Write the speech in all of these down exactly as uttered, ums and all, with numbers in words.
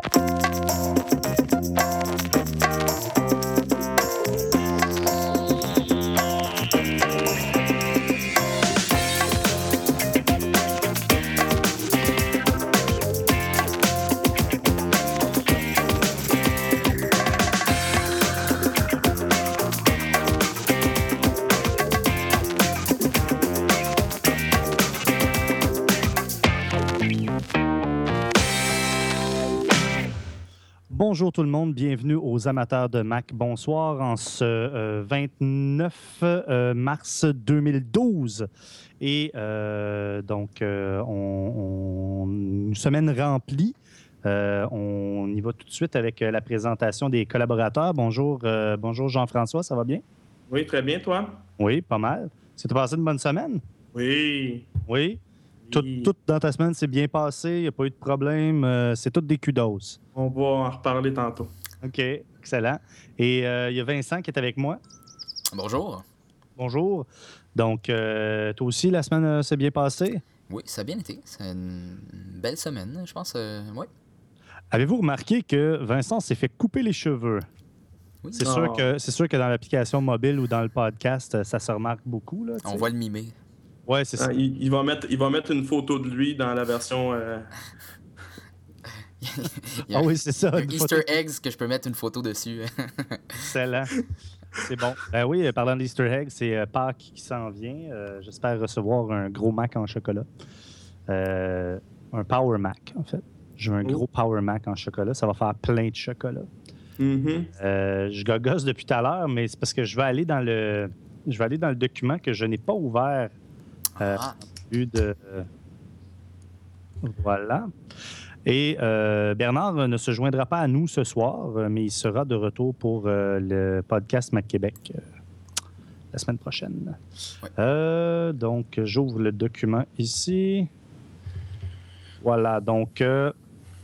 Bonjour tout le monde, bienvenue aux amateurs de Mac. Bonsoir en ce euh, vingt-neuf euh, mars deux mille douze. Et euh, donc, euh, on, on, une semaine remplie. Euh, on y va tout de suite avec la présentation des collaborateurs. Bonjour, euh, bonjour Jean-François, ça va bien? Oui, très bien, toi? Oui, pas mal. Est-ce que tu as passé une bonne semaine? Oui. Oui? Tout, tout dans ta semaine s'est bien passé, il n'y a pas eu de problème, euh, c'est tout des kudos. On va en reparler tantôt. OK, excellent. Et il euh, y a Vincent qui est avec moi. Bonjour. Bonjour. Donc, euh, toi aussi, la semaine euh, s'est bien passée? Oui, ça a bien été. C'est une belle semaine, je pense. Euh, oui. Avez-vous remarqué que Vincent s'est fait couper les cheveux? Oui. C'est, Oh. sûr que, c'est sûr que dans l'application mobile ou dans le podcast, ça se remarque beaucoup. Là, On voit le mimer. Ouais, c'est Ah, ça. il, il, va mettre, il va mettre une photo de lui dans la version... Euh... il y a, ah oui, c'est ça. Il y a Easter photo... eggs que je peux mettre une photo dessus. Excellent. C'est bon. Ben oui, parlant d'Easter eggs, c'est euh, Pâques qui s'en vient. Euh, j'espère recevoir un gros Mac en chocolat. Euh, un Power Mac, en fait. Je veux un oh. gros Power Mac en chocolat. Ça va faire plein de chocolat. Mm-hmm. Euh, je gogosse depuis tout à l'heure, mais c'est parce que je vais aller dans le, je vais aller dans le document que je n'ai pas ouvert. Euh, ah. de, euh, voilà. Et euh, Bernard ne se joindra pas à nous ce soir, mais il sera de retour pour euh, le podcast Mac Québec euh, la semaine prochaine. Ouais. Euh, donc, j'ouvre le document ici. Voilà. Donc, euh,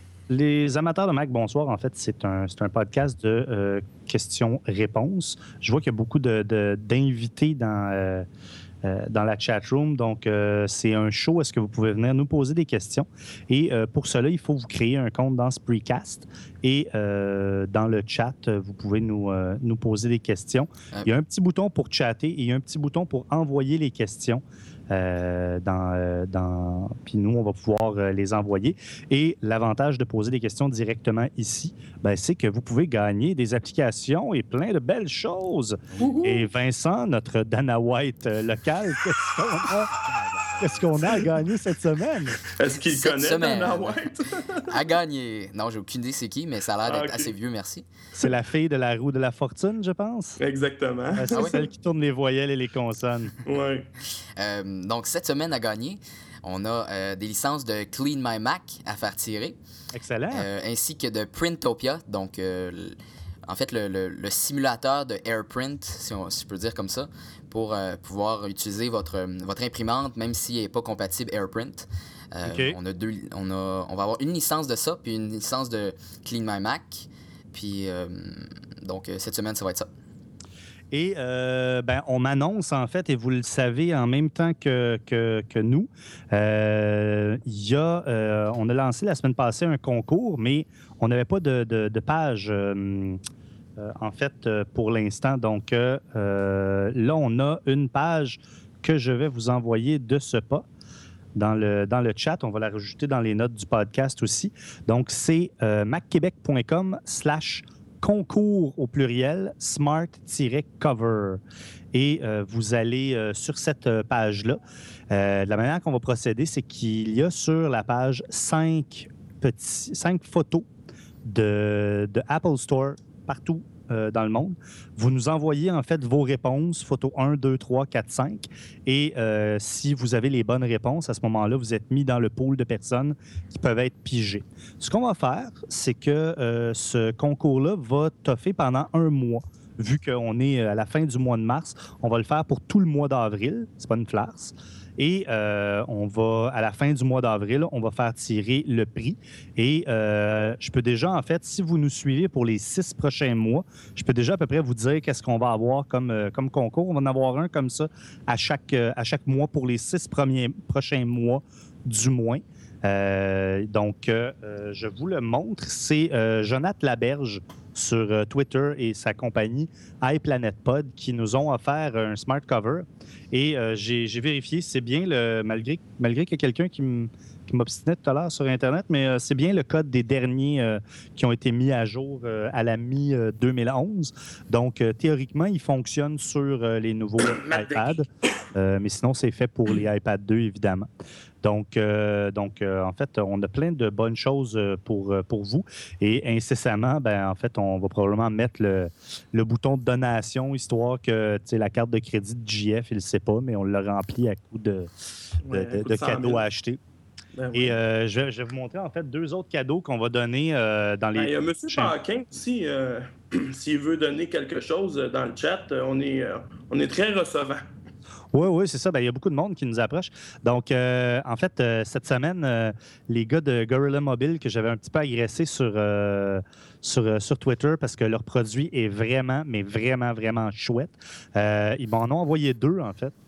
les amateurs de Mac, bonsoir. En fait, c'est un, c'est un podcast de euh, questions-réponses. Je vois qu'il y a beaucoup de, de, d'invités dans... Euh, Euh, dans la chatroom. Donc, euh, c'est un show. Est-ce que vous pouvez venir nous poser des questions? Et euh, pour cela, il faut vous créer un compte dans Spreecast. Et euh, dans le chat, vous pouvez nous, euh, nous poser des questions. Euh... Il y a un petit bouton pour chatter et il y a un petit bouton pour envoyer les questions. Euh, dans, euh, dans... Puis nous, on va pouvoir euh, les envoyer. Et l'avantage de poser des questions directement ici, ben, c'est que vous pouvez gagner des applications et plein de belles choses. Ouhou. Et Vincent, notre Dana White euh, local, qu'est-ce qu'on a, qu'est-ce qu'on a à gagner cette semaine? Est-ce qu'il cette connaît semaine, Dana White? À gagner. Non, j'ai aucune idée c'est qui, mais ça a l'air d'être ah, okay. assez vieux, merci. C'est la fille de la roue de la fortune, je pense. Exactement. Euh, c'est ah oui? celle qui tourne les voyelles et les consonnes. Oui. Euh, donc, cette semaine à gagner, on a euh, des licences de Clean My Mac à faire tirer. Excellent. Euh, ainsi que de Printopia, donc euh, en fait le, le, le simulateur de AirPrint, si, on, si je peux dire comme ça, pour euh, pouvoir utiliser votre, votre imprimante, même s'il n'est pas compatible AirPrint. Euh, okay. on, a deux, on, a, on va avoir une licence de ça, puis une licence de Clean My Mac. Puis, euh, donc, cette semaine, ça va être ça. Et euh, ben, on m'annonce, en fait, et vous le savez en même temps que, que, que nous, euh, y a, euh, on a lancé la semaine passée un concours, mais on n'avait pas de, de, de page, euh, euh, en fait, pour l'instant. Donc, euh, là, on a une page que je vais vous envoyer de ce pas. Dans le, dans le chat, on va la rajouter dans les notes du podcast aussi. Donc, c'est euh, macquebec.com slash concours au pluriel smart-cover. Et euh, vous allez euh, sur cette page-là. Euh, la manière qu'on va procéder, c'est qu'il y a sur la page cinq, petits, cinq photos de, de Apple Store partout Euh, dans le monde. Vous nous envoyez en fait vos réponses, photos un, deux, trois, quatre, cinq. Et euh, si vous avez les bonnes réponses, à ce moment-là, vous êtes mis dans le pool de personnes qui peuvent être pigées. Ce qu'on va faire, c'est que euh, ce concours-là va toffer pendant un mois. Vu qu'on est à la fin du mois de mars, on va le faire pour tout le mois d'avril. C'est pas une farce. Et euh, on va, à la fin du mois d'avril, on va faire tirer le prix. Et euh, je peux déjà, en fait, si vous nous suivez pour les six prochains mois, je peux déjà à peu près vous dire qu'est-ce qu'on va avoir comme, euh, comme concours. On va en avoir un comme ça à chaque, euh, à chaque mois pour les six premiers, prochains mois du moins. Euh, donc, euh, je vous le montre. C'est euh, Jonathan Laberge sur euh, Twitter et sa compagnie iPlanetPod qui nous ont offert un smart cover. Et euh, j'ai, j'ai vérifié, c'est bien, le, malgré, malgré qu'il y a quelqu'un qui me qui m'obstinait tout à l'heure sur Internet, mais euh, c'est bien le code des derniers euh, qui ont été mis à jour euh, à la mi-deux mille onze. Donc, euh, théoriquement, il fonctionne sur euh, les nouveaux iPads, euh, mais sinon, c'est fait pour les iPad deux, évidemment. Donc, euh, donc euh, en fait, on a plein de bonnes choses pour, pour vous. Et incessamment, ben, en fait, on va probablement mettre le, le bouton de donation, histoire que la carte de crédit de J F, il ne le sait pas, mais on l'a rempli à coup de, de, Ouais, de, de cadeaux à acheter. Ben Et oui. euh, je, je vais vous montrer en fait deux autres cadeaux qu'on va donner euh, dans les. Ben, il y a M. prochains- Paquin aussi, euh, s'il veut donner quelque chose dans le chat, euh, on est, euh, on est très recevant. Oui, oui, c'est ça. Ben, il y a beaucoup de monde qui nous approche. Donc, euh, en fait, euh, cette semaine, euh, les gars de Gorilla Mobile, que j'avais un petit peu agressé sur, euh, sur, euh, sur Twitter parce que leur produit est vraiment, mais vraiment, vraiment chouette, euh, ils m'en ont envoyé deux, en fait.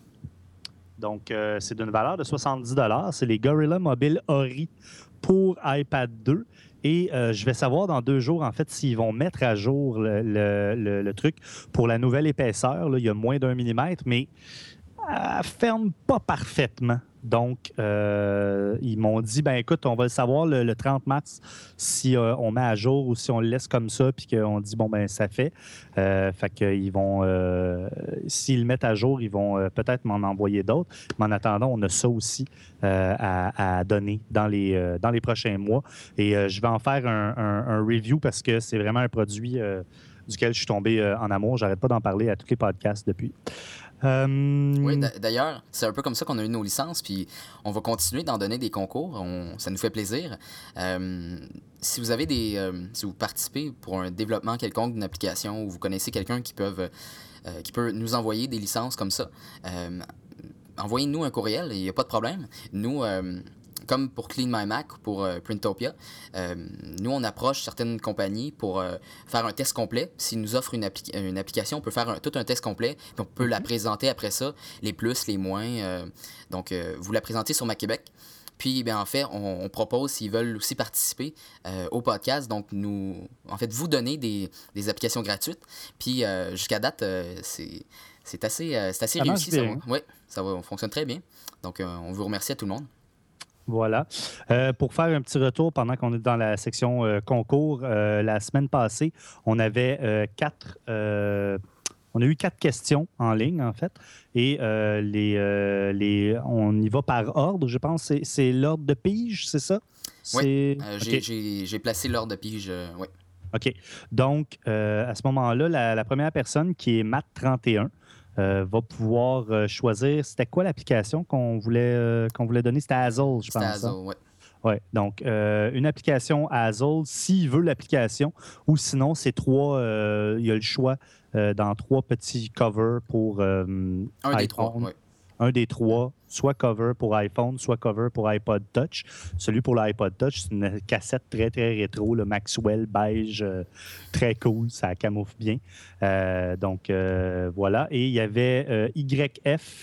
Donc, euh, c'est d'une valeur de soixante-dix dollars. C'est les Gorilla Mobile Ori pour iPad deux. Et euh, je vais savoir dans deux jours, en fait, s'ils vont mettre à jour le, le, le, le truc pour la nouvelle épaisseur. Là, il y a moins d'un millimètre, mais elle ne ferme pas parfaitement. Donc, euh, ils m'ont dit, ben écoute, on va le savoir le, le trente mars si euh, on met à jour ou si on le laisse comme ça, puis qu'on dit, bon, ben ça fait. Euh, fait qu'ils vont, euh, s'ils le mettent à jour, ils vont euh, peut-être m'en envoyer d'autres. Mais en attendant, on a ça aussi euh, à, à donner dans les, euh, dans les prochains mois. Et euh, je vais en faire un, un, un review parce que c'est vraiment un produit euh, duquel je suis tombé euh, en amour. J'arrête pas d'en parler à tous les podcasts depuis. Euh... Oui, d'ailleurs, c'est un peu comme ça qu'on a eu nos licences, puis on va continuer d'en donner des concours, on, ça nous fait plaisir. Euh, si vous avez des, euh, si vous participez pour un développement quelconque d'une application ou vous connaissez quelqu'un qui peut, euh, qui peut nous envoyer des licences comme ça, euh, envoyez-nous un courriel, il n'y a pas de problème. Nous, euh, comme pour Clean My Mac ou pour euh, Printopia, euh, nous, on approche certaines compagnies pour euh, faire un test complet. S'ils nous offrent une, appli- une application, on peut faire un, tout un test complet, puis on peut mm-hmm. la présenter après ça, les plus, les moins. Euh, donc, euh, vous la présentez sur Mac Québec. Puis, bien, en fait, on, on propose, s'ils veulent aussi participer euh, au podcast, donc nous, en fait, vous donner des, des applications gratuites. Puis, euh, jusqu'à date, euh, c'est, c'est assez, euh, c'est assez ça réussi. Ça, hein? oui, ça va, fonctionne très bien. Donc, euh, on vous remercie à tout le monde. Voilà. Euh, pour faire un petit retour pendant qu'on est dans la section euh, concours, euh, la semaine passée, on avait euh, quatre. Euh, on a eu quatre questions en ligne, en fait. Et euh, les, euh, les, on y va par ordre, je pense. C'est, c'est l'ordre de pige, c'est ça? Oui. Euh, j'ai, okay. j'ai, j'ai placé l'ordre de pige, euh, oui. OK. Donc, euh, à ce moment-là, la, la première personne qui est Matt trente et un. Euh, va pouvoir euh, choisir. C'était quoi l'application qu'on voulait, euh, qu'on voulait donner? C'était Hazel, je pense. C'était Hazel, oui. Oui, donc euh, une application Hazel, s'il veut l'application, ou sinon, c'est trois, euh, il y a le choix euh, dans trois petits covers pour euh, Un iPhone. des trois, oui. Un des trois, soit cover pour iPhone, soit cover pour iPod Touch. Celui pour l'iPod Touch, c'est une cassette très, très rétro, le Maxwell beige, euh, très cool, ça camoufle bien. Euh, donc, euh, voilà. Et il y avait euh, Y F,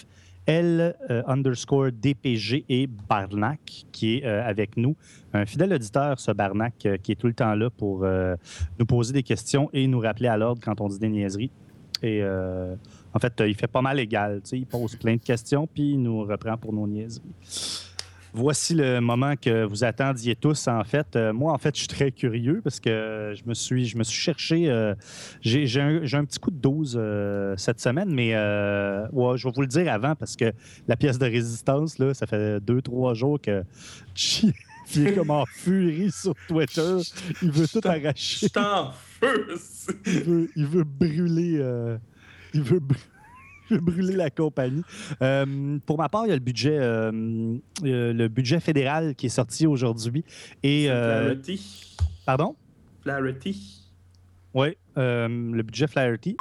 L euh, underscore D P G et Barnac qui est euh, avec nous. Un fidèle auditeur, ce Barnac, euh, qui est tout le temps là pour euh, nous poser des questions et nous rappeler à l'ordre quand on dit des niaiseries. Et euh, en fait, il fait pas mal égal. Il pose plein de questions, puis il nous reprend pour nos niaiseries. Voici le moment que vous attendiez tous, en fait. Euh, moi, en fait, je suis très curieux parce que je me suis, je me suis cherché... Euh, j'ai, j'ai, un, j'ai un petit coup de dose euh, cette semaine, mais euh, ouais, je vais vous le dire avant parce que la pièce de résistance, là, ça fait deux, trois jours que... Il est comme en furie sur Twitter. Il veut tout arracher. Je en feu. Il veut, il veut brûler... Euh, il veut brûler... Je vais brûler la compagnie. Euh, pour ma part, il y a le budget, euh, euh, le budget fédéral qui est sorti aujourd'hui. Et, euh, Flaherty. Pardon? Flaherty. Oui, euh, le budget Flaherty.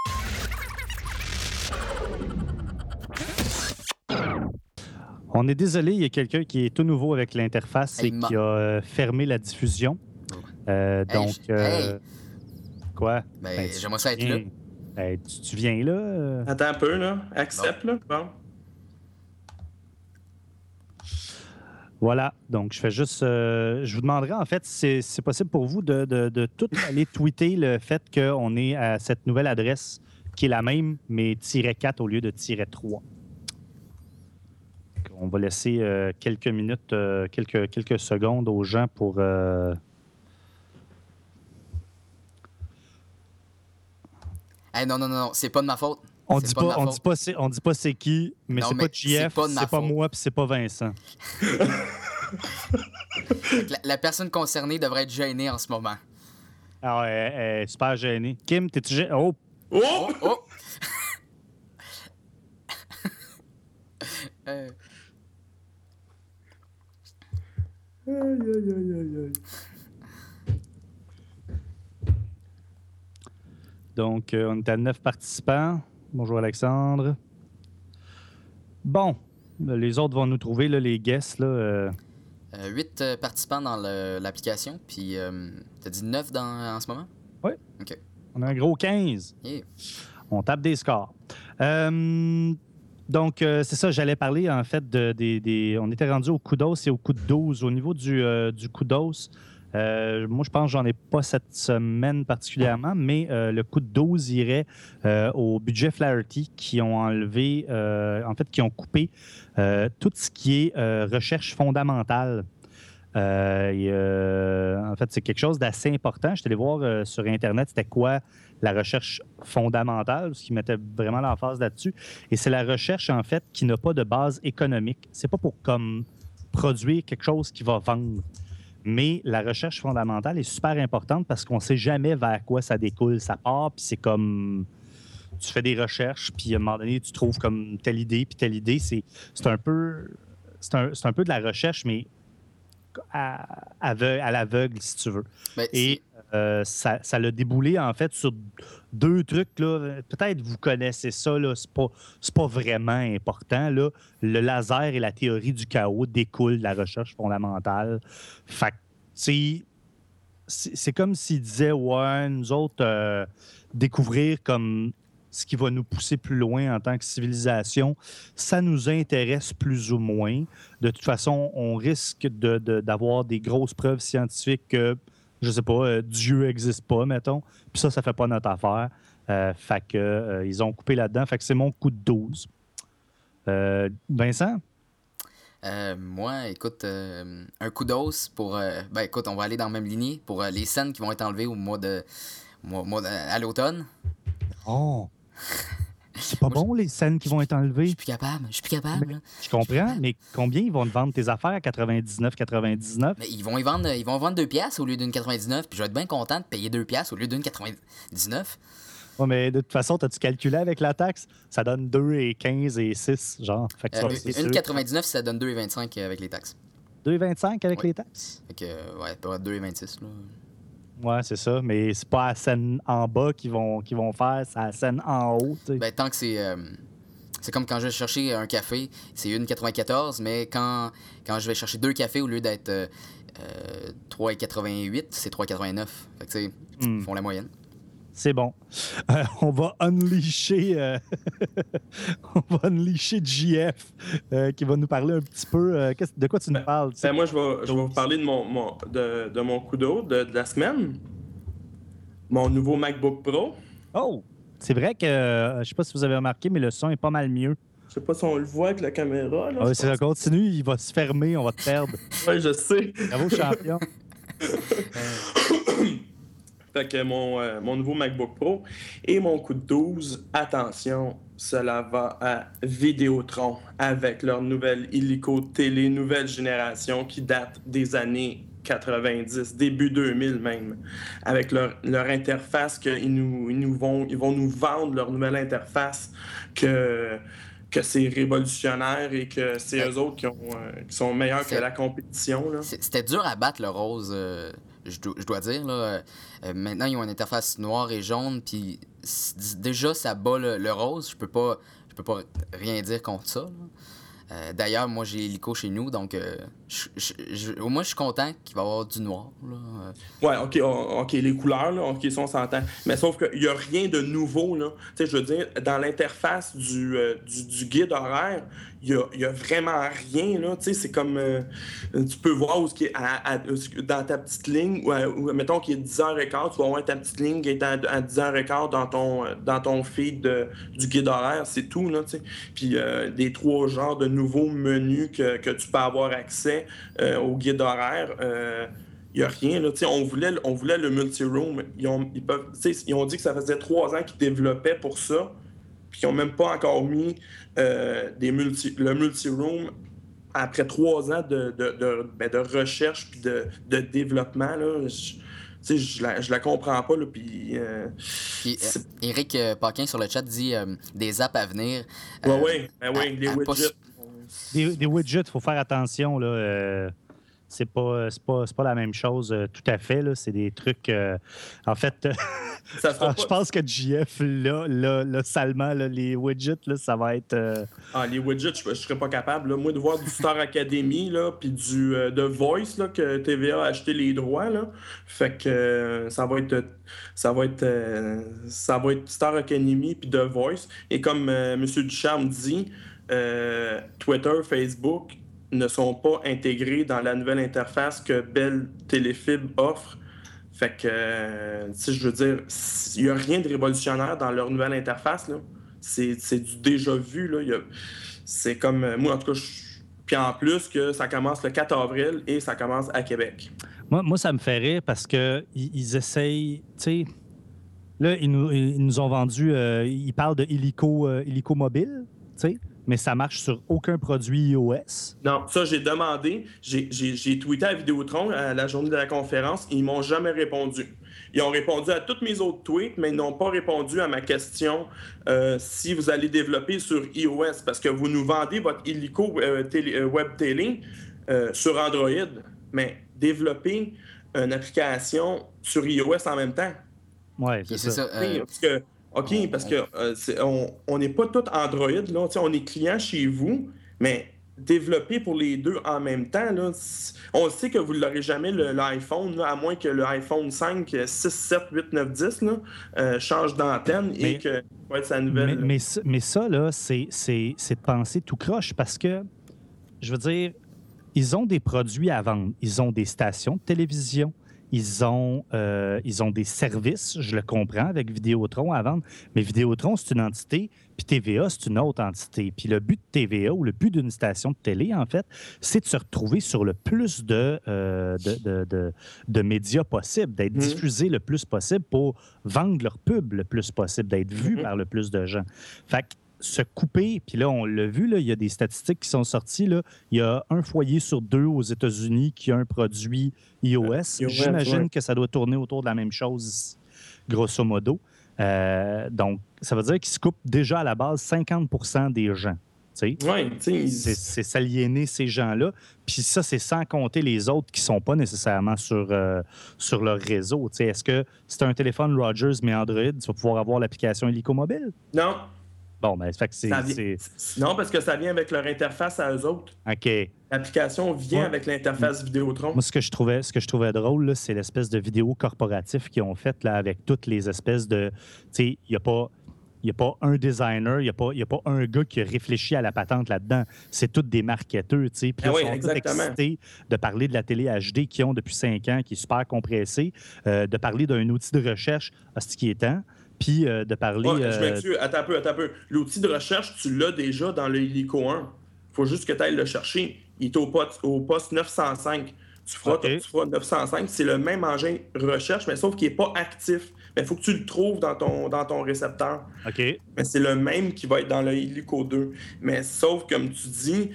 On est désolé, il y a quelqu'un qui est tout nouveau avec l'interface hey, et ma... qui a euh, fermé la diffusion. Euh, hey, donc, je... euh, hey. quoi? Ben, ben, j'aimerais ça être là. Ben, tu, tu viens là? Euh... Attends un peu, là. Accepte, bon. là. Bon. Voilà, donc je fais juste. Euh, je vous demanderai en fait si c'est possible pour vous de, de, de tout aller tweeter le fait qu'on est à cette nouvelle adresse qui est la même, mais tiret quatre au lieu de tiret trois. On va laisser euh, quelques minutes, euh, quelques, quelques secondes aux gens pour. Euh... Hey, non, non, non, non, c'est pas de ma faute. On C'est dit pas de pas, ma on faute. dit pas, c'est, on dit pas c'est qui, mais Non, c'est mais pas J F, c'est pas de ma c'est pas faute. moi, puis c'est pas Vincent. Fait que La, la personne concernée devrait être gênée en ce moment. Ah ouais, elle- elle est super gênée. Kim, t'es-tu gêné? Oh! Oh! Oh, oh! Euh, Aïe, aïe, aïe, aïe, aïe. Donc, euh, on est à neuf participants. Bonjour, Alexandre. Bon, les autres vont nous trouver, là, les guests. Là, euh, euh, huit euh, participants dans le- l'application, puis euh, t'as dit neuf dans, en ce moment? Oui. OK. On a un gros quinze. Yeah. On tape des scores. Euh, donc, euh, c'est ça, j'allais parler, en fait, de, des, des- on était rendu au coup d'os et au coup de douze. Au niveau du, euh, du coup d'os, euh, moi, je pense que j'en ai pas cette semaine particulièrement, mais euh, le coup de douze irait euh, au budget Flaherty qui ont enlevé, euh, en fait, qui ont coupé euh, tout ce qui est euh, recherche fondamentale. Euh, et, euh, en fait, c'est quelque chose d'assez important. Je suis allé voir euh, sur Internet, c'était quoi la recherche fondamentale, ce qui mettait vraiment l'emphase là-dessus. Et c'est la recherche, en fait, qui n'a pas de base économique. C'est pas pour comme produire quelque chose qui va vendre. Mais la recherche fondamentale est super importante parce qu'on ne sait jamais vers quoi ça découle. Ça part, puis c'est comme... Tu fais des recherches, puis à un moment donné, tu trouves comme telle idée, puis telle idée. C'est, c'est un peu... C'est un, c'est un peu de la recherche, mais à, aveugle, à l'aveugle, si tu veux. Ben, Et euh, ça, ça l'a déboulé, en fait, sur deux trucs. Là. Peut-être vous connaissez ça, là. C'est pas, c'est pas vraiment important. Là. Le laser et la théorie du chaos découlent de la recherche fondamentale. Fait que, tu sais, c'est, c'est comme s'il disait, ouais, nous autres, euh, découvrir comme ce qui va nous pousser plus loin en tant que civilisation, ça nous intéresse plus ou moins. De toute façon, on risque de, de, d'avoir des grosses preuves scientifiques que, je sais pas, euh, Dieu n'existe pas, mettons. Puis ça, ça fait pas notre affaire. Euh, fait que, euh, ils ont coupé là-dedans. Fait que c'est mon coup de douze. Euh, Vincent? Euh, moi, écoute, euh, un coup d'os pour... euh, ben écoute, on va aller dans la même lignée pour euh, les scènes qui vont être enlevées au mois de... mois- mois de- à l'automne. Oh! C'est pas Moi, bon, les scènes qui vont être Je enlevées. suis plus capable, je suis plus capable. là. Je comprends, mais combien ils vont te vendre tes affaires à quatre-vingt-dix-neuf quatre-vingt-dix-neuf? Mais ils vont y vendre, ils vont vendre deux piastres au lieu d'une quatre-vingt-dix-neuf, puis je vais être bien content de payer deux piastres au lieu d'une quatre-vingt-dix-neuf. Ouais, mais de toute façon, as-tu calculé avec la taxe? Ça donne deux et quinze et six, genre. Fait que Euh, ça, c'est une sûr. quatre-vingt-dix-neuf, ça donne deux et vingt-cinq avec les taxes. deux et vingt-cinq avec Ouais. les taxes? Fait que, euh, ouais, pas deux et vingt-six, là. Ouais, c'est ça. Mais c'est pas la scène en bas qu'ils vont, qu'ils vont faire, c'est la scène en haut, tu sais. Ben, tant que c'est... euh, c'est comme quand je vais chercher un café, c'est une quatre-vingt-quatorze, mais quand, quand je vais chercher deux cafés, au lieu d'être euh, euh, trois et quatre-vingt-huit, c'est trois et quatre-vingt-neuf. Fait que, tu sais, Hmm. ils font la moyenne. C'est bon. Euh, on va unleasher, euh, on va unleasher J F euh, qui va nous parler un petit peu. euh, qu'est-ce- de quoi tu nous parles? tu sais? Ben, moi, je vais, je vais vous parler de mon, mon- de, de mon coup d'eau de, de la semaine. Mon nouveau MacBook Pro. Oh! C'est vrai que, euh, je sais pas si vous avez remarqué, mais le son est pas mal mieux. Je sais pas si on le voit avec la caméra. Là, Ah oui, je si ça pense. continue, il va se fermer, on va te perdre. Ouais, je sais. Bravo, champion. Fait que mon, euh, mon nouveau MacBook Pro et mon coup de douze, attention, cela va à Vidéotron avec leur nouvelle Illico télé nouvelle génération qui date des années quatre-vingt-dix, début deux mille même, avec leur, leur interface qu'ils nous, ils nous vont, ils vont nous vendre leur nouvelle interface que que c'est révolutionnaire et que c'est Hey. eux autres qui, ont, euh, qui sont meilleurs que C'est- la compétition. Là. C'est- C'était dur à battre le rose, euh, je, do- je dois dire. Là. Euh, euh, maintenant, ils ont une interface noire et jaune, puis c- déjà, ça bat le, le rose. Je peux pas je peux pas rien dire contre ça. là. Euh, D'ailleurs, moi, j'ai l'Helico chez nous, donc euh, je, je, je, au moins, je suis content qu'il va y avoir du noir. Là. Ouais, OK, oh, OK, les couleurs, là, OK, ça, on s'entend. Mais sauf qu'il n'y a rien de nouveau, là. Tu sais, je veux dire, dans l'interface du, euh, du, du guide horaire, il n'y a, y a vraiment rien, là. Tu sais, c'est comme... euh, tu peux voir où ce qui est à, à, dans ta petite ligne, ou, ou mettons qu'il est dix heures quinze, tu vas voir ta petite ligne qui est à, à dix heures quinze dans ton, dans ton feed de, du guide horaire, c'est tout, là, tu sais. Puis euh, des trois genres de nouveaux menus que, que tu peux avoir accès euh, au guide horaire... Euh, il n'y a rien. Là. On, voulait, on voulait le multi-room. Ils ont, ils, peuvent, ils ont dit que ça faisait trois ans qu'ils développaient pour ça. Puis ils n'ont même pas encore mis euh, des multi, le multi-room après trois ans de, de, de, ben, de recherche puis de, de développement. Là. Je, je la, je la comprends pas. Là, puis, euh, puis euh, Éric euh, Paquin sur le chat dit euh, des apps à venir. Oui, euh, oui, ben, oui, les widgets. Des, des widgets, il faut faire attention. Là, euh... C'est pas, c'est pas, c'est pas la même chose euh, tout à fait. Là. C'est des trucs... Euh, en fait, euh, ça je, pense, pas... je pense que J F, là, là, là salement, là, les widgets, là, ça va être... Euh... Ah, les widgets, je, je serais pas capable. Là. Moi, de voir du Star Academy, puis du euh, The Voice, là, que T V A a acheté les droits. Là. Fait que euh, ça va être... Ça va être, euh, ça va être Star Academy puis The Voice. Et comme euh, M. Ducharme dit, euh, Twitter, Facebook... ne sont pas intégrés dans la nouvelle interface que Bell Téléfibre offre. Fait que, euh, tu sais, je veux dire, il n'y a rien de révolutionnaire dans leur nouvelle interface. Là. C'est, c'est du déjà vu. Là. A, c'est comme, moi, en tout cas, je... puis en plus que ça commence le quatre avril et ça commence à Québec. Moi, moi ça me fait rire parce qu'ils ils essayent, tu sais, là, ils nous, ils nous ont vendu, euh, ils parlent de Illico, euh, Illico Mobile, tu sais, mais ça marche sur aucun produit iOS. Non, ça, j'ai demandé. J'ai, j'ai, j'ai tweeté à Vidéotron à la journée de la conférence. Ils m'ont jamais répondu. Ils ont répondu à tous mes autres tweets, mais ils n'ont pas répondu à ma question euh, si vous allez développer sur iOS, parce que vous nous vendez votre Illico euh, télé, euh, Web Télé euh, sur Android, mais développer une application sur iOS en même temps. Oui, c'est, c'est ça. ça euh... Parce que OK, parce que euh, on n'est pas tout Android, là. On est client chez vous, mais développer pour les deux en même temps, là, on sait que vous ne l'aurez jamais le, l'iPhone, là, à moins que l'iPhone cinq, six, sept, huit, neuf, dix là, euh, change d'antenne mais, et que va être sa nouvelle. Mais, mais, mais ça, là, c'est, c'est, c'est de penser tout croche parce que, je veux dire, ils ont des produits à vendre. Ils ont des stations de télévision. Ils ont, euh, ils ont des services, je le comprends, avec Vidéotron à vendre, mais Vidéotron, c'est une entité, puis T V A, c'est une autre entité. Puis le but de T V A, ou le but d'une station de télé, en fait, c'est de se retrouver sur le plus de, euh, de, de, de, de médias possible, d'être mmh. diffusé le plus possible pour vendre leur pub le plus possible, d'être vu mmh. par le plus de gens. Fait que se couper, puis là, on l'a vu, là, il y a des statistiques qui sont sorties. Là, il y a un foyer sur deux aux États-Unis qui a un produit iOS. Euh, J'imagine ouais. que ça doit tourner autour de la même chose, grosso modo. Euh, donc, ça veut dire qu'ils se coupent déjà à la base cinquante pour cent des gens. Oui, c'est, c'est s'aliéner ces gens-là. Puis ça, c'est sans compter les autres qui ne sont pas nécessairement sur, euh, sur leur réseau. T'sais, est-ce que c'est un téléphone Rogers mais Android, tu vas pouvoir avoir l'application Illico Mobile? Non. Bon, ben, fait que c'est, vient... c'est... Non, parce que ça vient avec leur interface à eux autres. OK. L'application vient ouais. avec l'interface Vidéotron. Moi, ce que je trouvais, ce que je trouvais drôle, là, c'est l'espèce de vidéo corporatif qu'ils ont faite là, avec toutes les espèces de... Tu sais, il n'y a pas... Il n'y a pas un designer, il n'y a, a pas un gars qui a réfléchi à la patente là-dedans. C'est tous des marketeurs, tu sais. Puis ah ils oui, sont exactement. tous excités de parler de la télé H D qu'ils ont depuis cinq ans, qui est super compressée, euh, de parler d'un outil de recherche à ce qui est temps. Puis euh, de parler... Ouais, je euh... m'excuse, attends un peu, attends un peu. L'outil de recherche, tu l'as déjà dans le Illico un. Il faut juste que tu ailles le chercher. Il est au poste, au poste neuf cent cinq. Tu feras, okay. tu feras neuf cent cinq. C'est le même engin recherche, mais sauf qu'il n'est pas actif. Mais il faut que tu le trouves dans ton, dans ton récepteur. OK. Mais c'est le même qui va être dans le Illico deux. Mais sauf, comme tu dis,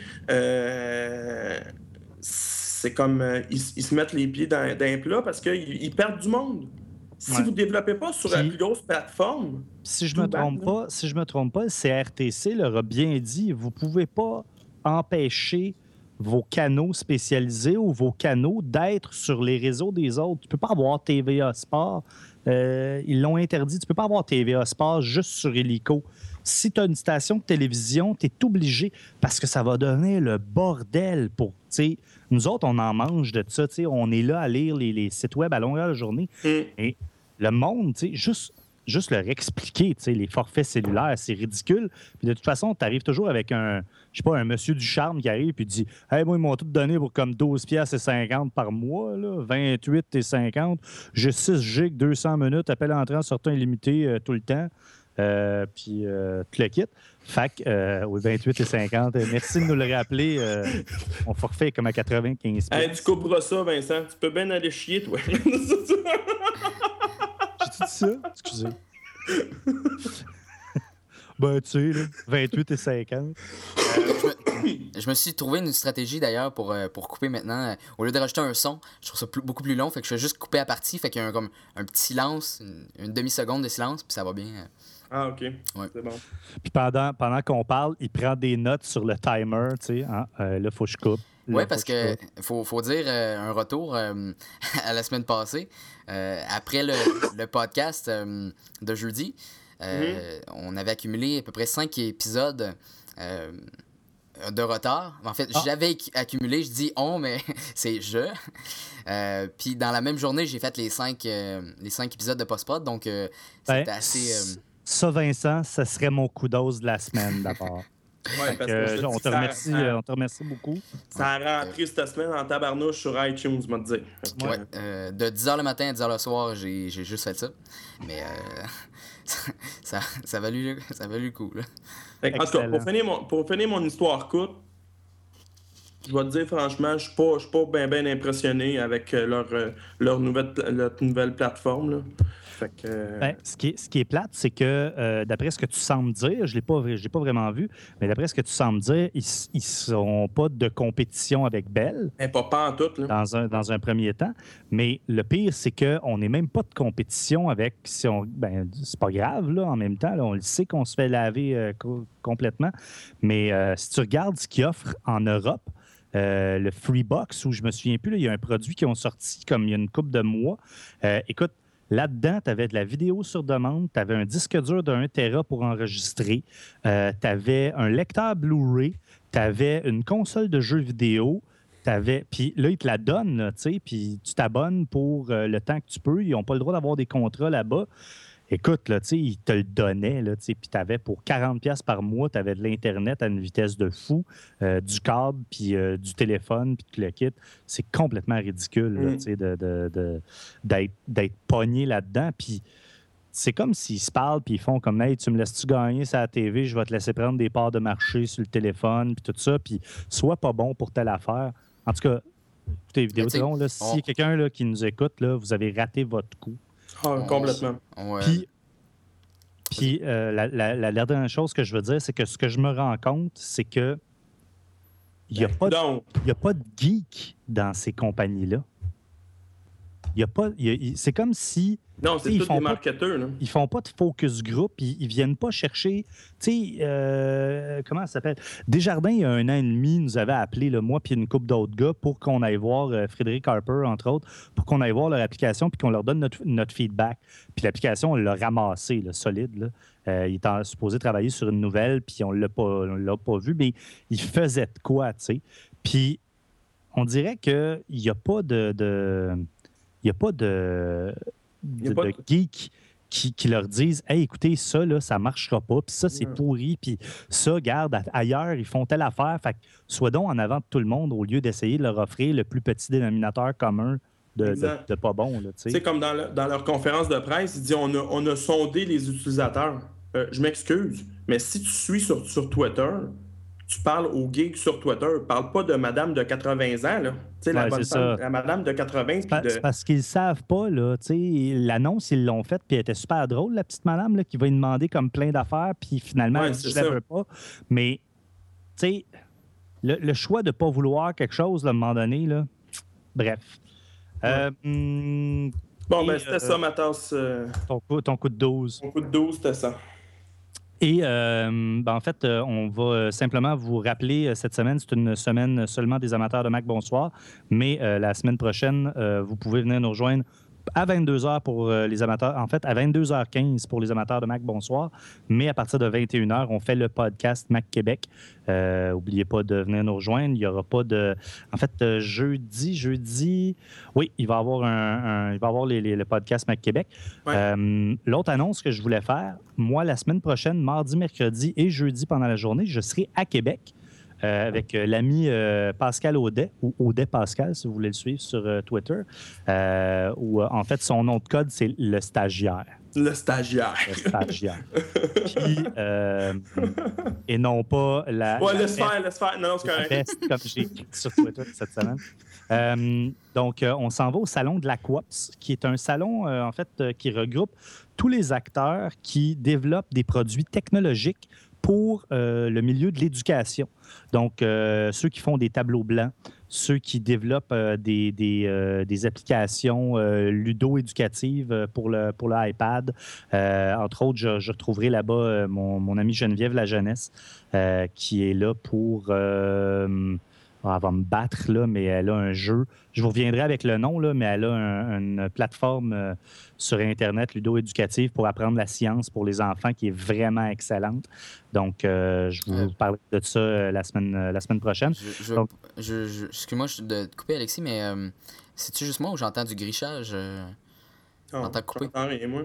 euh, c'est comme... Euh, ils, ils se mettent les pieds dans, dans un plat parce qu'ils ils perdent du monde. Si ouais. vous ne développez pas sur la plus grosse plateforme... Si je ne me trompe pas, si je me trompe pas, le C R T C leur a bien dit, vous ne pouvez pas empêcher vos canaux spécialisés ou vos canaux d'être sur les réseaux des autres. Tu ne peux pas avoir T V A Sport. Euh, ils l'ont interdit. Tu ne peux pas avoir T V A Sport juste sur Illico. Si tu as une station de télévision, tu es obligé parce que ça va donner le bordel pour. Nous autres, on en mange de ça. On est là à lire les, les sites web à longueur de journée. Mm. Et le monde, juste, juste leur expliquer les forfaits cellulaires, c'est ridicule. Puis de toute façon, tu arrives toujours avec un, je sais pas, un monsieur du charme qui arrive et dit hey, moi, ils m'ont tout donné pour comme douze piastres et cinquante par mois, là, vingt-huit et cinquante. J'ai six gigs, deux cents minutes, appel entrant, sortant illimité euh, tout le temps. Euh, puis euh, tu le quittes. Fait que, euh, oui, vingt-huit et cinquante. Merci de nous le rappeler. Euh, on forfait comme à quatre-vingt-quinze. Hey, tu couperas ça, Vincent. Tu peux bien aller chier, toi. J'ai tout dit ça? Excusez. Ben, tu sais, là, vingt-huit et cinquante. Euh, je, me, je me suis trouvé une stratégie d'ailleurs pour, euh, pour couper maintenant. Au lieu de rajouter un son, je trouve ça plus, beaucoup plus long. Fait que je vais juste couper à partie. Fait qu'il y a un, comme, un petit silence, une, une demi-seconde de silence, puis ça va bien. Euh... Ah, OK. Ouais. C'est bon. Puis pendant, pendant qu'on parle, il prend des notes sur le timer, tu sais. Hein? Euh, là, il faut que je coupe. Oui, parce que faut, faut dire euh, un retour euh, à la semaine passée. Euh, après le, le podcast euh, de jeudi, euh, mm-hmm. on avait accumulé à peu près cinq épisodes euh, de retard. En fait, ah. j'avais accumulé, je dis on, mais c'est je. Euh, puis dans la même journée, j'ai fait les cinq, euh, les cinq épisodes de post-prod, donc euh, c'était ben, assez... Euh... Ça, Vincent, ça serait mon coup d'os de la semaine, d'abord. Ouais, parce que que, on, te remercie, a, on te remercie beaucoup. Ça a rentré cette semaine en tabarnouche sur iTunes, je vais te dire. Ouais, euh, de dix heures le matin à dix heures le soir, j'ai, j'ai juste fait ça. Mais euh, ça, ça, ça, a valu, ça a valu le coup. Là. Fait, en tout cas, pour finir, mon, pour finir mon histoire courte, je vais te dire franchement, je ne suis pas bien ben impressionné avec leur, leur, nouvelle, leur nouvelle plateforme. Là. Fait que, euh... ben, ce, qui est, ce qui est plate, c'est que euh, d'après ce que tu sembles dire, je ne l'ai pas, je l'ai pas vraiment vu, mais d'après ce que tu sembles dire, ils ne seront pas de compétition avec Bell. Mais pas, pas en tout. Là. Dans, un, dans un premier temps. Mais le pire, c'est qu'on n'est même pas de compétition avec... Si on, ben, c'est pas grave, là, en même temps. Là, on le sait qu'on se fait laver euh, co- complètement. Mais euh, si tu regardes ce qu'ils offrent en Europe, Euh, le Freebox, où je me souviens plus, là, il y a un produit qui ont sorti comme il y a une couple de mois. Euh, écoute, là-dedans, tu avais de la vidéo sur demande, tu avais un disque dur de un téra pour enregistrer, euh, tu avais un lecteur Blu-ray, tu avais une console de jeux vidéo, t'avais... Puis là, ils te la donnent, tu sais, puis tu t'abonnes pour euh, le temps que tu peux. Ils n'ont pas le droit d'avoir des contrats là-bas. Écoute, là, tu sais, ils te le donnaient, là, tu sais, puis tu avais pour quarante dollars par mois, tu avais de l'Internet à une vitesse de fou, euh, du câble, puis euh, du téléphone, puis tout le kit. C'est complètement ridicule, là, Mm. tu sais, de, de, de, d'être, d'être pogné là-dedans. Puis c'est comme s'ils se parlent, puis ils font comme « Hey, tu me laisses-tu gagner sur la T V? Je vais te laisser prendre des parts de marché sur le téléphone, puis tout ça, puis sois pas bon pour telle affaire. » En tout cas, écoutez, Vidéotron, là, s'il y a quelqu'un là, qui nous écoute, là, vous avez raté votre coup. Oh, complètement. Ouais. Puis, puis euh, la, la, la dernière chose que je veux dire, c'est que ce que je me rends compte, c'est que il n'y a, ben, a pas de geek dans ces compagnies-là. Il y a pas, il y a, c'est comme si... Non, c'est tous des marketeurs. Là. Ils font pas de focus group, ils, ils viennent pas chercher... Tu sais, euh, comment ça s'appelle? Desjardins, il y a un an et demi, nous avait appelé, là, moi puis une couple d'autres gars, pour qu'on aille voir euh, Frédéric Harper, entre autres, pour qu'on aille voir leur application puis qu'on leur donne notre, notre feedback. Puis l'application, on l'a ramassé, là, solide. Là. Euh, il était supposé travailler sur une nouvelle, puis on l'a pas, on l'a pas vu, mais il faisait de quoi, tu sais? Puis on dirait qu'il n'y a pas de... de il n'y a pas de... de, de geeks qui, qui leur disent « Hey, écoutez, ça, là, ça ne marchera pas, puis ça, c'est ouais. pourri, puis ça, regarde, ailleurs, ils font telle affaire. » Fait que sois donc en avant de tout le monde au lieu d'essayer de leur offrir le plus petit dénominateur commun de, de, de pas bon. Tu sais, comme dans, le, dans leur conférence de presse, ils disent on a, on a sondé les utilisateurs. Euh, je m'excuse, mais si tu suis sur, sur Twitter, tu parles aux geeks sur Twitter. Parle pas de madame de quatre-vingts ans, là. Tu sais, la, ouais, femme, la madame de quatre-vingts. C'est, de... c'est parce qu'ils savent pas, là. Tu sais, l'annonce, ils l'ont faite, puis elle était super drôle, la petite madame, là, qui va lui demander comme plein d'affaires, puis finalement, ouais, elle dit, je la veux pas. Mais, tu sais, le, le choix de ne pas vouloir quelque chose, là, à un moment donné, là, bref. Ouais. Euh, hum, bon, ben, c'était euh, ça, ma tasse. Euh... Ton, coup, ton coup de douze. Ton coup de douze, c'était ça. Et euh, ben, en fait, euh, on va simplement vous rappeler euh, cette semaine, c'est une semaine seulement des amateurs de Mac Bonsoir, mais euh, la semaine prochaine, euh, vous pouvez venir nous rejoindre à vingt-deux heures pour euh, les amateurs, en fait, à vingt-deux heures quinze pour les amateurs de Mac Bonsoir, mais à partir de vingt et une heures, on fait le podcast Mac Québec. Euh, N'oubliez pas de venir nous rejoindre. Il n'y aura pas de... En fait, euh, jeudi, jeudi... Oui, il va y avoir, un, un- il va y avoir les, les- le podcast Mac Québec. Ouais. Euh, L'autre annonce que je voulais faire, moi, la semaine prochaine, mardi, mercredi et jeudi pendant la journée, je serai à Québec. Euh, avec euh, l'ami euh, Pascal Audet, ou Audet Pascal, si vous voulez le suivre sur euh, Twitter, euh, où euh, en fait, son nom de code, c'est le stagiaire. Le stagiaire. Le stagiaire. Puis, euh, et non pas la. Ouais, la laisse peste, faire, laisse faire. Non, non, c'est la correct. peste, comme j'ai écrit sur Twitter cette semaine. Euh, donc, euh, on s'en va au salon de l'Aquops, qui est un salon, euh, en fait, euh, qui regroupe tous les acteurs qui développent des produits technologiques pour euh, le milieu de l'éducation. Donc, euh, ceux qui font des tableaux blancs, ceux qui développent euh, des, des, euh, des applications euh, ludo-éducatives euh, pour le, pour l'iPad. Euh, entre autres, je, je retrouverai là-bas euh, mon, mon amie Geneviève La Jeunesse, euh, qui est là pour... euh, ah, elle va me battre, là, mais elle a un jeu. Je vous reviendrai avec le nom, là, mais elle a un- une plateforme euh, sur Internet ludo-éducative pour apprendre la science pour les enfants qui est vraiment excellente. Donc, euh, je vous Euh. parlerai de ça euh, la, semaine, euh, la semaine prochaine. Je, je, Donc- je, je- excuse-moi je- de te couper, Alexis, mais euh, c'est-tu juste moi ou j'entends du grichage? euh? Non, Entends couper. j'entends rien, moi.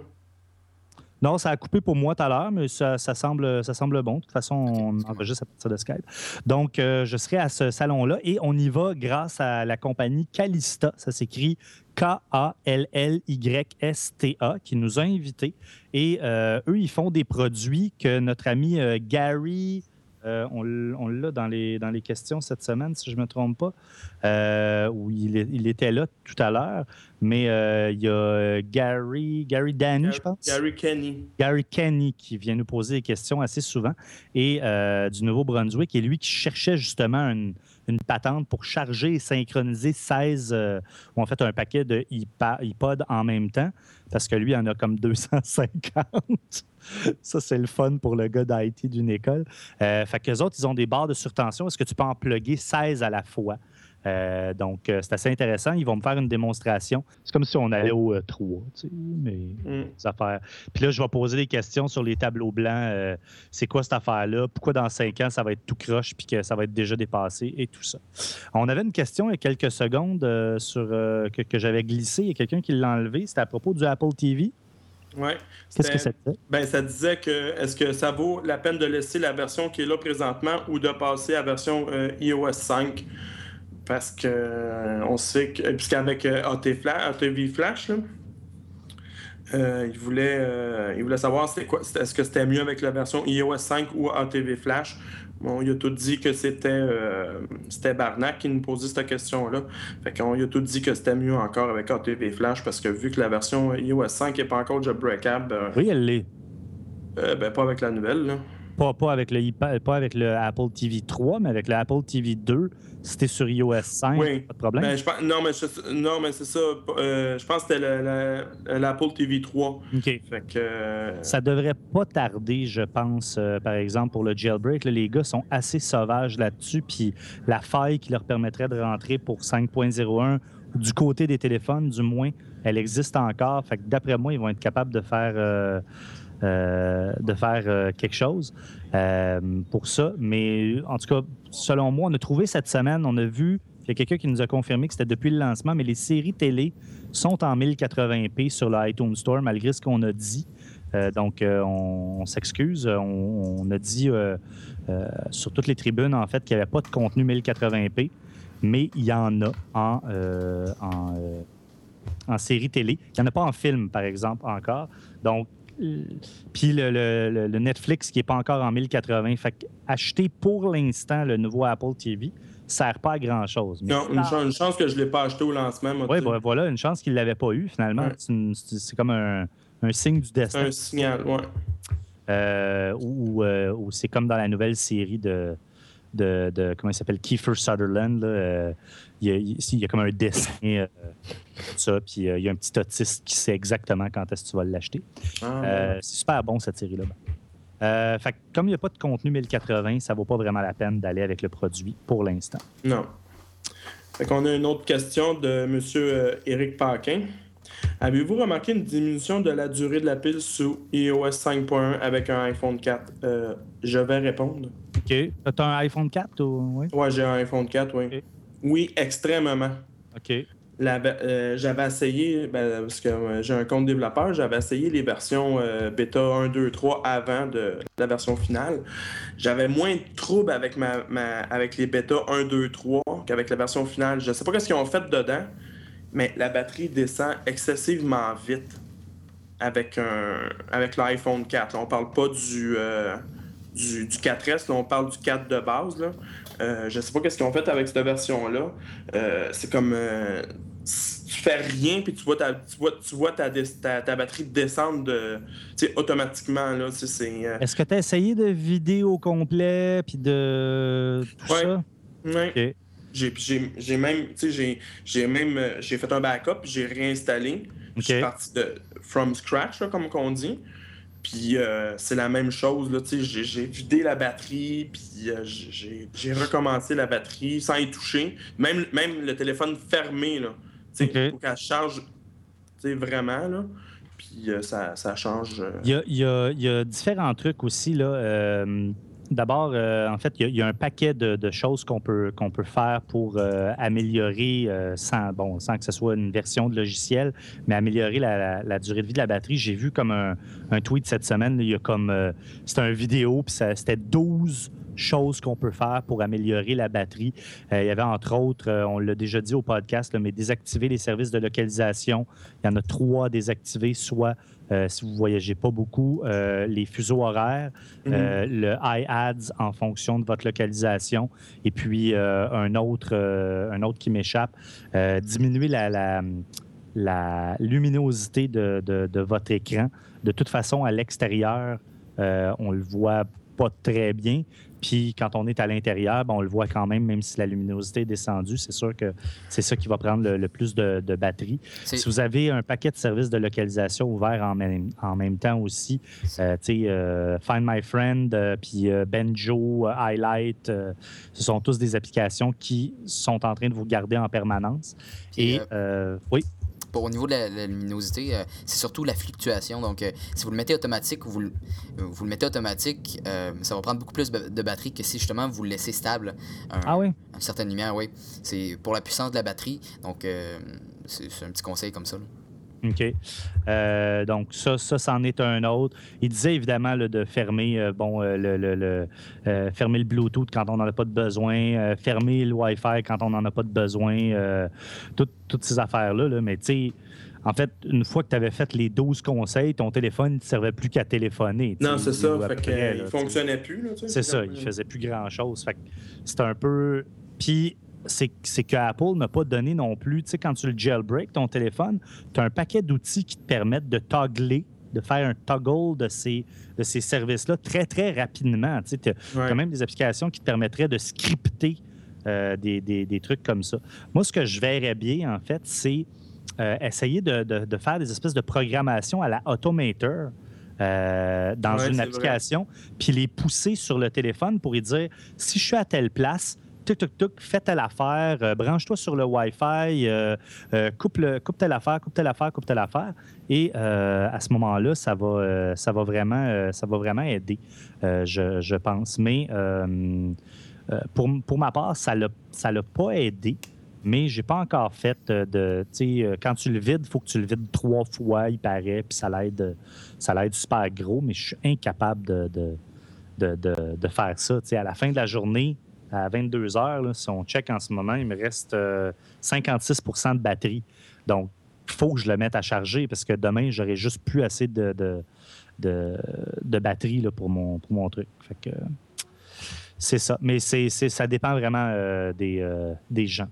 Non, ça a coupé pour moi tout à l'heure, mais ça, ça semble, ça semble bon. De toute façon, on excuse-moi. enregistre à partir de Skype. Donc, euh, je serai à ce salon-là et on y va grâce à la compagnie Calista. Ça s'écrit K A L L Y S T A, qui nous a invités. Et euh, eux, ils font des produits que notre ami euh, Gary... euh, on l- on l'a dans les, dans les questions cette semaine, si je ne me trompe pas, euh, où il, est- il était là tout à l'heure. Mais euh, il y a euh, Gary, Gary Danny, je pense. Gary Kenny. Gary Kenny qui vient nous poser des questions assez souvent et euh, du Nouveau-Brunswick et lui qui cherchait justement une, une patente pour charger et synchroniser seize euh, ou en fait un paquet de iPa- iPod en même temps parce que lui il en a comme deux cent cinquante. Ça, c'est le fun pour le gars d'I T d'une école. Euh, fait qu'eux autres, ils ont des barres de surtension. Est-ce que tu peux en plugger seize à la fois? Euh, donc, euh, c'est assez intéressant. Ils vont me faire une démonstration. C'est comme si on allait au euh, trois, tu sais, mais Mm. des affaires. Puis là, je vais poser des questions sur les tableaux blancs. Euh, c'est quoi cette affaire-là? Pourquoi dans cinq ans, ça va être tout croche puis que ça va être déjà dépassé et tout ça? On avait une question il y a quelques secondes euh, sur, euh, que, que j'avais glissé. Il y a quelqu'un qui l'a enlevé. C'était à propos du Apple T V. Ouais. Qu'est-ce que C'était- ça fait? Ben, ça disait que est-ce que ça vaut la peine de laisser la version qui est là présentement ou de passer à la version euh, i O S cinq? Parce que euh, on sait que. Puisqu'avec euh, A T Flash, A T V Flash, là, euh, il, voulait, euh, il voulait savoir c'était quoi, c'était- est-ce que c'était mieux avec la version i O S cinq ou A T V Flash. Bon, il a tout dit que c'était euh, c'était Barnac qui nous posait cette question-là. Fait qu'on il a tout dit que c'était mieux encore avec A T V Flash parce que vu que la version i O S cinq n'est pas encore jailbreakable, euh, Oui, elle l'est. euh, ben pas avec la nouvelle, là. Pas, pas, avec le, iPad- pas avec le Apple T V trois, mais avec le Apple T V deux. Si t'es sur i O S cinq, Oui. pas de problème. Ben, je pense, non, mais, je- non, mais c'est ça. euh, je pense que c'était le- la- l'Apple T V trois. OK. Fait que. euh, Ça devrait pas tarder, je pense, euh, par exemple, pour le jailbreak. Là, les gars sont assez sauvages là-dessus. Puis la faille qui leur permettrait de rentrer pour cinq point zéro un, du côté des téléphones, du moins, elle existe encore. Fait que d'après moi, ils vont être capables de faire, euh, euh, de faire euh, quelque chose euh, pour ça. Mais en tout cas, selon moi, on a trouvé cette semaine, on a vu, il y a quelqu'un qui nous a confirmé que c'était depuis le lancement, mais les séries télé sont en mille quatre-vingts p sur le iTunes Store, malgré ce qu'on a dit. Euh, donc, euh, on, on s'excuse. On, on a dit euh, euh, sur toutes les tribunes, en fait, qu'il n'y avait pas de contenu mille quatre-vingts p, mais il y en a en, euh, en, euh, en série télé. Il n'y en a pas en film, par exemple, encore. Donc, euh, puis le, le- le- le Netflix qui n'est pas encore en mille quatre-vingts. Fait que acheter pour l'instant le nouveau Apple T V ne sert pas à grand-chose. Mais Non, une, chan- une chance que je ne l'ai pas acheté au lancement. moi, oui, tu sais. ben, voilà, une chance qu'il ne l'avait pas eu, finalement. Ouais. C'est, une- c'est- c'est comme un, un signe du C'est destin. un signal, ouais. Euh, ou euh, ou c'est comme dans la nouvelle série de, de, de comment il s'appelle, Kiefer Sutherland. là, euh, il, y a, il- il y a comme un dessin, euh, tout ça, puis euh, il y a un petit autiste qui sait exactement quand est-ce que tu vas l'acheter. Ah, Euh, c'est super bon, cette série-là. Euh, fait que comme il n'y a pas de contenu mille quatre-vingts, ça ne vaut pas vraiment la peine d'aller avec le produit pour l'instant. Non. Fait qu'on a une autre question de M. Euh, Éric Paquin. Avez-vous remarqué une diminution de la durée de la pile sous i O S cinq point un avec un iPhone quatre? Euh, je vais répondre. OK. Tu as un iPhone quatre ou... Oui? Ouais, j'ai un iPhone quatre, oui. OK. Oui, extrêmement. OK. La, euh, j'avais essayé, ben, parce que euh, j'ai un compte développeur, j'avais essayé les versions euh, bêta un, deux, trois avant de la version finale. J'avais moins de troubles avec, ma, ma, avec les bêta un, deux, trois qu'avec la version finale. Je sais pas ce qu'ils ont fait dedans, mais la batterie descend excessivement vite avec, un, avec l'iPhone quatre. Là, on parle pas du, euh, du, du quatre S, là, on parle du quatre de base. Là. Euh, je sais pas ce qu'ils ont fait avec cette version-là. Euh, c'est comme... Euh, tu fais rien, puis tu vois ta, tu vois, tu vois ta, ta, ta batterie descendre de, automatiquement. Là, c'est, euh... Est-ce que tu as essayé de vider au complet, puis de tout ouais. ça? Ouais. Okay. J'ai, j'ai, j'ai même, j'ai, j'ai même j'ai fait un backup, puis j'ai réinstallé. Okay. Je suis parti de from scratch, là, comme on dit. Puis euh, c'est la même chose, là, j'ai, j'ai vidé la batterie, puis euh, j'ai, j'ai recommencé la batterie sans y toucher. Même, même le téléphone fermé, là, okay. Pour qu'elle charge vraiment, là. Puis euh, ça, ça change. Euh... Il, y a, il, y a, il y a différents trucs aussi, là. Euh... D'abord, euh, en fait, il y, il y a un paquet de, de choses qu'on peut, qu'on peut faire pour euh, améliorer, euh, sans, bon, sans que ce soit une version de logiciel, mais améliorer la, la, la durée de vie de la batterie. J'ai vu comme un, un tweet cette semaine, là, il y a comme, euh, c'était une vidéo, puis ça, c'était douze choses qu'on peut faire pour améliorer la batterie. Euh, il y avait entre autres, euh, on l'a déjà dit au podcast, là, mais désactiver les services de localisation. Il y en a trois désactivés, soit Euh, si vous ne voyagez pas beaucoup, euh, les fuseaux horaires, mm-hmm. euh, le iAds en fonction de votre localisation, et puis euh, un, autre, euh, un autre qui m'échappe, euh, diminuer la, la, la luminosité de, de, de votre écran. De toute façon, à l'extérieur, euh, on le voit pas très bien. Puis quand on est à l'intérieur, ben, on le voit quand même, même si la luminosité est descendue. C'est sûr que c'est ça qui va prendre le, le plus de, de batterie. C'est... Si vous avez un paquet de services de localisation ouverts en même, en même temps aussi, euh, tu sais, euh, Find My Friend, euh, puis euh, Benjo, euh, Highlight, euh, ce sont tous des applications qui sont en train de vous garder en permanence. Et, euh, euh, oui. Au niveau de la, la luminosité, euh, c'est surtout la fluctuation. Donc, euh, si vous le mettez automatique ou vous, vous le mettez automatique, euh, ça va prendre beaucoup plus de batterie que si justement vous le laissez stable. Un, ah oui? Une certaine lumière, oui. C'est pour la puissance de la batterie. Donc, euh, c'est, c'est un petit conseil comme ça. Là. OK. Euh, donc, ça, ça, c'en est un autre. Il disait évidemment là, de fermer, euh, bon, euh, le, le, le, euh, fermer le Bluetooth quand on n'en a pas de besoin, euh, fermer le Wi-Fi quand on n'en a pas de besoin, euh, tout, toutes ces affaires-là. Là. Mais tu sais, en fait, une fois que tu avais fait les douze conseils, ton téléphone ne servait plus qu'à téléphoner. Non, c'est ça. Fait près, que, là, il fonctionnait plus. Là, c'est ça. Il ne faisait plus grand-chose. Fait que c'est un peu... Puis... c'est, c'est qu'Apple n'a pas donné non plus, tu sais, quand tu le jailbreak, ton téléphone, tu as un paquet d'outils qui te permettent de toggler, de faire un toggle de ces, de ces services-là très, très rapidement. Tu sais, tu as ouais. quand même des applications qui te permettraient de scripter euh, des, des, des trucs comme ça. Moi, ce que je verrais bien, en fait, c'est euh, essayer de, de, de faire des espèces de programmation à la Automator. Euh, dans ouais, une application, puis les pousser sur le téléphone pour y dire, si je suis à telle place, Tuc, tuc, tuc, fais telle affaire, euh, branche-toi sur le Wi-Fi, euh, euh, coupe, le, coupe telle affaire, coupe telle affaire, coupe telle affaire. Et euh, à ce moment-là, ça va, euh, ça va, vraiment, euh, ça va vraiment aider, euh, je, je pense. Mais euh, euh, pour, pour ma part, ça ne l'a pas aidé, mais je n'ai pas encore fait de... Tu sais, quand tu le vides, il faut que tu le vides trois fois, il paraît, puis ça l'aide, ça l'aide super gros, mais je suis incapable de, de, de, de, de faire ça. Tu sais, à la fin de la journée, à vingt-deux heures, là, si on check en ce moment, il me reste euh, cinquante-six pour cent de batterie. Donc, il faut que je le mette à charger parce que demain, j'aurai juste plus assez de, de, de, de batterie là, pour, mon, pour mon truc. Fait que, c'est ça. Mais c'est, c'est, ça dépend vraiment euh, des, euh, des gens.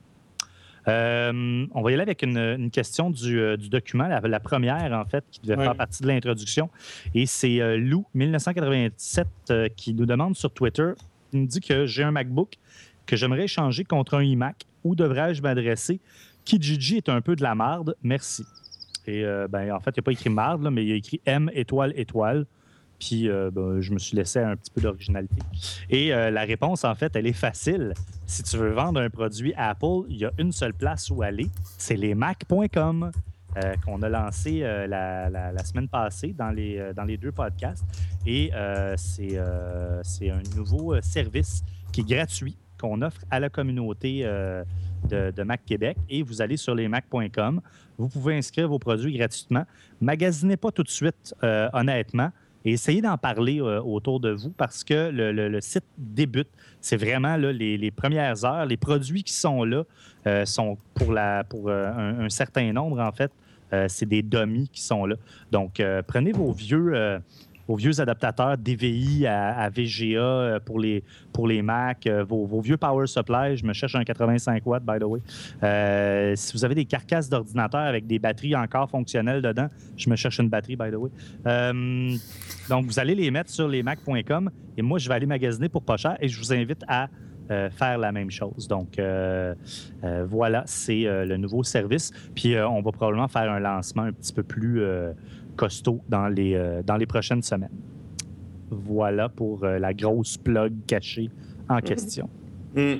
Euh, on va y aller avec une, une question du, euh, du document, la, la première, en fait, qui devait ouais. faire partie de l'introduction. Et c'est euh, Lou, dix-neuf cent quatre-vingt-dix-sept, euh, qui nous demande sur Twitter. Il me dit que j'ai un MacBook que j'aimerais échanger contre un iMac. Où devrais-je m'adresser? Kijiji est un peu de la marde. Merci. Et euh, ben, en fait, il n'a pas écrit marde, là, mais il a écrit M étoile étoile. Puis euh, ben, je me suis laissé un petit peu d'originalité. Et euh, la réponse, en fait, elle est facile. Si tu veux vendre un produit Apple, il y a une seule place où aller, c'est les mac point com. Euh, qu'on a lancé euh, la, la, la semaine passée dans les, euh, dans les deux podcasts. Et euh, c'est, euh, c'est un nouveau service qui est gratuit, qu'on offre à la communauté euh, de, de Mac Québec. Et vous allez sur les mac point com. Vous pouvez inscrire vos produits gratuitement. Magasinez pas tout de suite, euh, honnêtement. Et essayez d'en parler euh, autour de vous parce que le, le, le site débute. C'est vraiment là, les, les premières heures. Les produits qui sont là euh, sont pour, la, pour euh, un, un certain nombre, en fait. Euh, c'est des dummies qui sont là. Donc, euh, prenez vos vieux, euh, vos vieux adaptateurs D V I à, à V G A euh, pour, les, pour les Mac, euh, vos, vos vieux Power Supply. Je me cherche un quatre-vingt-cinq watts, by the way. Euh, si vous avez des carcasses d'ordinateur avec des batteries encore fonctionnelles dedans, je me cherche une batterie, by the way. Euh, donc, vous allez les mettre sur les mac point com et moi, je vais aller magasiner pour pas cher et je vous invite à Euh, faire la même chose. Donc, euh, euh, voilà, c'est euh, le nouveau service. Puis, euh, on va probablement faire un lancement un petit peu plus euh, costaud dans les, euh, dans les prochaines semaines. Voilà pour euh, la grosse plug cachée en question. Mm.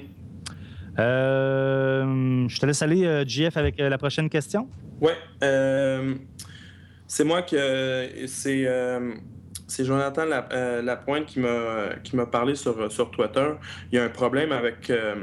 Euh, je te laisse aller, euh, J F, avec euh, la prochaine question. Ouais. Euh, c'est moi que... C'est... Euh... C'est Jonathan euh, Lapointe qui m'a, qui m'a parlé sur, sur Twitter. Il y a un problème avec euh,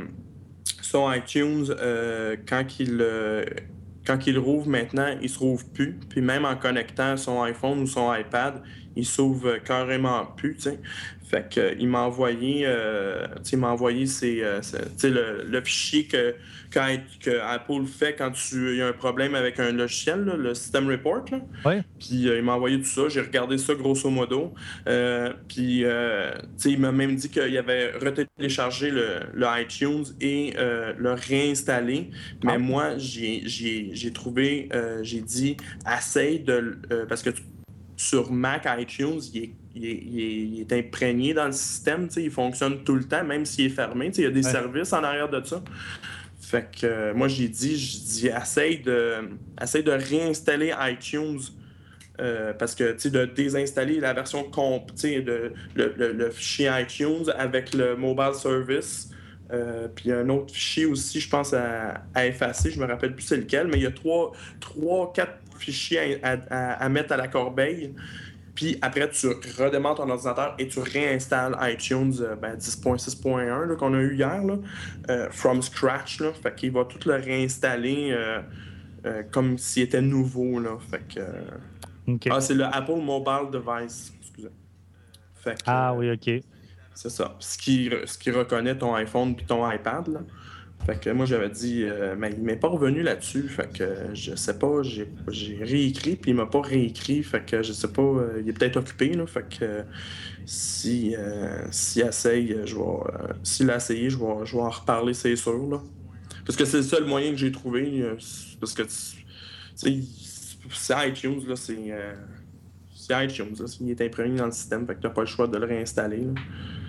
son iTunes. Euh, quand, il, euh, quand il rouvre maintenant, il ne se rouvre plus. Puis même en connectant son iPhone ou son iPad, il s'ouvre carrément plus. T'sais. Fait qu'il m'a envoyé, euh, il m'a envoyé ses, euh, ses, le, le fichier que, quand, que Apple fait quand il y a un problème avec un logiciel, là, le System Report. Là. Ouais. Puis euh, il m'a envoyé tout ça. J'ai regardé ça grosso modo. Euh, puis euh, il m'a même dit qu'il avait retéléchargé le, le iTunes et euh, le réinstallé. Mais ah. moi, j'ai, j'ai, j'ai trouvé, euh, j'ai dit, essaye de... Euh, parce que tu, sur Mac, iTunes, il est Il est, il, est, il est imprégné dans le système, il fonctionne tout le temps, même s'il est fermé. Il y a des ouais. services en arrière de ça. Fait que euh, moi, j'ai dit, j'ai dit essaye, de, essaye de réinstaller iTunes euh, parce que de désinstaller la version comp, de, le, le, le fichier iTunes avec le mobile service. Euh, puis il y a un autre fichier aussi, je pense, à, à effacer. Je me rappelle plus c'est lequel, mais il y a trois, trois quatre fichiers à, à, à mettre à la corbeille. Puis après, tu redémarres ton ordinateur et tu réinstalles iTunes euh, ben, dix point six point un là, qu'on a eu hier, là, euh, from scratch. Là. Fait qu'il va tout le réinstaller euh, euh, comme s'il était nouveau. Là. Fait que, euh... okay. Ah, c'est le Apple Mobile Device. Excusez. Fait que, ah oui, OK. C'est ça. Ce qui, ce qui reconnaît ton iPhone puis ton iPad. Là. Fait que moi, j'avais dit, euh, mais il m'est pas revenu là-dessus. Fait que euh, je sais pas, j'ai, j'ai réécrit, puis il m'a pas réécrit. Fait que je sais pas, euh, il est peut-être occupé. Là, fait que euh, si, euh, s'il essaye, je vais, euh, s'il a essayé, je vais, je vais en reparler, c'est sûr. Là. Parce que c'est le seul moyen que j'ai trouvé. Euh, parce que, tu sais, c'est iTunes, là, c'est, euh, c'est iTunes. Là, il est imprégné dans le système, fait que t'as pas le choix de le réinstaller. Là.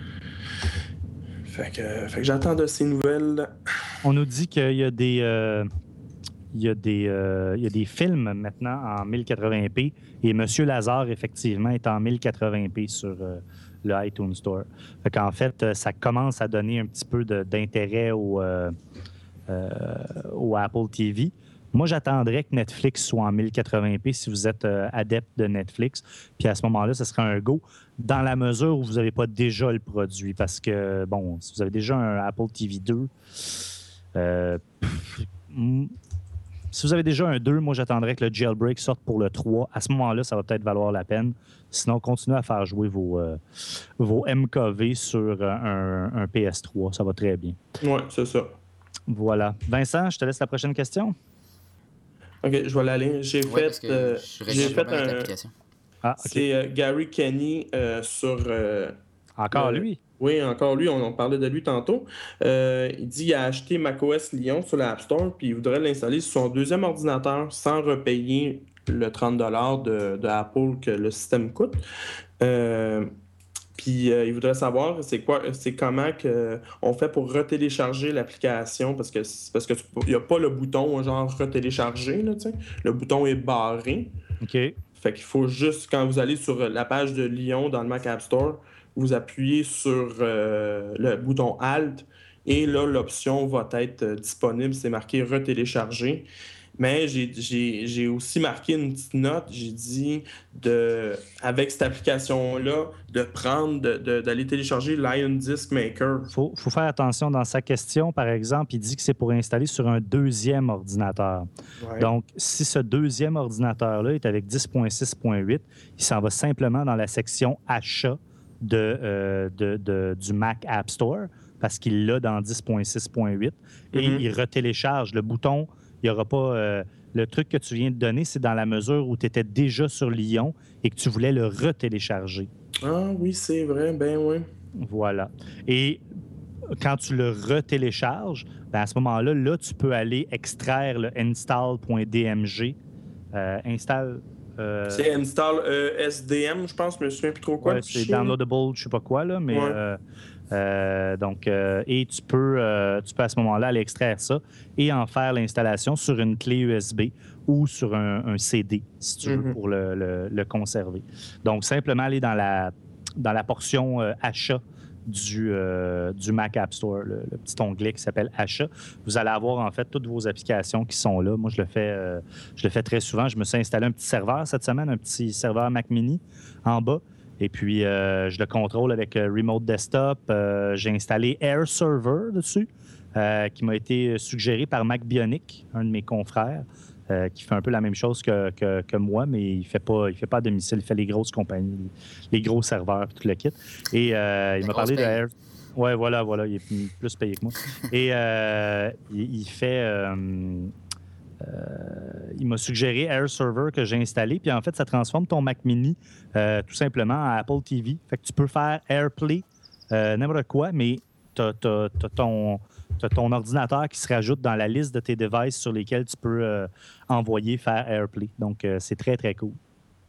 Fait que, fait que j'attends de ces nouvelles. On nous dit qu'il y a des, euh, il y a des, euh, il y a des films maintenant en mille quatre-vingts p et Monsieur Lazare, effectivement, est en mille quatre-vingts p sur euh, le iTunes Store. Fait qu'en fait, ça commence à donner un petit peu de, d'intérêt au, euh, euh, au Apple T V. Moi, j'attendrais que Netflix soit en mille quatre-vingts p si vous êtes euh, adepte de Netflix. Puis à ce moment-là, ce serait un go dans la mesure où vous n'avez pas déjà le produit. Parce que, bon, si vous avez déjà un Apple T V deux, euh, pff, si vous avez déjà un deux, moi, j'attendrais que le jailbreak sorte pour le trois. À ce moment-là, ça va peut-être valoir la peine. Sinon, continuez à faire jouer vos, euh, vos M K V sur un, un P S trois. Ça va très bien. Oui, c'est ça. Voilà. Vincent, je te laisse la prochaine question. OK, je vais l'aller. J'ai ouais, fait, euh, j'ai fait un... Ah, okay. C'est euh, Gary Kenny euh, sur... Euh, encore euh, lui? Oui, encore lui. On, on parlait de lui tantôt. Euh, il dit qu'il a acheté macOS Lyon sur l'App Store puis il voudrait l'installer sur son deuxième ordinateur sans repayer le trente dollars de, de Apple que le système coûte. Euh, Puis euh, il voudrait savoir c'est quoi, c'est comment que on fait pour retélécharger l'application parce que parce que il n'y a pas le bouton genre retélécharger là, tu sais. Le bouton est barré. OK. Fait qu'il faut juste, quand vous allez sur la page de Lyon dans le Mac App Store, vous appuyez sur euh, le bouton Alt et là, l'option va être euh, disponible. C'est marqué retélécharger. Mais j'ai, j'ai, j'ai aussi marqué une petite note. J'ai dit, de, avec cette application-là, de prendre, de, de, d'aller télécharger Lion Disk Maker. Il faut, faut faire attention dans sa question, par exemple, il dit que c'est pour installer sur un deuxième ordinateur. Ouais. Donc, si ce deuxième ordinateur-là est avec dix point six point huit, il s'en va simplement dans la section achat de, euh, de, de, du Mac App Store parce qu'il l'a dans dix point six point huit et Mm-hmm. il retélécharge le bouton. Il n'y aura pas. Euh, le truc que tu viens de donner, c'est dans la mesure où tu étais déjà sur Lyon et que tu voulais le retélécharger. Ah oui, c'est vrai, ben oui. Voilà. Et quand tu le retélécharges, ben à ce moment-là, là, tu peux aller extraire le install.dmg. Euh, install. Euh, C'est install euh, S D M, je pense, je me souviens plus trop quoi. ouais, c'est downloadable, je sais pas quoi, là, mais. Ouais. Euh, euh, donc, euh, et tu peux, euh, tu peux à ce moment-là aller extraire ça et en faire l'installation sur une clé U S B ou sur un, un C D, si tu veux, Mm-hmm. pour le, le, le conserver. Donc, simplement aller dans la, dans la portion euh, achat du, euh, du Mac App Store, le, le petit onglet qui s'appelle Achat. Vous allez avoir en fait toutes vos applications qui sont là. Moi, je le fais, euh, je le fais très souvent. Je me suis installé un petit serveur cette semaine, un petit serveur Mac Mini en bas. Et puis, euh, je le contrôle avec euh, Remote Desktop. Euh, j'ai installé Air Server dessus, euh, qui m'a été suggéré par Mac Bionic, un de mes confrères, euh, qui fait un peu la même chose que, que, que moi, mais il ne fait pas, il fait pas à domicile, il fait les grosses compagnies, les gros serveurs, tout le kit. Et euh, il m'a parlé de Air. Ouais, voilà, voilà, il est plus payé que moi. Et euh, il, il fait. Euh, Euh, il m'a suggéré Air Server que j'ai installé. Puis en fait, ça transforme ton Mac Mini euh, tout simplement en Apple T V. Fait que tu peux faire AirPlay, euh, n'importe quoi, mais tu as ton, ton ordinateur qui se rajoute dans la liste de tes devices sur lesquels tu peux euh, envoyer faire AirPlay. Donc, euh, c'est très, très cool.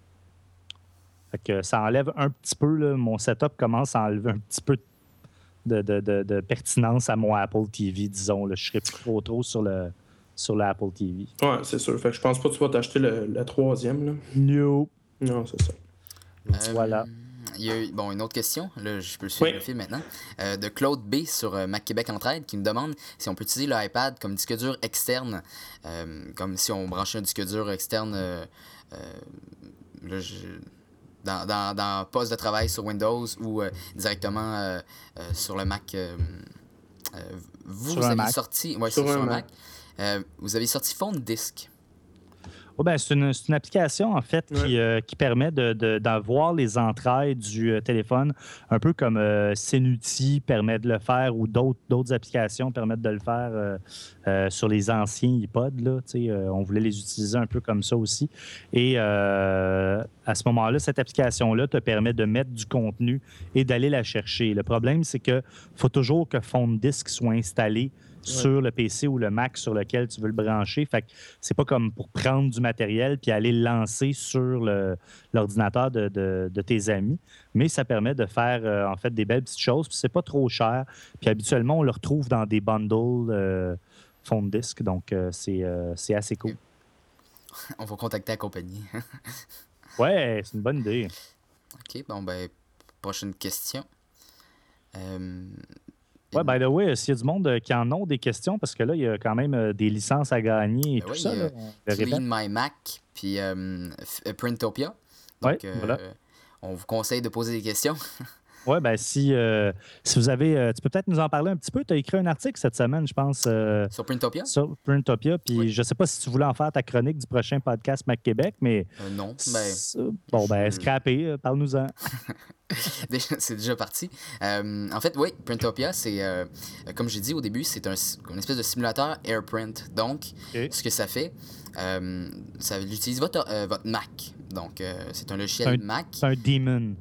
Fait que ça enlève un petit peu, là, mon setup commence à enlever un petit peu de, de, de, de pertinence à mon Apple T V, disons. Là. Je ne serais plus trop trop sur le sur l'Apple T V. Ouais, c'est sûr. Fait que je pense pas que tu vas t'acheter le, le troisième. Là. No. Non, c'est ça. Euh, Voilà. Il y a eu, bon, une autre question, là, je peux suivre Oui. le fil maintenant, euh, de Claude B sur euh, Mac Québec Entraide qui me demande si on peut utiliser l'iPad comme disque dur externe, euh, comme si on branchait un disque dur externe euh, euh, là, je, dans, dans, dans poste de travail sur Windows ou euh, directement euh, euh, sur le Mac. Euh, euh, vous, Sur vous un avez Mac. sorti, ouais, Sur sur, un sur un Mac. Mac, euh, vous avez sorti Phone Disk. Oh, ben, c'est, une, c'est une application, en fait, qui, Ouais. euh, qui permet de, de, d'avoir les entrailles du euh, téléphone, un peu comme euh, Cenuti permet de le faire ou d'autres, d'autres applications permettent de le faire euh, euh, sur les anciens iPods. Là, euh, on voulait les utiliser un peu comme ça aussi. Et euh, à ce moment-là, cette application-là te permet de mettre du contenu et d'aller la chercher. Le problème, c'est qu'il faut toujours que Phone Disk soit installé sur le P C ou le Mac sur lequel tu veux le brancher. Fait que c'est pas comme pour prendre du matériel puis aller le lancer sur le, l'ordinateur de, de, de tes amis, mais ça permet de faire euh, en fait des belles petites choses. Puis c'est pas trop cher. Puis habituellement, on le retrouve dans des bundles euh, Phone Disk, donc euh, c'est, euh, c'est assez cool. On va contacter la compagnie. Ouais, c'est une bonne idée. OK, bon, ben, prochaine question. Euh, Ouais, by the way, s'il y a du monde euh, qui en ont des questions, parce que là, il y a quand même euh, des licences à gagner et Ben tout oui, ça. il y a Là, on le répète. Clean My Mac, puis euh, F- euh, Printopia. Donc, Ouais, euh, voilà. on vous conseille de poser des questions. Oui, ben si, euh, si vous avez. euh, tu peux peut-être nous en parler un petit peu. Tu as écrit un article cette semaine, je pense, euh, Sur Printopia? sur Printopia. Puis Oui. je ne sais pas si tu voulais en faire ta chronique du prochain podcast Mac Québec, mais. Euh, non, ben, c'est- bon, ben, je- scrappé, euh, parle-nous-en. déjà- c'est déjà parti. Euh, en fait, oui, Printopia, c'est, euh, comme j'ai dit au début, c'est un, une espèce de simulateur AirPrint. Donc, OK. ce que ça fait, euh, ça utilise votre, euh, votre Mac. Donc, euh, c'est un logiciel Un- Mac, C'est un Demon.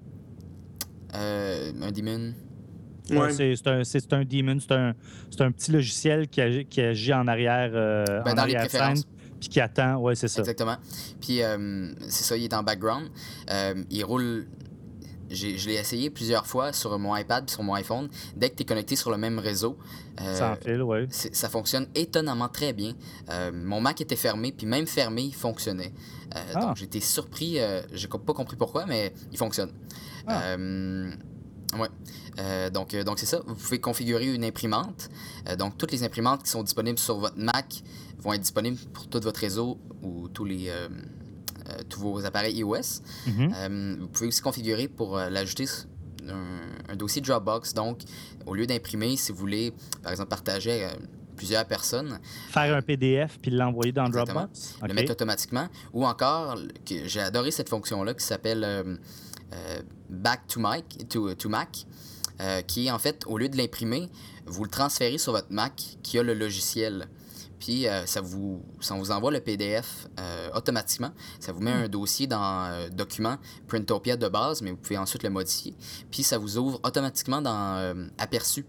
euh, un Daemon. Ouais, Ouais. c'est, c'est un, c'est, c'est un Demon. C'est un, c'est un petit logiciel qui agit, qui agit en arrière, euh, Ben, en dans les arrière-scène, préférences. puis qui attend. Oui, c'est ça. Exactement. Puis, euh, c'est ça, il est en background. Euh, il roule. j'ai, je l'ai essayé plusieurs fois sur mon iPad et sur mon iPhone. Dès que tu es connecté sur le même réseau, euh, Sans fil, oui. ça fonctionne étonnamment très bien. Euh, mon Mac était fermé, puis même fermé, il fonctionnait. Euh, Ah. Donc, j'étais surpris. Euh, j'ai pas compris pourquoi, mais il fonctionne. Ah. Euh, ouais. Euh, donc, euh, donc c'est ça. Vous pouvez configurer une imprimante. Euh, donc, toutes les imprimantes qui sont disponibles sur votre Mac vont être disponibles pour tout votre réseau ou tous les euh, euh, tous vos appareils iOS. Mhm. Euh, vous pouvez aussi configurer pour euh, l'ajouter un, un dossier Dropbox. Donc, au lieu d'imprimer, si vous voulez, par exemple, partager euh, plusieurs personnes, Faire un P D F puis l'envoyer dans Exactement. Dropbox. le OK. mettre automatiquement. Ou encore, que j'ai adoré cette fonction-là qui s'appelle euh, euh, Back to Mac, to, to Mac euh, qui est en fait, au lieu de l'imprimer, vous le transférez sur votre Mac qui a le logiciel. Puis euh, ça, vous, ça vous envoie le P D F euh, automatiquement. Ça vous met un dossier dans euh, document Printopia de base, mais vous pouvez ensuite le modifier. Puis ça vous ouvre automatiquement dans euh, Aperçu.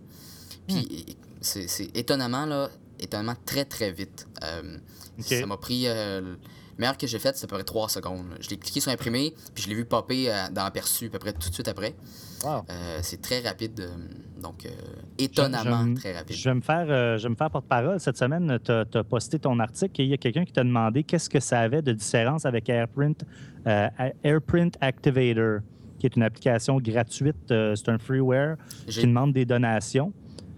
Puis c'est, c'est étonnamment, là, étonnamment très très vite. Euh, OK. Ça m'a pris. Euh, le meilleur que j'ai fait, c'est à peu près trois secondes. là. Je l'ai cliqué sur imprimer, puis je l'ai vu popper euh, dans Aperçu à peu près tout de suite après. Wow. Euh, c'est très rapide, euh, donc euh, étonnamment Je- je- très rapide. Je vais me faire, euh, je vais me faire porte-parole. Cette semaine, tu as posté ton article et il y a quelqu'un qui t'a demandé qu'est-ce que ça avait de différence avec AirPrint, euh, AirPrint Activator, qui est une application gratuite. euh, c'est un freeware qui J'ai- demande des donations.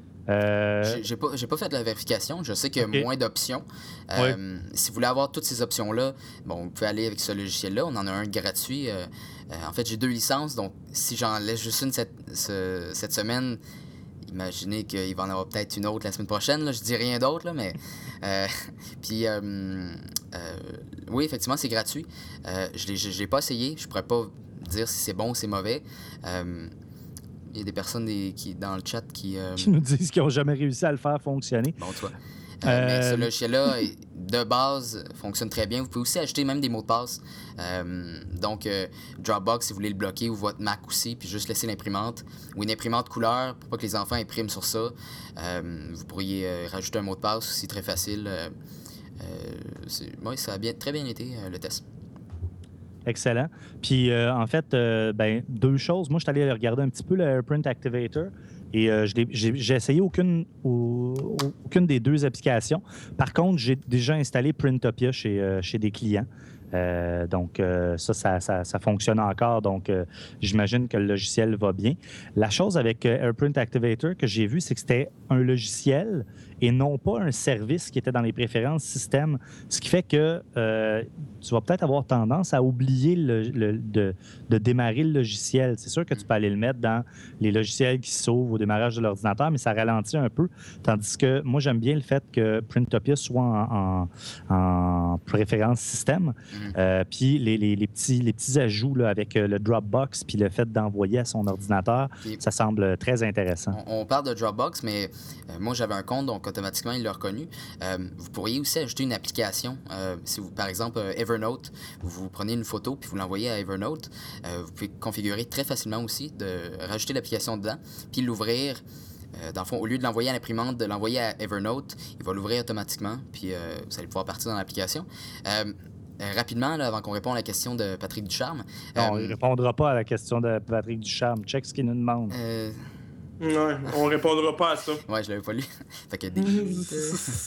Euh, J'ai j'ai pas, j'ai pas fait de la vérification. Je sais qu'il y a OK. moins d'options. Euh, Si vous voulez avoir toutes ces options-là, bon, vous pouvez aller avec ce logiciel-là. On en a un gratuit. Euh, euh, en fait, j'ai deux licences. Donc, si j'en laisse juste une cette, ce- cette semaine, imaginez qu'il va en avoir peut-être une autre la semaine prochaine. Là. Je dis rien d'autre, là, mais... euh, puis, euh, euh, oui, effectivement, c'est gratuit. Euh, je l'ai- je je l'ai pas essayé. Je pourrais pas dire si c'est bon ou c'est mauvais. Euh, il y a des personnes des- qui, dans le chat qui... euh, qui nous disent qu'ils n'ont jamais réussi à le faire fonctionner. Bon, toi. Euh, Mais Euh, ce logiciel-là, est- de base, fonctionne très bien. Vous pouvez aussi ajouter même des mots de passe. Euh, donc, euh, Dropbox, si vous voulez le bloquer, ou votre Mac aussi, puis juste laisser l'imprimante. Ou une imprimante couleur, pour pas que les enfants impriment sur ça. Euh, vous pourriez euh, rajouter un mot de passe aussi, très facile. Euh, euh, c'est- ouais, ça a bien, très bien été, euh, le test. Excellent. Puis, euh, en fait, euh, ben, deux choses. Moi, je suis allé regarder un petit peu le AirPrint Activator et euh, je l'ai- j'ai j'ai essayé aucune, au- aucune des deux applications. Par contre, j'ai déjà installé Printopia chez, euh, chez des clients. Euh, donc, euh, ça, ça, ça, ça fonctionne encore. Donc, euh, j'imagine que le logiciel va bien. La chose avec euh, AirPrint Activator que j'ai vu, c'est que c'était un logiciel et non pas un service qui était dans les préférences système. Ce qui fait que euh, tu vas peut-être avoir tendance à oublier le- le- de, de démarrer le logiciel. C'est sûr que tu peux aller le mettre dans les logiciels qui s'ouvrent au démarrage de l'ordinateur, mais ça ralentit un peu. Tandis que moi, j'aime bien le fait que Printopia soit en, en- en préférence système. Mhm. Euh, puis les, les- les petits, les petits ajouts là, avec euh, le Dropbox puis le fait d'envoyer à son ordinateur, Puis- ça semble très intéressant. On, on parle de Dropbox, mais euh, moi j'avais un compte, donc automatiquement il l'a reconnu. Euh, vous pourriez aussi ajouter une application. Euh, si vous, par exemple, euh, Evernote, vous, vous prenez une photo puis vous l'envoyez à Evernote. Euh, vous pouvez configurer très facilement aussi de rajouter l'application dedans, puis l'ouvrir. Euh, dans le fond, au lieu de l'envoyer à l'imprimante, de l'envoyer à Evernote, il va l'ouvrir automatiquement, puis euh, vous allez pouvoir partir dans l'application. Euh, euh, rapidement, là, avant qu'on réponde à la question de Patrick Ducharme. Non, euh, il ne répondra pas à la question de Patrick Ducharme. Check ce qu'il nous demande. euh, Ouais, on répondra pas à ça. Ouais, je l'avais pas lu. Fait que delete.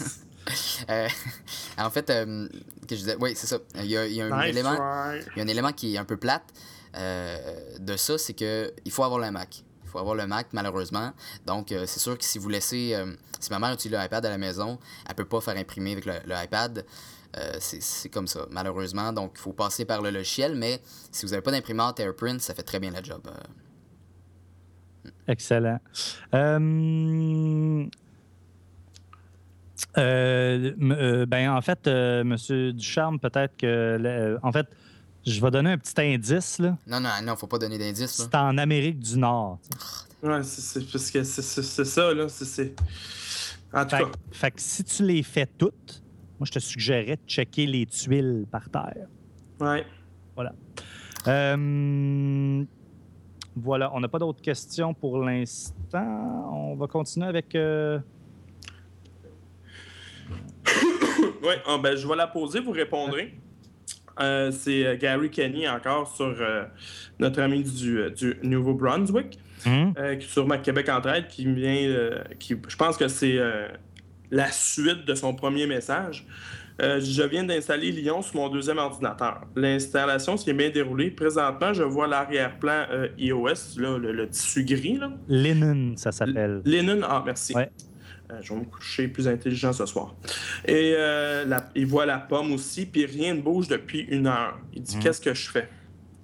Euh, en fait, euh, que je disais, oui, c'est ça. Il y a, il y a un Nice élément, try. il y a un élément qui est un peu plate euh, de ça, c'est que il faut avoir le Mac. Il faut avoir le Mac, malheureusement. Donc, euh, c'est sûr que si vous laissez, euh, si ma mère utilise l'iPad à la maison, elle peut pas faire imprimer avec le, le iPad. Euh, c'est, c'est comme ça, malheureusement. Donc, il faut passer par le logiciel, mais si vous n'avez pas d'imprimante AirPrint, ça fait très bien le job. Euh, Excellent. Euh, euh, m- euh, ben, en fait, euh, M. Ducharme, peut-être que. le- en fait, je vais donner un petit indice. Là. Non, non, non, faut pas donner d'indice. là. C'est en Amérique du Nord. tu sais. Ouais, c'est, c'est parce que c'est, c'est, c'est ça, là. C'est, c'est... En tout Fait, cas, fait que si tu les fais toutes, moi, je te suggérerais de checker les tuiles par terre. ouais. Voilà. Euh, voilà, on n'a pas d'autres questions pour l'instant. On va continuer avec. euh, Ouais, ah, ben, je vais la poser, vous répondrez. euh, c'est Gary Kenny encore sur euh, notre ami du, euh, du Nouveau-Brunswick, Hum? euh, sur Mac Québec Entraide, qui vient, euh, qui, je pense que c'est euh, la suite de son premier message. Euh, je viens d'installer Lyon sur mon deuxième ordinateur. L'installation s'est bien déroulée. Présentement, je vois l'arrière-plan euh, iOS, là, le, le tissu gris. Là. Lennon, ça s'appelle. Lennon, ah, merci. Ouais. Euh, je vais me coucher plus intelligent ce soir. Et euh, la, il voit la pomme aussi, puis rien ne bouge depuis une heure. Il dit, Hum. qu'est-ce que je fais?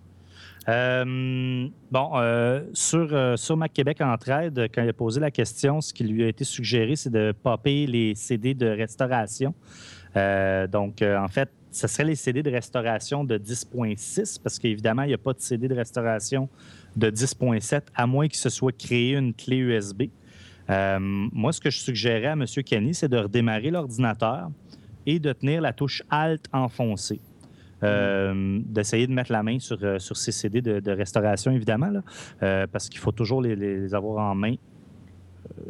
Euh, bon, euh, sur, euh, sur Mac Québec Entraide, quand il a posé la question, ce qui lui a été suggéré, c'est de popper les C D de restauration. Euh, donc, euh, en fait, ce serait les C D de restauration de dix point six, parce qu'évidemment, il n'y a pas de C D de restauration de dix point sept, à moins qu'il se soit créé une clé U S B. Euh, moi, ce que je suggérais à M. Kenny, c'est de redémarrer l'ordinateur et de tenir la touche Alt enfoncée. Euh, d'essayer de mettre la main sur, euh, sur ces C D de, de restauration, évidemment, là, euh, parce qu'il faut toujours les, les avoir en main. Euh,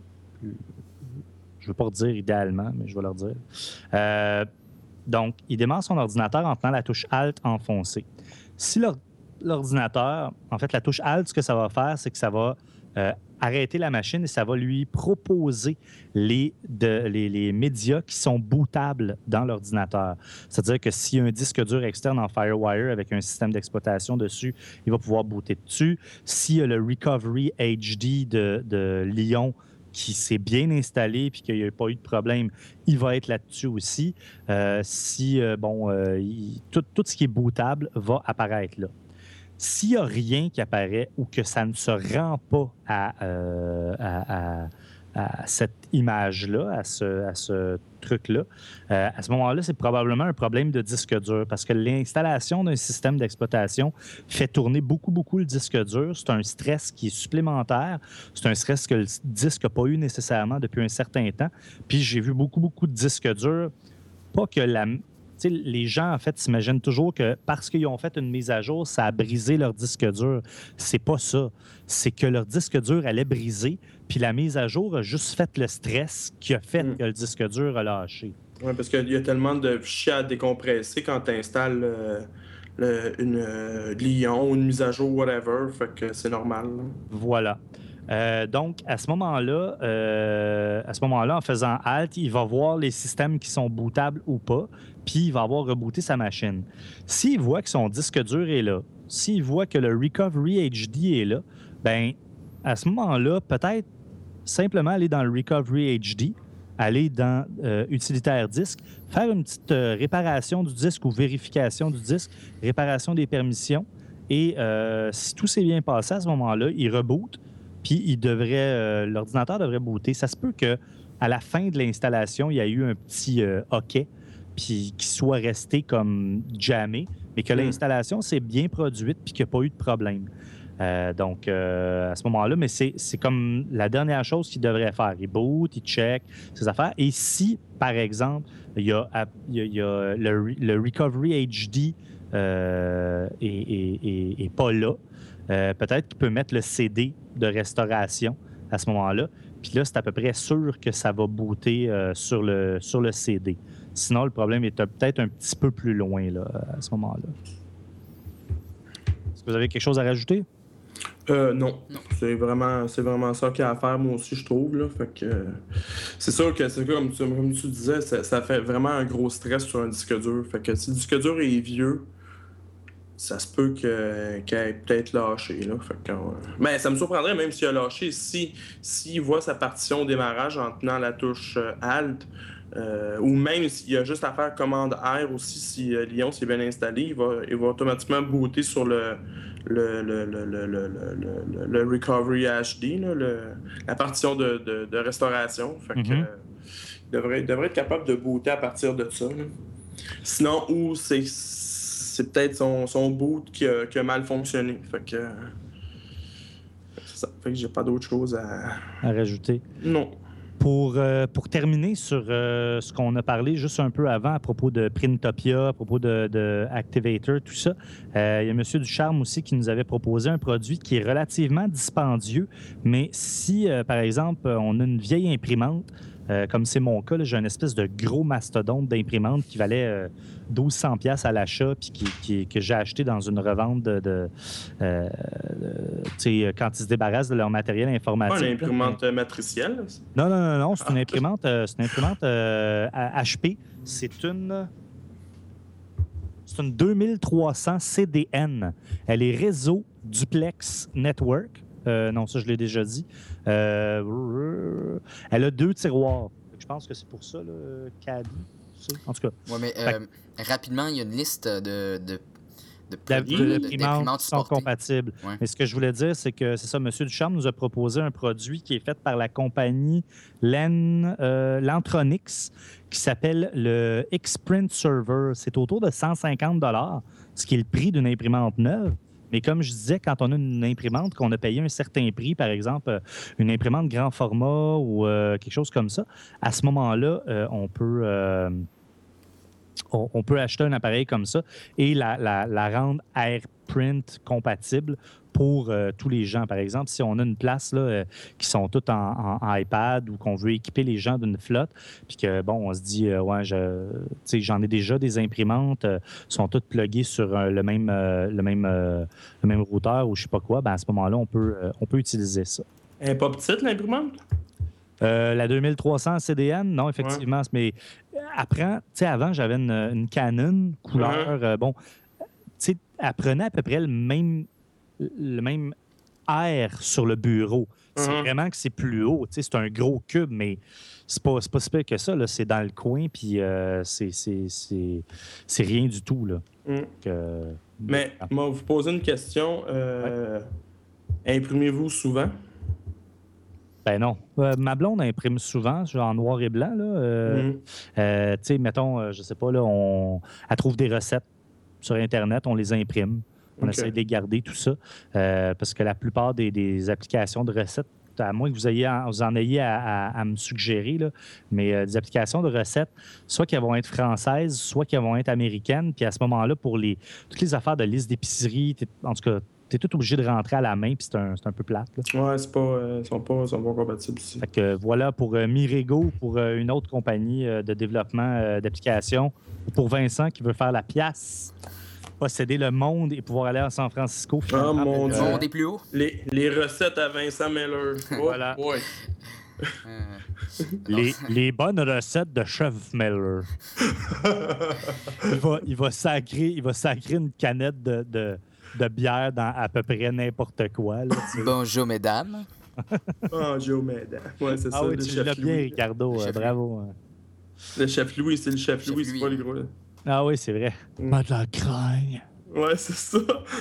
je ne veux pas redire idéalement, mais je vais leur dire. Euh, donc, il démarre son ordinateur en tenant la touche Alt enfoncée. Si l'or- l'ordinateur, en fait, la touche Alt, ce que ça va faire, c'est que ça va euh, arrêter la machine et ça va lui proposer les, de, les, les médias qui sont bootables dans l'ordinateur. C'est-à-dire que s'il y a un disque dur externe en FireWire avec un système d'exploitation dessus, il va pouvoir booter dessus. S'il y a le Recovery H D de, de Lyon qui s'est bien installé et qu'il n'y a pas eu de problème, il va être là-dessus aussi. Euh, si, euh, bon, euh, il, tout, tout ce qui est bootable va apparaître là. S'il n'y a rien qui apparaît ou que ça ne se rend pas à, euh, à, à, à cette image-là, à ce, à ce truc-là, euh, à ce moment-là, c'est probablement un problème de disque dur parce que l'installation d'un système d'exploitation fait tourner beaucoup, beaucoup le disque dur. C'est un stress qui est supplémentaire. C'est un stress que le disque n'a pas eu nécessairement depuis un certain temps. Puis j'ai vu beaucoup, beaucoup de disques durs. Pas que la... T'sais, les gens, en fait, s'imaginent toujours que parce qu'ils ont fait une mise à jour, ça a brisé leur disque dur. C'est pas ça. C'est que leur disque dur allait briser, puis la mise à jour a juste fait le stress qui a fait mm. que le disque dur a lâché. Oui, parce qu'il y a tellement de fichiers à décompresser quand tu installes euh, le, une euh, Lyon ou une mise à jour, whatever, fait que c'est normal. Là. Voilà. Euh, donc, à ce moment-là, euh, à ce moment-là, en faisant Alt, il va voir les systèmes qui sont bootables ou pas, puis il va avoir rebooté sa machine. S'il voit que son disque dur est là, s'il voit que le Recovery H D est là, bien, à ce moment-là, peut-être simplement aller dans le Recovery H D, aller dans euh, Utilitaire disque, faire une petite euh, réparation du disque ou vérification du disque, réparation des permissions, et euh, si tout s'est bien passé à ce moment-là, il reboot. Puis il devrait, euh, l'ordinateur devrait booter. Ça se peut qu'à la fin de l'installation, il y a eu un petit euh, OK, puis qu'il soit resté comme jammé, mais que mm. l'installation s'est bien produite puis qu'il n'y a pas eu de problème. Euh, donc, euh, à ce moment-là, mais c'est, c'est comme la dernière chose qu'il devrait faire. Il boot, il check ses affaires. Et si, par exemple, il y a, il y a, il y a le, le Recovery H D euh, est, est, est, est pas là, Euh, peut-être qu'il peut mettre le C D de restauration à ce moment-là. Puis là, c'est à peu près sûr que ça va booter euh, sur, le, sur le C D. Sinon, le problème est peut-être un petit peu plus loin là, à ce moment-là. Est-ce que vous avez quelque chose à rajouter? Euh, non. non. C'est vraiment, c'est vraiment ça qu'il y a à faire, moi aussi, je trouve. Là. Fait que, euh, c'est sûr que, c'est comme tu, comme tu disais, ça, ça fait vraiment un gros stress sur un disque dur. Fait que si le disque dur est vieux, ça se peut que, qu'il ait peut-être lâché. Là. Fait que, euh... Mais ça me surprendrait même s'il a lâché. Si, s'il voit sa partition au démarrage en tenant la touche euh, Alt, euh, ou même s'il a juste à faire commande R aussi, si euh, Lyon s'est bien installé, il va, il va automatiquement booter sur le, le, le, le, le, le, le, le Recovery H D, là, le, la partition de, de, de restauration. Fait mm-hmm. que, euh, il, devrait, il devrait être capable de booter à partir de ça. Là. Sinon, ou c'est... c'est peut-être son, son boot qui a, qui a mal fonctionné. Fait que, c'est ça. Fait que j'ai pas d'autre chose à... à rajouter. Non. Pour, euh, pour terminer sur euh, ce qu'on a parlé juste un peu avant à propos de Printopia, à propos de, de Activator, tout ça, euh, il y a M. Ducharme aussi qui nous avait proposé un produit qui est relativement dispendieux, mais si, euh, par exemple, on a une vieille imprimante, euh, comme c'est mon cas, là, j'ai une espèce de gros mastodonte d'imprimante qui valait euh, douze cents dollars à l'achat, puis qui, qui, que j'ai acheté dans une revente de. de, euh, de tu sais, quand ils se débarrassent de leur matériel informatique. Pas une imprimante là, matricielle. non, non, non, non, c'est une imprimante, euh, c'est une imprimante euh, H P. C'est une. C'est une deux mille trois cents C D N. Elle est réseau Duplex Network. Euh, non, ça, je l'ai déjà dit. Euh, elle a deux tiroirs. Je pense que c'est pour ça, le caddie. En tout cas. Oui, mais euh, rapidement, il y a une liste de, de, de produits, d'imprimantes qui sont compatibles. Ouais. Mais ce que je voulais dire, c'est que c'est ça, M. Ducharme nous a proposé un produit qui est fait par la compagnie Len, euh, Lantronix, qui s'appelle le X-Print Server. C'est autour de cent cinquante dollars, ce qui est le prix d'une imprimante neuve. Mais comme je disais, quand on a une imprimante, qu'on a payé un certain prix, par exemple, une imprimante grand format ou euh, quelque chose comme ça, à ce moment-là, euh, on peut... Euh, on, on peut acheter un appareil comme ça et la, la, la rendre AirPrint compatible pour euh, tous les gens. Par exemple, si on a une place là, euh, qui sont toutes en, en iPad ou qu'on veut équiper les gens d'une flotte, puis que, bon, on se dit, euh, ouais, je, j'en ai déjà des imprimantes, euh, sont toutes pluguées sur euh, le, même, euh, le, même, euh, le même routeur ou je sais pas quoi, ben, à ce moment-là, on peut, euh, on peut utiliser ça. Elle n'est pas petite, l'imprimante? Euh, la deux mille trois cents C D N, non, effectivement. Ouais. Mais apprends, tu sais, avant, j'avais une, une Canon couleur, mm-hmm. euh, bon, tu sais, elle prenait à peu près le même, le même air sur le bureau. C'est mm-hmm. vraiment que c'est plus haut, tu sais, c'est un gros cube, mais c'est pas, c'est pas si pire que ça, là. C'est dans le coin, puis euh, c'est, c'est, c'est, c'est rien du tout, là. Mm. Donc, euh, mais, ah. moi, vous poser une question. Euh, ouais. Imprimez-vous souvent? Ben non. Euh, ma blonde imprime souvent, genre en noir et blanc. Là. Euh, mm. euh, tu sais, mettons, euh, je sais pas, là, on... elle trouve des recettes sur Internet, on les imprime. On okay. essaie de les garder, tout ça. Euh, parce que la plupart des, des applications de recettes, à moins que vous, ayez, vous en ayez à, à, à me suggérer, là, mais euh, des applications de recettes, soit qu'elles vont être françaises, soit qu'elles vont être américaines. Puis à ce moment-là, pour les, toutes les affaires de liste d'épicerie, en tout cas, tu es tout obligé de rentrer à la main, puis c'est un, c'est un peu plate. Là. Ouais, c'est pas, euh, ils sont pas, sont pas compatibles ici. Fait que euh, voilà pour euh, Mirego, pour euh, une autre compagnie euh, de développement euh, d'applications, ou pour Vincent qui veut faire la pièce, posséder le monde et pouvoir aller à San Francisco. Ah, mon Dieu. Le monde est plus haut. Les, les recettes à Vincent Miller. Oh, voilà. Ouais. les, les bonnes recettes de Chef Miller. il, va, il, va sacrer, il va sacrer une canette de... de de bière dans à peu près n'importe quoi. Là, bonjour, mesdames. Bonjour, mesdames. Ouais, c'est ah ça, oui, le tu chef l'as Louis. bien, Ricardo. Euh, bravo. Hein. Le chef Louis, c'est le chef, chef Louis, Louis, c'est pas le gros. Là. Ah oui, c'est vrai. Mm. Pas de la cragne. Ouais, c'est ça.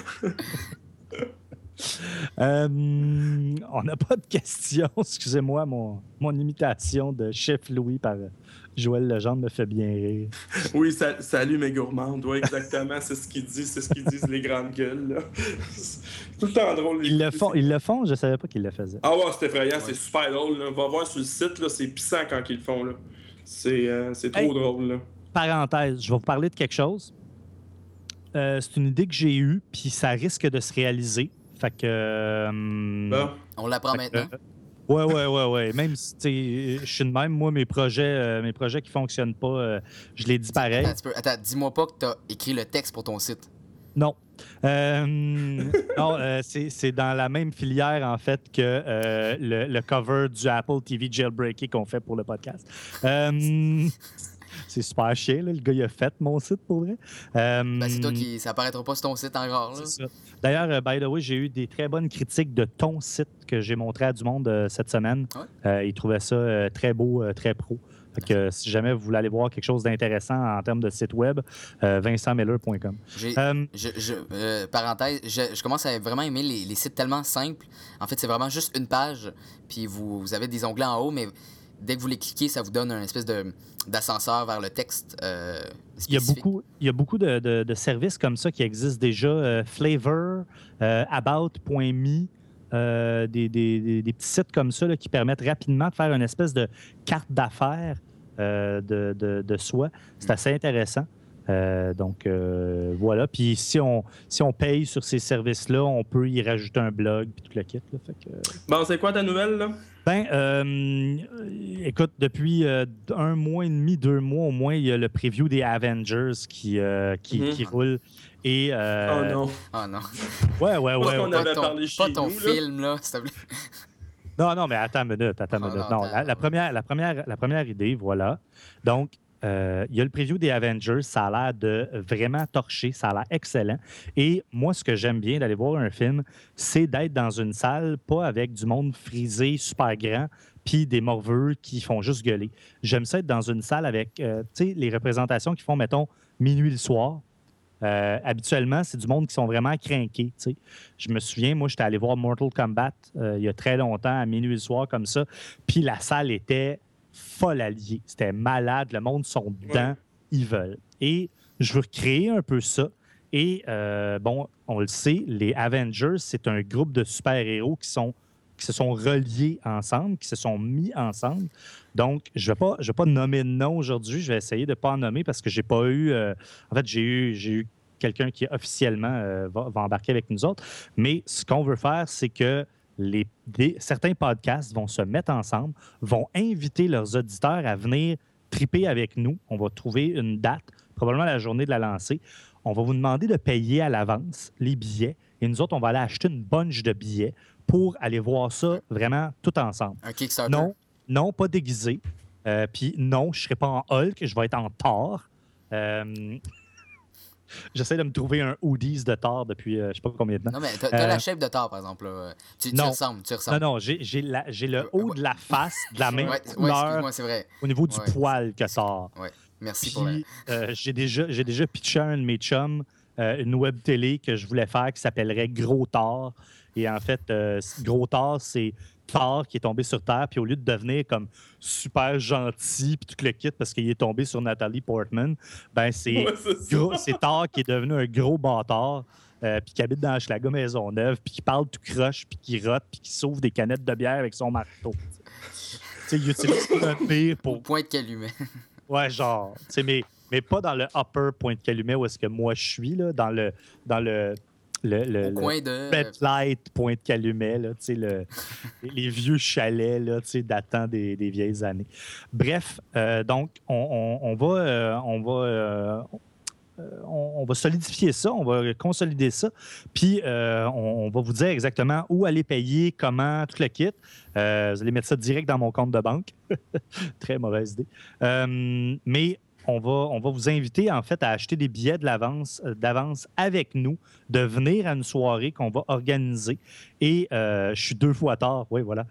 euh, on n'a pas de questions. Excusez-moi, mon, mon imitation de chef Louis par... Joël Legendre me fait bien rire. Oui, ça, salut mes gourmandes. Oui, exactement. C'est ce qu'ils disent, c'est ce qu'ils disent les grandes gueules. Là. C'est tout le temps drôle. Ils le font, ils le font, je savais pas qu'ils le faisaient. Ah ouais, c'est effrayant, ouais. C'est super drôle. Là. Va voir sur le site, là, c'est pissant quand ils le font. Là. C'est, euh, c'est trop hey, drôle. Là. Parenthèse, je vais vous parler de quelque chose. Euh, c'est une idée que j'ai eue, puis ça risque de se réaliser. Fait que. Euh, bon. On l'apprend maintenant. Que, Ouais, ouais, ouais, ouais. Même si, tu sais, je suis de même, moi, mes projets, euh, mes projets qui ne fonctionnent pas, euh, je les dis pareil. Attends, Attends dis-moi pas que tu as écrit le texte pour ton site. Non. Euh, non, euh, c'est, c'est dans la même filière, en fait, que euh, le, le cover du Apple T V Jailbreaking qu'on fait pour le podcast. Euh, c'est super chiant, là. Le gars, il a fait mon site, pour vrai. Euh, ben, c'est toi qui... Ça apparaîtra pas sur ton site encore, là. C'est ça. D'ailleurs, euh, by the way, j'ai eu des très bonnes critiques de ton site que j'ai montré à du monde euh, cette semaine. Ouais. Euh, ils trouvaient ça euh, très beau, euh, très pro. Fait que, euh, si jamais vous voulez aller voir quelque chose d'intéressant en termes de site web, euh, vincent miller point com. J'ai, euh, je, je, euh, parenthèse, je, je commence à vraiment aimer les, les sites tellement simples. En fait, c'est vraiment juste une page, puis vous, vous avez des onglets en haut, mais dès que vous les cliquez, ça vous donne une espèce de, d'ascenseur vers le texte euh, spécifique. Il y a beaucoup, il y a beaucoup de, de, de services comme ça qui existent déjà. Euh, Flavor, euh, about point me, euh, des, des, des, des petits sites comme ça là, qui permettent rapidement de faire une espèce de carte d'affaires euh, de, de, de soi. C'est assez intéressant. Euh, donc, euh, voilà. Puis si on, si on paye sur ces services-là, on peut y rajouter un blog puis tout le kit. Là. Fait que, euh... Bon, c'est quoi ta nouvelle, là? Ben, euh, écoute, depuis euh, un mois et demi, deux mois au moins, il y a le preview des Avengers qui, euh, qui, Mhm. qui roule. Et, euh, Oh non. Oh non. Ouais, ouais, Parce ouais. qu'on ouais. avait Pas ton, parlé pas chez ton nous, là. film, là, s'il te plaît. Non, non, mais attends une minute, attends une Oh, minute. non, Non, attends. la, la première, la, première, la première idée, voilà. Donc, euh, il y a le preview des Avengers, ça a l'air de vraiment torcher, ça a l'air excellent. Et moi, ce que j'aime bien d'aller voir un film, c'est d'être dans une salle, pas avec du monde frisé, super grand, puis des morveux qui font juste gueuler. J'aime ça être dans une salle avec, euh, tu sais, les représentations qui font, mettons, minuit le soir. Euh, habituellement, c'est du monde qui sont vraiment crinqués. Tu sais. Je me souviens, moi, j'étais allé voir Mortal Kombat euh, il y a très longtemps, à minuit le soir, comme ça. Puis la salle était folle alliée. C'était malade. Le monde sont dedans. Ouais. Ils veulent. Et je veux recréer un peu ça. Et euh, bon, on le sait, les Avengers, c'est un groupe de super-héros qui sont qui se sont reliés ensemble, qui se sont mis ensemble. Donc, je ne vais, pas- je vais pas nommer de nom aujourd'hui. Je vais essayer de ne pas en nommer parce que j'ai pas eu... euh, en fait, j'ai eu, j'ai eu quelqu'un qui officiellement euh, va, va embarquer avec nous autres. Mais ce qu'on veut faire, c'est que les, des- certains podcasts vont se mettre ensemble, vont inviter leurs auditeurs à venir triper avec nous. On va trouver une date, probablement la journée de la lancée. On va vous demander de payer à l'avance les billets. Et nous autres, on va aller acheter une bunch de billets pour aller voir ça vraiment tout ensemble. Un Kickstarter. Non, non, pas déguisé. Euh, Puis non, je ne serai pas en Hulk, je vais être en Thor. Euh, J'essaie de me trouver un hoodies de Thor depuis euh, je ne sais pas combien de temps. Non, mais t'as t'as Euh, la shape de Thor, par exemple. Là. Tu, tu non. ressembles, tu Non, ressembles. non, j'ai j'ai la- j'ai le haut de la face, de la même Ouais, ouais, couleur excuse-moi, c'est vrai. au niveau du Ouais. poil que Thor. Ouais. Merci pour la... Puis euh, j'ai déjà, j'ai déjà pitché à un de mes chums euh, une web télé que je voulais faire qui s'appellerait Gros Thor. Et en fait, euh, Gros Thor, c'est Thor qui est tombé sur Terre, puis au lieu de devenir comme super gentil, puis tout le kit parce qu'il est tombé sur Nathalie Portman, ben c'est Ouais, c'est ça. gros- c'est Thor qui est devenu un gros bâtard, euh, puis qui habite dans Hochelaga Maisonneuve, puis qui parle tout croche, puis qui rote, puis qui sauve des canettes de bière avec son marteau. Tu sais, il utilise un pire Au pour... point de calumet. Ouais, genre, tu sais, mais, mais pas dans le upper Pointe-Calumet où est-ce que moi je suis, là, dans le, dans le, le, le, Au le coin de... Red Light Pointe-Calumet, là, tu sais, le, les vieux chalets, là, tu sais, datant des, des vieilles années. Bref, euh, donc, on, on, on va, euh, on va, euh, on, on va solidifier ça, on va consolider ça, puis euh, on, on va vous dire exactement où aller payer, comment, tout le kit. Euh, vous allez mettre ça direct dans mon compte de banque. Très mauvaise idée. Euh, mais on va, on va vous inviter, en fait, à acheter des billets de l'avance, euh, d'avance avec nous, de venir à une soirée qu'on va organiser. Et euh, je suis deux fois tard. Oui, voilà.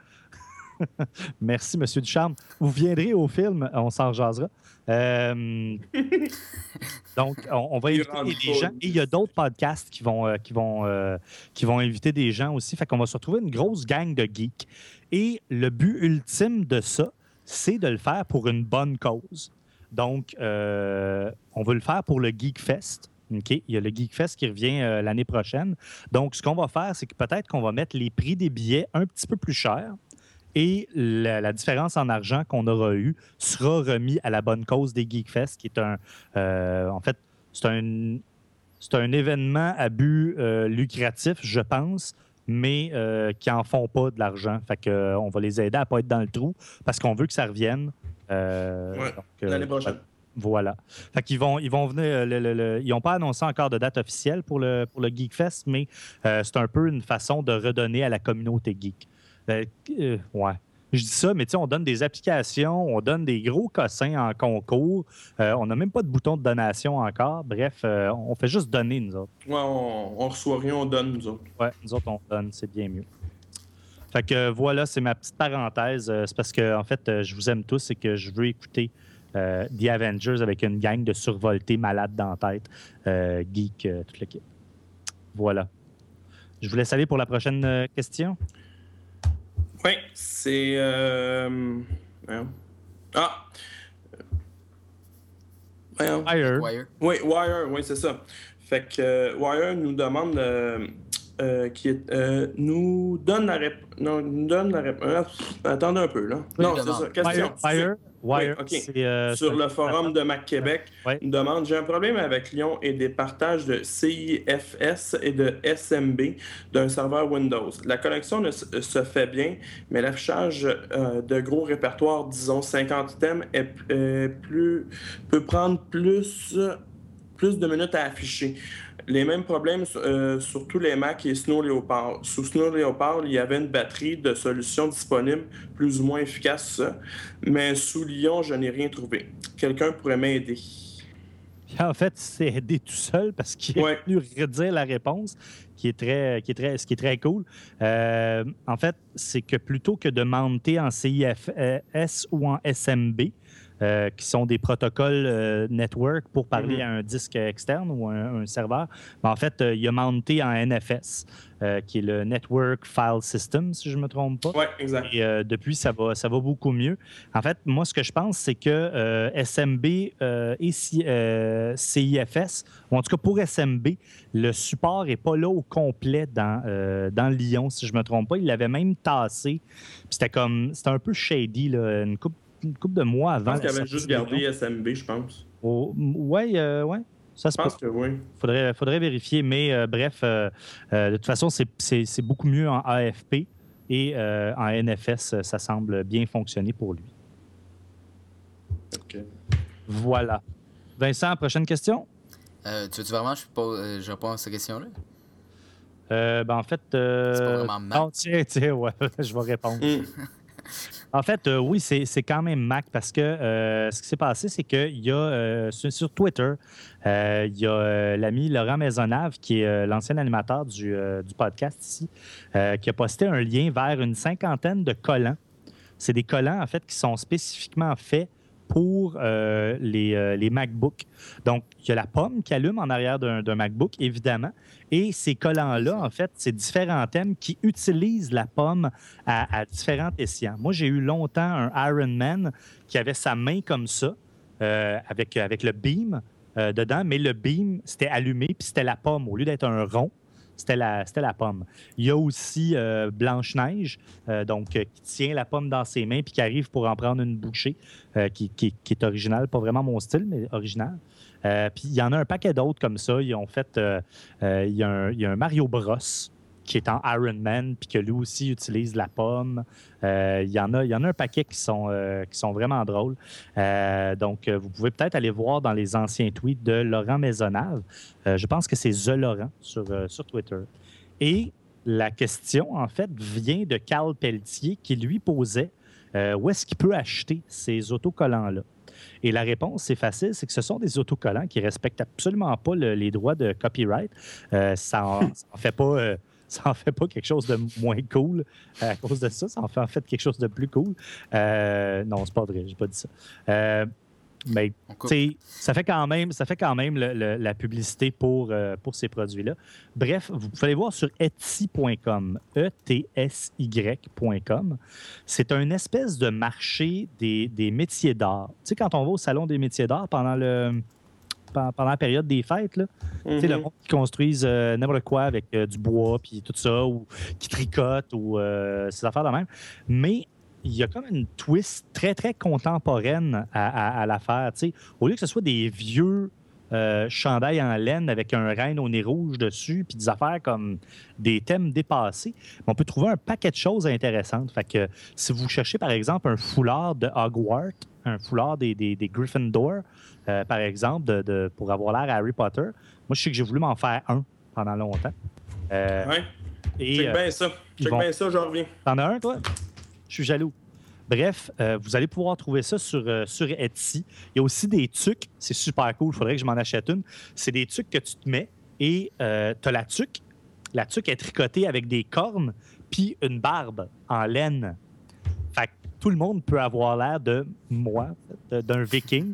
Merci, M. Ducharme. Vous viendrez au film, on s'en jasera. Euh, donc, on, on va Il inviter rentre des pas. gens. Et il y a d'autres podcasts qui vont, euh, qui, vont, euh, qui vont inviter des gens aussi. Fait qu'on va se retrouver une grosse gang de geeks. Et le but ultime de ça, c'est de le faire pour une bonne cause. Donc, euh, on veut le faire pour le Geek Fest. OK? Il y a le Geek Fest qui revient euh, l'année prochaine. Donc, ce qu'on va faire, c'est que peut-être qu'on va mettre les prix des billets un petit peu plus chers et la, la différence en argent qu'on aura eu sera remis à la bonne cause des Geek Fest, qui est un... euh, en fait, c'est un, c'est un événement à but euh, lucratif, je pense, mais euh, qui n'en font pas de l'argent. Fait que, euh, on va les aider à ne pas être dans le trou parce qu'on veut que ça revienne. Euh, Ouais, donc, euh, l'année prochaine. Voilà. Fait qu'ils vont, ils vont venir. euh, le- le- le- ils n'ont pas annoncé encore de date officielle pour le, pour le Geek Fest, mais euh, c'est un peu une façon de redonner à la communauté geek. Euh, euh, ouais. Je dis ça, mais tu sais, on donne des applications, on donne des gros cossins en concours. Euh, on n'a même pas de bouton de donation encore. Bref, euh, on fait juste donner, nous autres. Ouais, on, on reçoit rien, on donne, nous autres. Ouais, nous autres, on donne, c'est bien mieux. Fait que euh, voilà, c'est ma petite parenthèse. Euh, c'est parce que, en fait, euh, je vous aime tous et que je veux écouter euh, The Avengers avec une gang de survoltés malades dans la tête, euh, geek, euh, tout le kit. Voilà. Je vous laisse aller pour la prochaine euh, question. Oui, c'est. Euh... voyons. Ah! Voyons. Fire. Wire. Oui, Wire, oui, c'est ça. Fait que euh, Wire nous demande euh, euh, qui est, euh, nous donne la réponse. Non, nous donne la réponse. Attendez un peu, là. Oui, non, c'est demande. ça. Question. Wire, Wire, Wire, Oui, ok. c'est, euh, Sur c'est le un- forum de Mac Québec, Ouais. une demande. J'ai un problème avec Lyon et des partages de C I F S et de S M B d'un serveur Windows. La connexion ne se se fait bien, mais l'affichage euh, de gros répertoires, disons cinquante thèmes, est, est plus, peut prendre plus, plus de minutes à afficher. Les mêmes problèmes euh, sur tous les Mac et Snow Leopard. Sous Snow Leopard, il y avait une batterie de solutions disponibles plus ou moins efficaces, mais sous Lyon, je n'ai rien trouvé. Quelqu'un pourrait m'aider. En fait, c'est aidé tout seul parce qu'il est Ouais. venu redire la réponse, qui est très, qui est très, ce qui est très cool. Euh, en fait, c'est que plutôt que de monter en C I F S ou en S M B, euh, qui sont des protocoles euh, network pour parler Mhm. à un disque externe ou un, un serveur, ben, en fait, euh, il a monté en N F S, euh, qui est le Network File System, si je ne me trompe pas. Oui, exact. Et euh, depuis, ça va, ça va beaucoup mieux. En fait, moi, ce que je pense, c'est que euh, S M B euh, et C- euh, C I F S, ou en tout cas pour S M B, le support n'est pas là au complet dans, euh, dans Lyon, si je ne me trompe pas. Il l'avait même tassé. Puis c'était comme, c'était un peu shady, là, une couple une couple de mois Je avant. pense qu'il la avait sortie juste de gardé Lyon. S M B, je pense. Oh, ouais, euh, ouais, ça Je se peut. pense que oui. Faudrait, faudrait vérifier, mais euh, bref, euh, euh, de toute façon, c'est, c'est, c'est beaucoup mieux en A F P et euh, en N F S, ça semble bien fonctionner pour lui. OK. Voilà. Vincent, prochaine question? Euh, tu veux-tu vraiment que je, pose, euh, je réponds à cette question-là? Euh, ben, en fait... euh, C'est pas vraiment Mac. Non, tiens, tiens, ouais, je vais répondre. Mm. En fait, euh, oui, c'est, c'est quand même Mac parce que euh, ce qui s'est passé, c'est qu'il y a euh, sur, sur Twitter, euh, il y a euh, l'ami Laurent Maisonnave, qui est euh, l'ancien animateur du, euh, du podcast ici, euh, qui a posté un lien vers une cinquantaine de collants. C'est des collants, en fait, qui sont spécifiquement faits pour euh, les, euh, les MacBooks. Donc, il y a la pomme qui allume en arrière d'un, d'un MacBook, évidemment. Et ces collants-là, en fait, c'est différents thèmes qui utilisent la pomme à, à différents escients. Moi, j'ai eu longtemps un Iron Man qui avait sa main comme ça, euh, avec, avec le beam euh, dedans, mais le beam, c'était allumé, puis c'était la pomme. Au lieu d'être un rond, c'était la, c'était la pomme. Il y a aussi euh, Blanche-Neige, euh, donc, euh, qui tient la pomme dans ses mains puis qui arrive pour en prendre une bouchée, euh, qui, qui, qui est originale. Pas vraiment mon style, mais original. Euh, puis il y en a un paquet d'autres comme ça. Ils ont fait... euh, euh, il, y a un, il y a un Mario Bros qui est en Iron Man puis que lui aussi utilise la pomme. Euh, il, y en a, il y en a un paquet qui sont, euh, qui sont vraiment drôles. Euh, donc, euh, vous pouvez peut-être aller voir dans les anciens tweets de Laurent Maisonnave. Euh, je pense que c'est The Laurent sur, euh, sur Twitter. Et la question, en fait, vient de Carl Pelletier qui lui posait euh, où est-ce qu'il peut acheter ces autocollants-là. Et la réponse, c'est facile, c'est que ce sont des autocollants qui ne respectent absolument pas le- les droits de copyright. Euh, ça n'en fait pas... euh, ça en fait pas quelque chose de moins cool à cause de ça. Ça en fait en fait quelque chose de plus cool. Euh, non, c'est pas vrai, j'ai pas dit ça. Euh, mais On coupe. tu sais, ça fait quand même, ça fait quand même le- le- la publicité pour, euh, pour ces produits-là. Bref, vous pouvez aller voir sur etsy point com, E T S Y point com. C'est un espèce de marché des, des métiers d'art. Tu sais, quand on va au Salon des métiers d'art pendant le pendant la période des fêtes, là, tu sais, le Mhm. monde qui construisent euh, n'importe quoi avec euh, du bois, puis tout ça, ou qui tricotent, ou euh, ces affaires de même. Mais il y a comme une twist très, très contemporaine à, à- à l'affaire. Tu sais. Au lieu que ce soit des vieux euh, chandails en laine avec un renne au nez rouge dessus, puis des affaires comme des thèmes dépassés, on peut trouver un paquet de choses intéressantes. Fait que si vous cherchez, par exemple, un foulard de Hogwarts, un foulard des, des, des Gryffindor, euh, par exemple, de, de- pour avoir l'air Harry Potter, moi, je sais que j'ai voulu m'en faire un pendant longtemps. Euh, Ouais. et, Check euh, bien ça. ils Check vont- bien ça, je reviens. T'en as un, toi? Je suis jaloux. Bref, euh, vous allez pouvoir trouver ça sur, euh, sur Etsy. Il y a aussi des tuques. C'est super cool. Il faudrait que je m'en achète une. C'est des tuques que tu te mets et euh, tu as la tuque. La tuque est tricotée avec des cornes puis une barbe en laine. Fait que tout le monde peut avoir l'air de moi, de- d'un viking.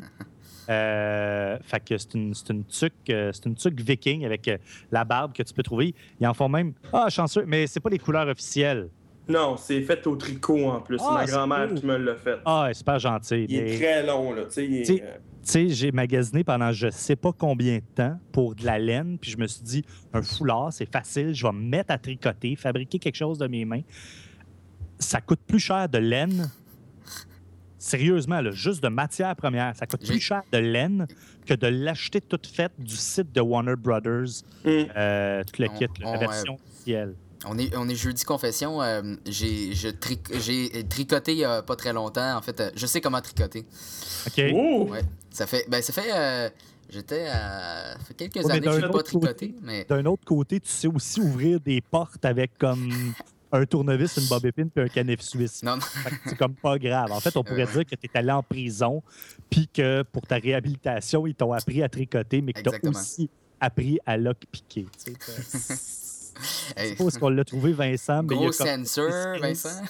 Euh, fait que c'est une, c'est une tuque, euh, c'est une tuque viking avec euh, la barbe que tu peux trouver. Ils en font même. Ah, chanceux, mais c'est pas les couleurs officielles. Non, c'est fait au tricot en plus. Ah, Ma c'est grand-mère cool. qui me l'a fait. Ah, super gentil. Il mais- est très long, là. Tu sais, il Tu sais- est, euh, Tu sais, j'ai magasiné pendant je sais pas combien de temps pour de la laine, puis je me suis dit, un foulard, c'est facile, je vais me mettre à tricoter, fabriquer quelque chose de mes mains. Ça coûte plus cher de laine. Sérieusement, là, juste de matière première, ça coûte J'ai- plus cher de laine que de l'acheter toute faite du site de Warner Brothers, hum. euh, tout le On- kit, là, on, la euh, version officielle. On est, on est jeudi confession. euh, j'ai, je tric- j'ai tricoté il y a pas très longtemps. En fait, euh, je sais comment tricoter. OK? Oh! Ouais. Ça fait. Ben, ça fait. euh, j'étais à. Ça fait quelques Ouais, mais années que d'un je n'ai pas autre côté- tricoté, mais. D'un autre côté, tu sais aussi ouvrir des portes avec comme un tournevis, une bobby pin puis un canif suisse. Non, non. Fait que c'est comme pas grave. En fait, on pourrait Ouais. dire que tu es allé en prison, puis que pour ta réhabilitation, ils t'ont appris à tricoter, mais que tu as Exactement. aussi appris à lock-piquer. Tu sais, t'as- Je Hey, sais pas où est-ce qu'on l'a trouvé, Vincent, mais il y a gros comme, sensor, skills. Vincent.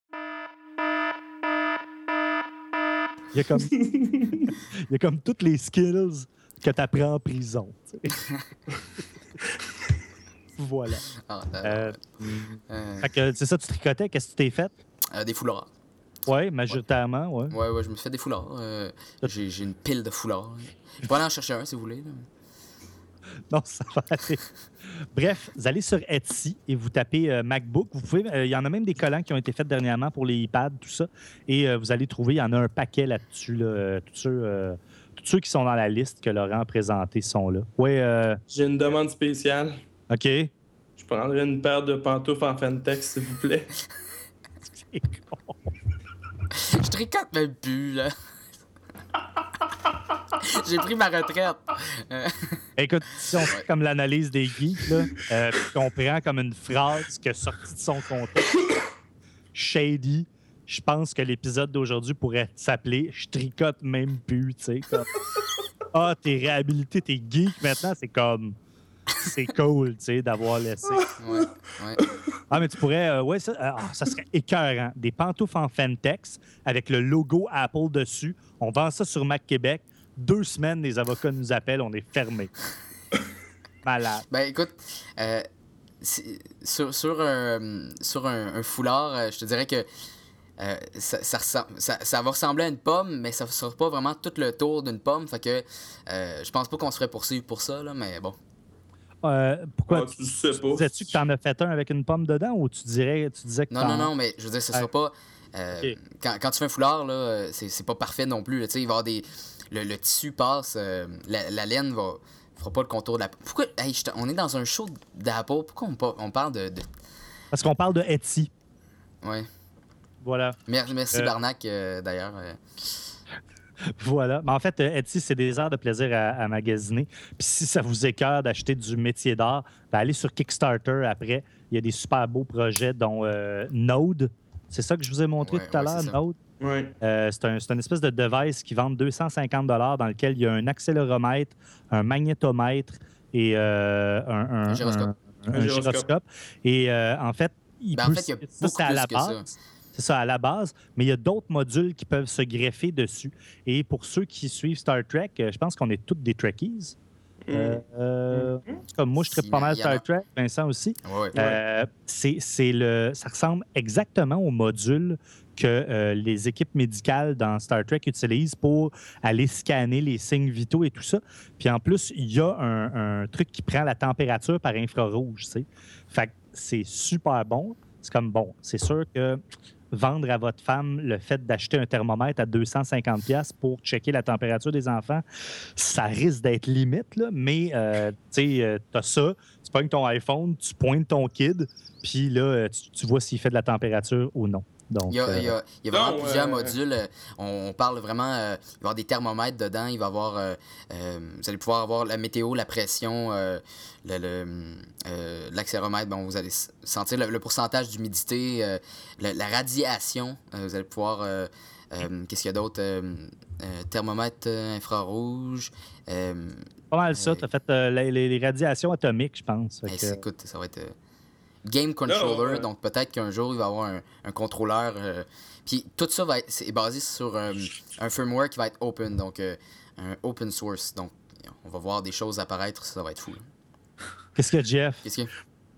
il y a comme, il y a comme toutes les skills que tu apprends en prison. tu sais. Voilà. Ah, euh, Euh, euh, fait que c'est ça, tu tricotais, qu'est-ce que tu t'es fait? euh, des foulards. Oui, majoritairement, oui. Ouais, ouais, je me suis fait des foulards. euh, j'ai, j'ai une pile de foulards. Je peux aller en chercher un si vous voulez. là. Non, ça va aller. Bref, vous allez sur Etsy et vous tapez euh, MacBook. Vous pouvez, euh, il y en a même des collants qui ont été faits dernièrement pour les iPads, tout ça. Et euh, vous allez trouver, il y en a un paquet là-dessus. Là, euh, tous, ceux, euh, tous ceux qui sont dans la liste que Laurent a présenté sont là. Oui, euh, J'ai une demande spéciale. OK. Je prendrais une paire de pantoufles en Fentex, s'il vous plaît. C'est con. Je tricote même plus, là. J'ai pris ma retraite. Euh, Écoute, si on fait comme l'analyse des geeks, là, euh, puis qu'on prend comme une phrase qui est sortie de son contexte, shady, je pense que l'épisode d'aujourd'hui pourrait s'appeler « Je tricote même plus », tu sais, comme « Ah, t'es réhabilité, t'es geek maintenant », c'est comme... C'est cool, tu sais, d'avoir laissé. ouais, ouais. Ah, mais tu pourrais... euh, ouais, ça, euh, ah, ça serait écœurant. Des pantoufles en Fentex avec le logo Apple dessus. On vend ça sur Mac Québec. Deux semaines, les avocats nous appellent, on est fermés. Malade. Ben écoute, euh, c'est- sur, sur, un, sur un, un foulard, euh, je te dirais que euh, ça, ça, ressemble- ça, ça va ressembler à une pomme, mais ça ne sera pas vraiment tout le tour d'une pomme. Fait que euh, je pense pas qu'on se ferait poursuivre pour ça, là, mais bon. Euh, pourquoi? Ah, tu sais pas. Disais-tu que tu en as fait un avec une pomme dedans ou tu, dirais, tu disais que Non, t'en- non, non, mais je veux dire, ce sera Ouais. pas. euh, Ok. quand, quand tu fais un foulard, là, euh, c'est, c'est pas parfait non plus. là. Tu sais, il va y avoir des. Le, le tissu passe, euh, la, la laine va. fera pas le contour de la. Pourquoi. Hey, je te- on est dans un show d'Apple. Pourquoi on, pa- on parle de. de- Parce qu'on parle de Etsy. Ouais. Voilà. Mer- Merci, Euh. Barnac, euh, d'ailleurs. euh. Voilà. Mais en fait, euh, Etsy, c'est des heures de plaisir à, à magasiner. Puis si ça vous écœure d'acheter du métier d'art, ben allez sur Kickstarter après. Il y a des super beaux projets, dont euh, Node. C'est ça que je vous ai montré Ouais, tout à ouais, l'heure, c'est ça. Node. Oui. Euh, c'est un, c'est une espèce de device qui vend deux cent cinquante dollars dans lequel il y a un accéléromètre, un magnétomètre et euh, un, un- Un gyroscope. un- un Un gyroscope. gyroscope. Et euh, en fait, il Ben, en peut- fait, il y a ça, beaucoup c'est à plus la que ça. base. C'est ça, à la base, mais il y a d'autres modules qui peuvent se greffer dessus. Et pour ceux qui suivent Star Trek, euh, je pense qu'on est tous des Trekkies. Euh, euh, en tout cas, moi, je tripe Si, pas mais mal il y en a. Star Trek, Vincent aussi. Ouais, ouais. Euh, c'est, c'est le, ça ressemble exactement au module que euh, les équipes médicales dans Star Trek utilisent pour aller scanner les signes vitaux et tout ça. Puis en plus, il y a un, un truc qui prend la température par infrarouge. Tu sais. Fait que c'est super bon. C'est comme bon. C'est sûr que vendre à votre femme le fait d'acheter un thermomètre à deux cent cinquante dollars pour checker la température des enfants, ça risque d'être limite, là, mais euh, tu sais, euh, t'as ça, tu pognes ton iPhone, tu pointes ton kid, puis là, euh, tu, tu vois s'il fait de la température ou non. Donc, Il y a, euh, il y a- il y a vraiment Non, plusieurs euh, modules. euh, On, on parle vraiment. euh, il va y avoir des thermomètres dedans. Il va y avoir. euh, euh, vous allez pouvoir avoir la météo, la pression, euh, le, le, euh, l'accéléromètre. Bon, vous allez s- sentir le, le pourcentage d'humidité, euh, le- la radiation. euh, vous allez pouvoir. euh, euh, qu'est-ce qu'il y a d'autre euh, euh, Thermomètre euh, infrarouge. euh, pas mal ça. euh, Tu as fait euh, les, les- les radiations atomiques, je pense. Fait hey, que- c'est- écoute, ça va être. euh, Game controller, ouais. donc peut-être qu'un jour il va y avoir un, un contrôleur. euh, Puis tout ça va être c'est basé sur euh, un firmware qui va être open, donc euh, un open source. Donc on va voir des choses apparaître, ça va être fou. là. Qu'est-ce que Jeff? Qu'est-ce qu'il y a?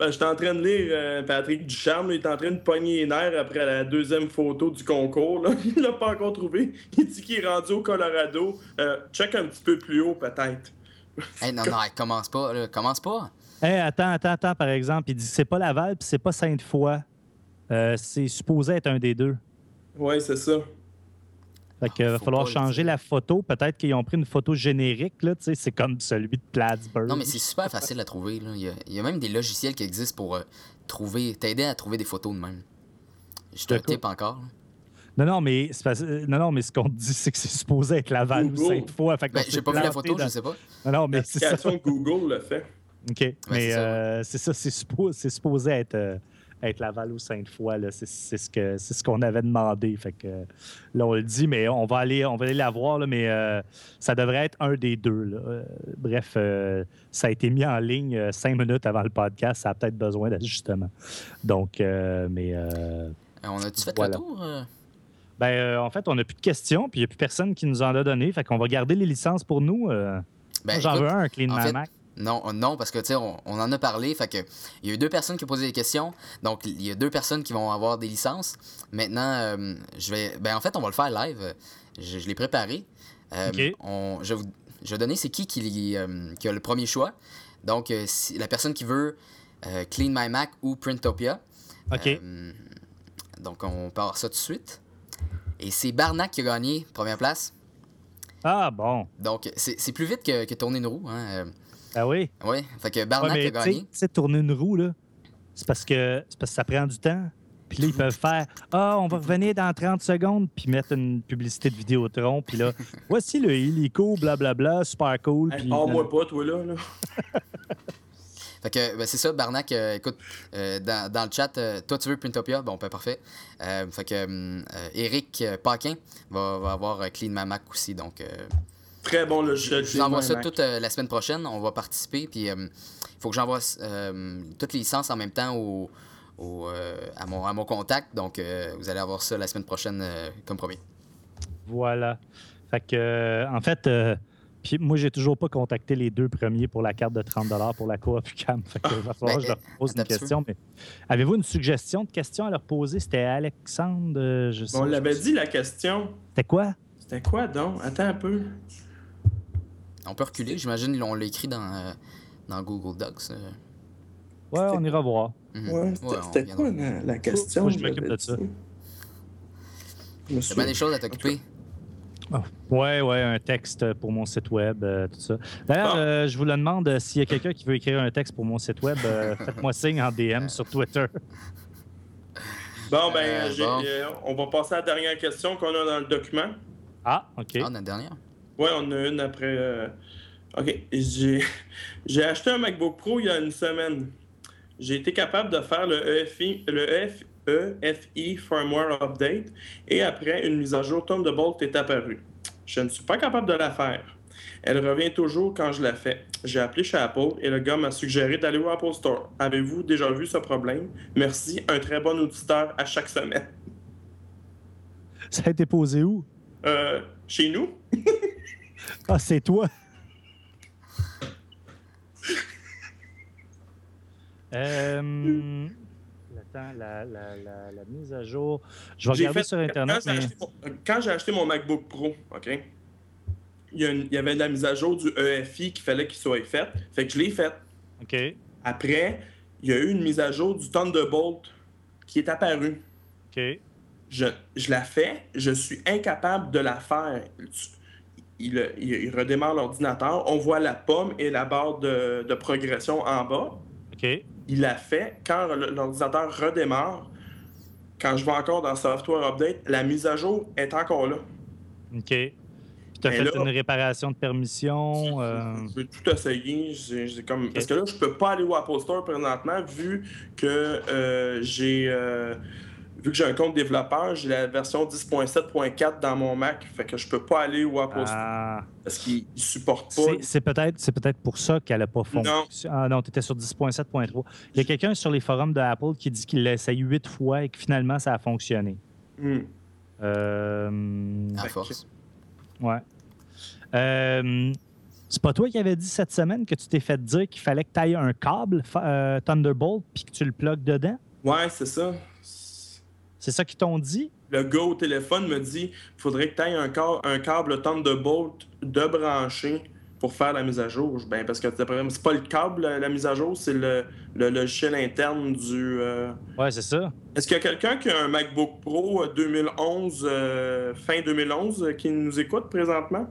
Ben, j'étais en train de lire euh, Patrick Ducharme. Là, il est en train de pogner les nerfs après la deuxième photo du concours. Là. Il l'a pas encore trouvé. Il dit qu'il est rendu au Colorado. Euh, check un petit peu plus haut, peut-être. Hey, non, non, hey, commence pas. Là, commence pas. Hey, attends, attends, attends, par exemple. Il dit c'est pas Laval puis c'est pas Sainte-Foy. Euh, c'est supposé être un des deux. Oui, c'est ça. Fait qu'il va Faut falloir pas le changer dire. la photo. Peut-être qu'ils ont pris une photo générique. Là, tu sais, c'est comme celui de Plattsburgh. Non, mais c'est super facile à trouver. Là. Il, y a, il y a même des logiciels qui existent pour euh, trouver, t'aider à trouver des photos de même. Je te D'accord. type encore. là. Non, non, mais, c'est parce- euh, non, non, mais ce qu'on te dit, c'est que c'est supposé être Laval ou Google. Sainte-Foy. Fait qu'on Ben, s'est j'ai pas vu la planté photo, dans- je sais pas. Non, non, mais c'est ça. L'application Google le fait. OK. mais c'est ça, euh, c'est ça, c'est supposé, c'est supposé être, euh, être Laval ou Sainte-Foy. Là. C'est, c'est ce que, c'est ce qu'on avait demandé. Fait que euh, là, on le dit, mais on va aller, on va aller la voir, là, mais euh, ça devrait être un des deux. Là. Euh, bref, euh, ça a été mis en ligne euh, cinq minutes avant le podcast. Ça a peut-être besoin d'ajustement. Donc, euh, mais... euh, Euh, On a-tu fait Voilà. le tour? euh? Ben, euh, en fait, on n'a plus de questions, puis il n'y a plus personne qui nous en a donné. Fait qu'on va garder les licences pour nous. euh. Ben, Moi, j'en écoute, veux un, un Clean en My fait, Mac. Non, euh, non, parce que tu sais, on, on en a parlé. Fait que il y a eu deux personnes qui ont posé des questions. Donc, il y a deux personnes qui vont avoir des licences. Maintenant, euh, je vais. Ben, en fait, on va le faire live. Je, je l'ai préparé. Euh, OK. on, je, vais vous- je vais donner c'est qui qui, euh, qui a le premier choix. Donc, euh, si- la personne qui veut euh, Clean My Mac ou Printopia. OK. Euh, donc, on part ça tout de suite. Et c'est Barnac qui a gagné, première place. Ah, bon. Donc, c'est c'est plus vite que, que tourner une roue. Hein. Euh, Ah oui. ouais, fait que Ouais, Barnac mais a tu sais- gagné. tu sais, tourner une roue, là, c'est parce que c'est parce que ça prend du temps. Puis là, ils peuvent faire Ah, on va revenir dans trente secondes, puis mettre une publicité de Vidéotron. Puis là, voici le hélico, blablabla, super cool. Hey, Puis Parle-moi pas, toi, là. là. Fait que ben, c'est ça, Barnac, euh, écoute, euh, dans, dans le chat, euh, toi tu veux Printopia, bon ben parfait. Euh, fait que euh, Eric euh, Paquin va, va avoir euh, Clean My Mac aussi, donc euh, Très bon je, logiciel. je vous envoie ça Mac. toute euh, la semaine prochaine, on va participer, puis il faut que j'envoie euh, toutes les licences en même temps au, au, euh, à, mon, à mon contact, donc euh, vous allez avoir ça la semaine prochaine euh, comme promis. voilà. Fait que, euh, en fait, euh, puis moi, j'ai toujours pas contacté les deux premiers pour la carte de trente dollars pour la coop U Q A M. Fait que il va falloir Ben, que je leur pose attends une un petit question. Mais avez-vous une suggestion de question à leur poser? C'était Alexandre, euh, je sais On je- l'avait dit, la question. C'était quoi? C'était quoi, donc? Attends un peu. On peut reculer, j'imagine on l'a écrit dans, euh, dans Google Docs. euh. Ouais, on ira voir. Mhm. Ouais, c'était Ouais, on c'était viendra. quoi la, la question? Moi, je m'occupe j'avais de ça. dit? Je me T'as bien des choses à t'occuper. Ouais, ouais, un texte pour mon site web, euh, tout ça. D'ailleurs, Ah. euh, je vous le demande, euh, s'il y a quelqu'un qui veut écrire un texte pour mon site web, euh, faites-moi signe en D M sur Twitter. Bon, ben, Euh, j'ai- bon. euh, on va passer à la dernière question qu'on a dans le document. Ah, OK. Ah, notre dernière. Ouais, on a une après. euh, OK. J'ai j'ai acheté un MacBook Pro il y a une semaine. J'ai été capable de faire le E F I, le E F, E F I Firmware Update et après, une mise à jour Thunderbolt est apparue. Je ne suis pas capable de la faire. Elle revient toujours quand je la fais. J'ai appelé chez Apple et le gars m'a suggéré d'aller au Apple Store. Avez-vous déjà vu ce problème? Merci, un très bon auditeur à chaque semaine. Ça a été posé où? Euh, chez nous? Ah, c'est toi. euh... Attends, la, la, la, la mise à jour. Je vais J'ai regarder fait- sur Internet, quand j'ai mais... acheté mon- Quand j'ai acheté mon MacBook Pro, OK? Il y, a une- il y avait de la mise à jour du E F I qu'il fallait qu'il soit fait. Fait que je l'ai fait. OK. Après, il y a eu une mise à jour du Thunderbolt qui est apparue. OK. Je, je la fais, je suis incapable de la faire. Il, il- il redémarre l'ordinateur, on voit la pomme et la barre de, de progression en bas. OK. Il la fait. Quand l'ordinateur redémarre, quand je vais encore dans Software Update, la mise à jour est encore là. OK. Puis tu as Mais fait là- une réparation de permission. euh, Je vais tout essayer. J'ai- j'ai comme... Parce que là, je peux pas aller au Apple Store présentement vu que euh, j'ai euh, vu que j'ai un compte développeur, j'ai la version dix point sept point quatre dans mon Mac. Fait que je peux pas aller au Apple Store Ah, parce qu'il ne supporte pas. c'est c'est peut-être c'est peut-être pour ça qu'elle n'a pas fonctionné. Ah non, tu étais sur dix point sept point trois. Il y a quelqu'un sur les forums de Apple qui dit qu'il l'a essayé huit fois et que finalement, ça a fonctionné. Hmm. Euh, À Fait force. Ouais. Euh, C'est pas toi qui avais dit cette semaine que tu t'es fait dire qu'il fallait que tu ailles un câble euh, Thunderbolt puis que tu le plugues dedans? Ouais, c'est ça. C'est ça qu'ils t'ont dit? Le gars au téléphone me dit il faudrait que tu ailles un, ca- un câble Thunderbolt de brancher pour faire la mise à jour. Je- Ben, parce que c'est pas le câble, la, la mise à jour, c'est le, le logiciel interne du. euh, Ouais, c'est ça. Est-ce qu'il y a quelqu'un qui a un MacBook Pro deux mille onze, euh, fin deux mille onze, euh, qui nous écoute présentement?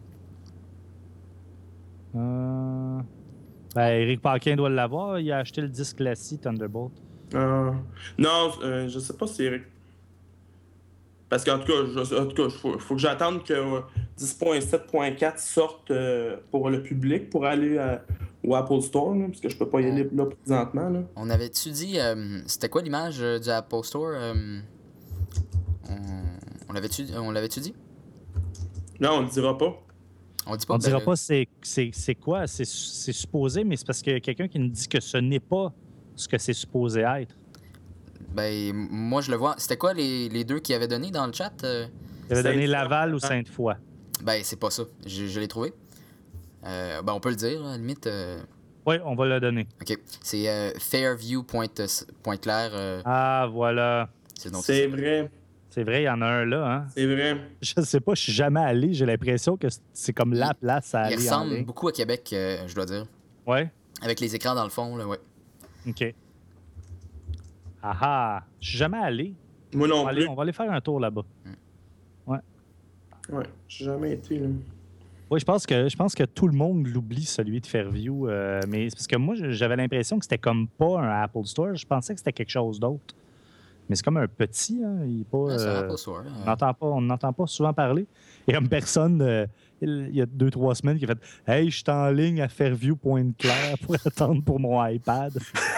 Euh... Ben, Eric Paquin doit l'avoir. Il a acheté le disque Lassie Thunderbolt. Euh, non, euh, je sais pas si Eric. Parce qu'en tout cas, je, en tout cas, faut, faut que j'attende que euh, dix point sept point quatre sorte euh, pour le public pour aller à- au Apple Store, là, parce que je peux pas y aller là présentement. Là. On avait-tu dit. euh, C'était quoi l'image euh, du Apple Store euh, On, on l'avait-tu on l'avait-tu dit Non, on le dira pas. On dit pas On ne ben, dira euh, pas c'est, c'est, c'est quoi, c'est, c'est supposé, mais c'est parce qu'il y a quelqu'un qui nous dit que ce n'est pas ce que c'est supposé être. Ben, moi, je le vois. C'était quoi les, les deux qui avaient donné dans le chat euh? Il avait donné Sainte-Foy. Laval ou Sainte-Foy. Ben, c'est pas ça. Je, je l'ai trouvé. Euh, ben, on peut le dire, à la limite. euh, Oui, on va le donner. OK. C'est euh, fairview.clair. Euh, Ah, voilà. c'est donc C'est vrai, C'est vrai, il y en a un là. Hein? c'est vrai. Je ne sais pas, je suis jamais allé. J'ai l'impression que c'est comme la Il- place à Il aller en ressemble ligne. beaucoup à Québec, euh, je dois dire. Ouais, Avec les écrans dans le fond, là, ouais. OK. Ah ah, je suis jamais allé. Moi On non va, aller, plus. on va aller faire un tour là-bas. Ouais, j'ai jamais été là. Oui, je pense que je pense que tout le monde l'oublie, celui de Fairview. euh, mais c'est parce que moi, j'avais l'impression que c'était comme pas un Apple Store. Je pensais que c'était quelque chose d'autre. Mais c'est comme un petit, hein. Il est pas, Ah, c'est un euh, Apple Store. on euh. n'entend pas, on n'entend pas souvent parler. Il y a une personne, euh, il il y a deux, trois semaines, qui a fait Hey, je suis en ligne à Fairview.clair pour attendre pour mon iPad.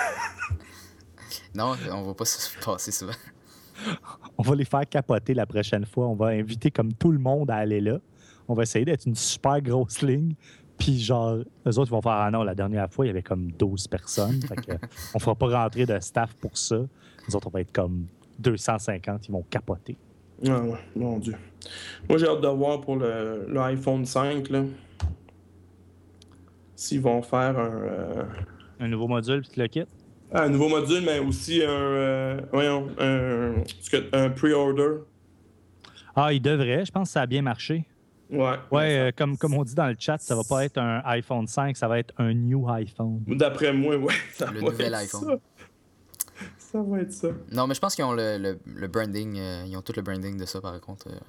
Non, on va pas se passer souvent. On va les faire capoter la prochaine fois. On va inviter comme tout le monde à aller là. On va essayer d'être une super grosse ligne. Puis genre, eux autres ils vont faire Ah non, la dernière fois, il y avait comme douze personnes. Fait que, on fera pas rentrer de staff pour ça. Les autres, on va être comme deux cent cinquante. Ils vont capoter. Ah ouais, mon Dieu. Moi, j'ai hâte de voir pour le, le iPhone cinq, là. S'ils vont faire un, euh, Un nouveau module, puis tu le quittes. un nouveau module, mais aussi un, euh, voyons, un, ce que- un pre-order. Ah, il devrait. Je pense que ça a bien marché. Ouais. Ouais, euh, comme, comme on dit dans le chat, ça va pas être un iPhone cinq, ça va être un new iPhone. D'après moi, ouais. Ça Le va nouvel être iPhone. Ça. Ça va être ça. Non, mais je pense qu'ils ont le, le, le branding. euh, ils ont tout le branding de ça, par contre. euh.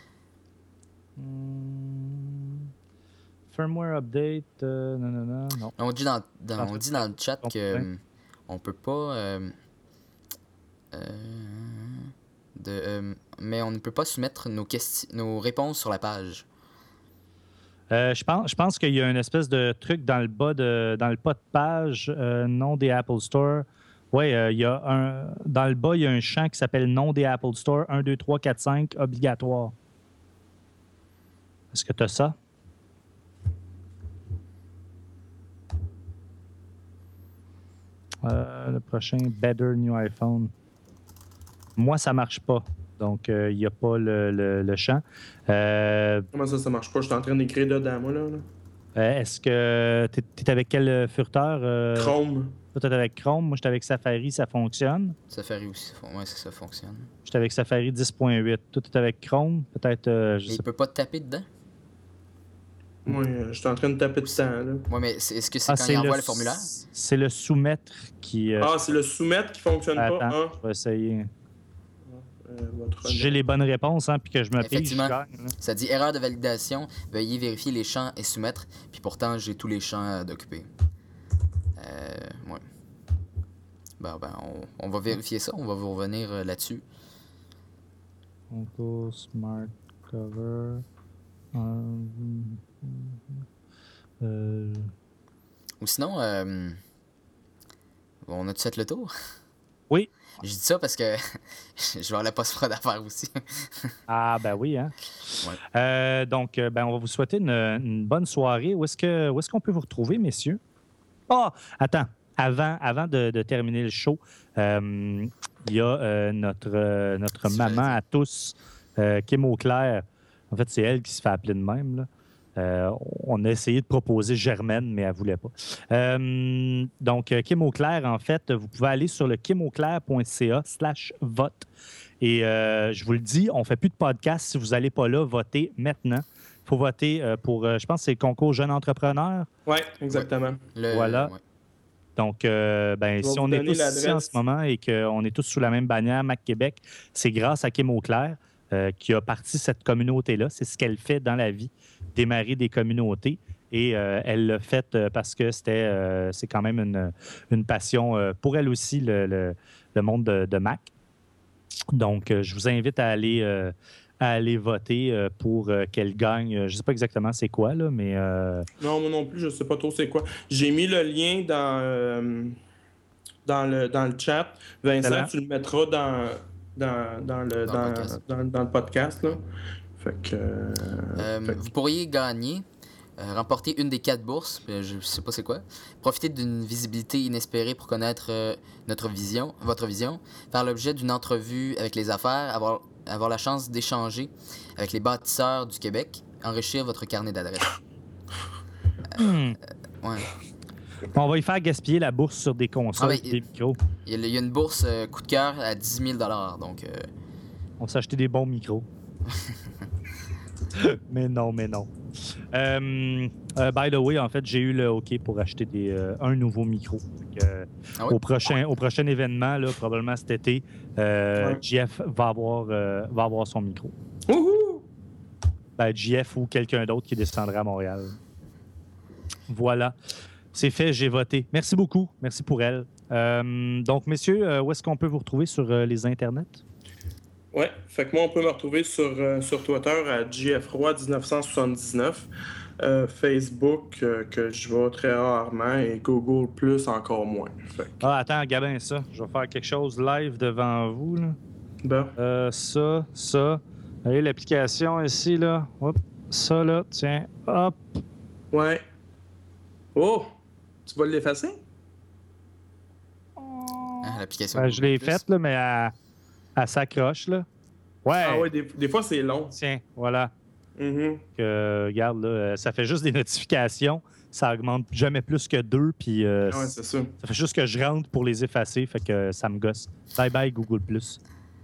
Hmm. Firmware update, euh, non, non, non, non. On dit dans, dans- Ah, on dit dans le chat ton que problème. euh, on peut pas. euh, euh, de, euh, mais on ne peut pas soumettre nos, questi- nos réponses sur la page. Euh, je pense, je pense qu'il y a une espèce de truc dans le bas de, dans le pas de page, euh, nom des Apple Store. Oui, il y a un. Dans le bas, il y a un champ qui s'appelle nom des Apple Store un, deux, trois, quatre, cinq, obligatoire. Est-ce que tu as ça? Euh, le prochain, Better New iPhone. Moi, ça marche pas. Donc, il n'y a pas le, le, le champ. Euh, Comment ça, ça marche pas? Je suis en train d'écrire dedans, moi, là. là. euh, Est-ce que tu es avec quel euh, furteur? Euh, Chrome. Toi, t'es avec Chrome. Moi, je suis avec Safari, ça fonctionne. Safari aussi, ouais, ça, ça fonctionne. Je suis avec Safari dix point huit. Toi, tu es avec Chrome. Peut-être, euh, je Et sais il pas. peut pas te taper dedans? Moi, euh, je suis en train de taper de temps, là. Ouais, mais c'est- est-ce que c'est Ah, quand il envoie le, formulaire? C'est le soumettre qui. euh, Ah, c'est le soumettre qui fonctionne Attends, pas. Ah, je vais essayer. euh, votre Si j'ai les bonnes réponses, hein, puis que je me pige, je Effectivement. gagne, là. Ça dit erreur de validation, veuillez vérifier les champs et soumettre. Puis pourtant, j'ai tous les champs euh, d'occuper. Euh, ouais. Ben, ben, on, on va vérifier ça, on va vous revenir euh, là-dessus. Uncle Smart Cover. Euh, euh, Ou sinon, euh, on a-tu fait le tour? Oui. Je dis ça parce que je vais avoir la post-prod à faire aussi. Ah, ben oui, hein. Ouais. Euh, donc, euh, ben, on va vous souhaiter une, une bonne soirée. Où est-ce que, où est-ce qu'on peut vous retrouver, messieurs? Ah, attends. Avant, avant de, de terminer le show, euh, il y a euh, notre, euh, notre C'est maman vrai. à tous, euh, Kim Auclair. En fait, c'est elle qui se fait appeler de même, là. Euh, on a essayé de proposer Germaine, mais elle ne voulait pas. Euh, donc, Kim Auclair, en fait, vous pouvez aller sur le kimauclair.ca slash vote. Et euh, je vous le dis, on ne fait plus de podcast. Si vous n'allez pas là, votez maintenant. Il faut voter euh, pour, euh, je pense que c'est le concours Jeune Entrepreneur. Oui, exactement. Le- Voilà. ouais. Donc, euh, ben, Je vais si vous on est donner tous ici en l'adresse. ce moment et qu'on est tous sous la même bannière, Mac Québec, c'est grâce à Kim Auclair euh, qui a parti cette communauté-là. C'est ce qu'elle fait dans la vie, démarrer des communautés. Et euh, elle l'a fait euh, parce que c'était, euh, c'est quand même une, une passion euh, pour elle aussi, le, le, le monde de, de Mac. Donc, euh, je vous invite à aller, euh, à aller voter euh, pour euh, qu'elle gagne. Je ne sais pas exactement c'est quoi, là, mais... euh, Non, moi non plus, je sais pas trop c'est quoi. J'ai mis le lien dans, euh, dans, le, dans le chat. Vincent, Excellent. tu le mettras dans, dans, dans, le, Dans le dans, podcast. dans, dans le podcast. Là. Fait que, euh, Euh, fait que- Vous pourriez gagner, euh, remporter une des quatre bourses, euh, je sais pas c'est quoi, profiter d'une visibilité inespérée pour connaître euh, notre vision, votre vision, faire l'objet d'une entrevue avec les affaires, avoir, avoir la chance d'échanger avec les bâtisseurs du Québec, enrichir votre carnet d'adresses. hmm. Ouais. On va y faire gaspiller la bourse sur des consoles Ah, et mais- des micros. Il y a, il y a une bourse euh, coup de cœur à dix mille dollars, donc... euh, On s'est acheté des bons micros. mais non, mais non. Euh, euh, by the way, en fait, j'ai eu le OK pour acheter des, euh, un nouveau micro. Fait que, euh, Ah oui? au, prochain, au prochain événement, là, probablement cet été, euh, Ouais. J F va avoir, euh, va avoir son micro. Wouhou! Ben, J F ou quelqu'un d'autre qui descendra à Montréal. Voilà. C'est fait, j'ai voté. Merci beaucoup. Merci pour elle. Euh, donc, messieurs, euh, où est-ce qu'on peut vous retrouver sur euh, les internets? Ouais, fait que moi, on peut me retrouver sur, euh, sur Twitter à J F Roy dix-neuf cent soixante-dix-neuf, euh, Facebook euh, que je vois très rarement et Google Plus encore moins. Fait que, Ah, attends, Gabin, ça. Je vais faire quelque chose live devant vous. Là. bon. Euh, ça, ça. Allez, l'application ici, là. Hop, ça, là. Tiens, hop. Ouais. Oh! Tu vas l'effacer? hein, l'application... Ben, je l'ai Google+. faite, là, mais elle, elle s'accroche, là. Ouais. Ah ouais, des, des fois, c'est long. Tiens, voilà. Mhm. Que, regarde, là, euh, ça fait juste des notifications. Ça augmente jamais plus que deux, puis euh, Ah ouais, c'est ça. ça fait juste que je rentre pour les effacer, fait que ça me gosse. Bye bye Google Plus.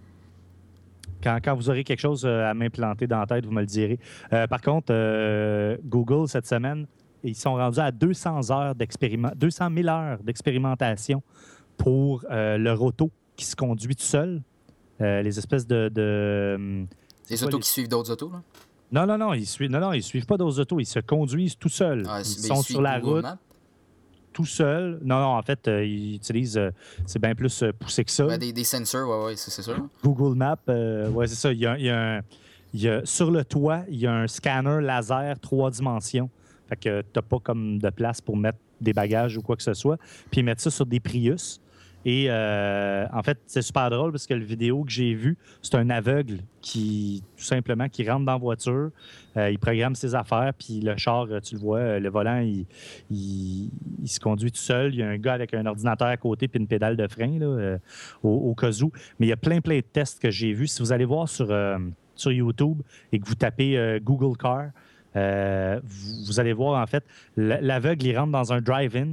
Quand, quand vous aurez quelque chose euh, à m'implanter dans la tête, vous me le direz. Euh, par contre, euh, Google, cette semaine, ils sont rendus à deux cents heures d'expériment, deux cent mille heures d'expérimentation pour euh, leur auto qui se conduit tout seul. Euh, les espèces de... de hum, Les quoi, autos les- qui suivent d'autres autos, là? Non, non, non, ils suivent, non, non, ils suivent pas d'autres autos. Ils se conduisent tout seuls. Ah, ils mais sont suivent sur la Google route Maps. tout seuls. Non, non, en fait, euh, ils utilisent... euh, c'est bien plus euh, poussé que ça. Ben, des, des sensors, ouais, ouais, c'est c'est sûr. Google Maps, euh, ouais, c'est ça. Il y a, il y a un- il y a- sur le toit, il y a un scanner laser trois dimensions. Fait que t'as pas comme de place pour mettre des bagages ou quoi que ce soit. Puis ils mettent ça sur des Prius. Et euh, en fait, c'est super drôle parce que le vidéo que j'ai vu, c'est un aveugle qui, tout simplement, qui rentre dans la voiture, euh, il programme ses affaires, puis le char, euh, tu le vois, euh, le volant, il, il- il se conduit tout seul. Il y a un gars avec un ordinateur à côté puis une pédale de frein, là, euh, au, au cas où. Mais il y a plein, plein de tests que j'ai vus. Si vous allez voir sur, euh, sur YouTube et que vous tapez euh, Google Car, euh, vous, vous allez voir, en fait, l- l'aveugle, il rentre dans un drive-in.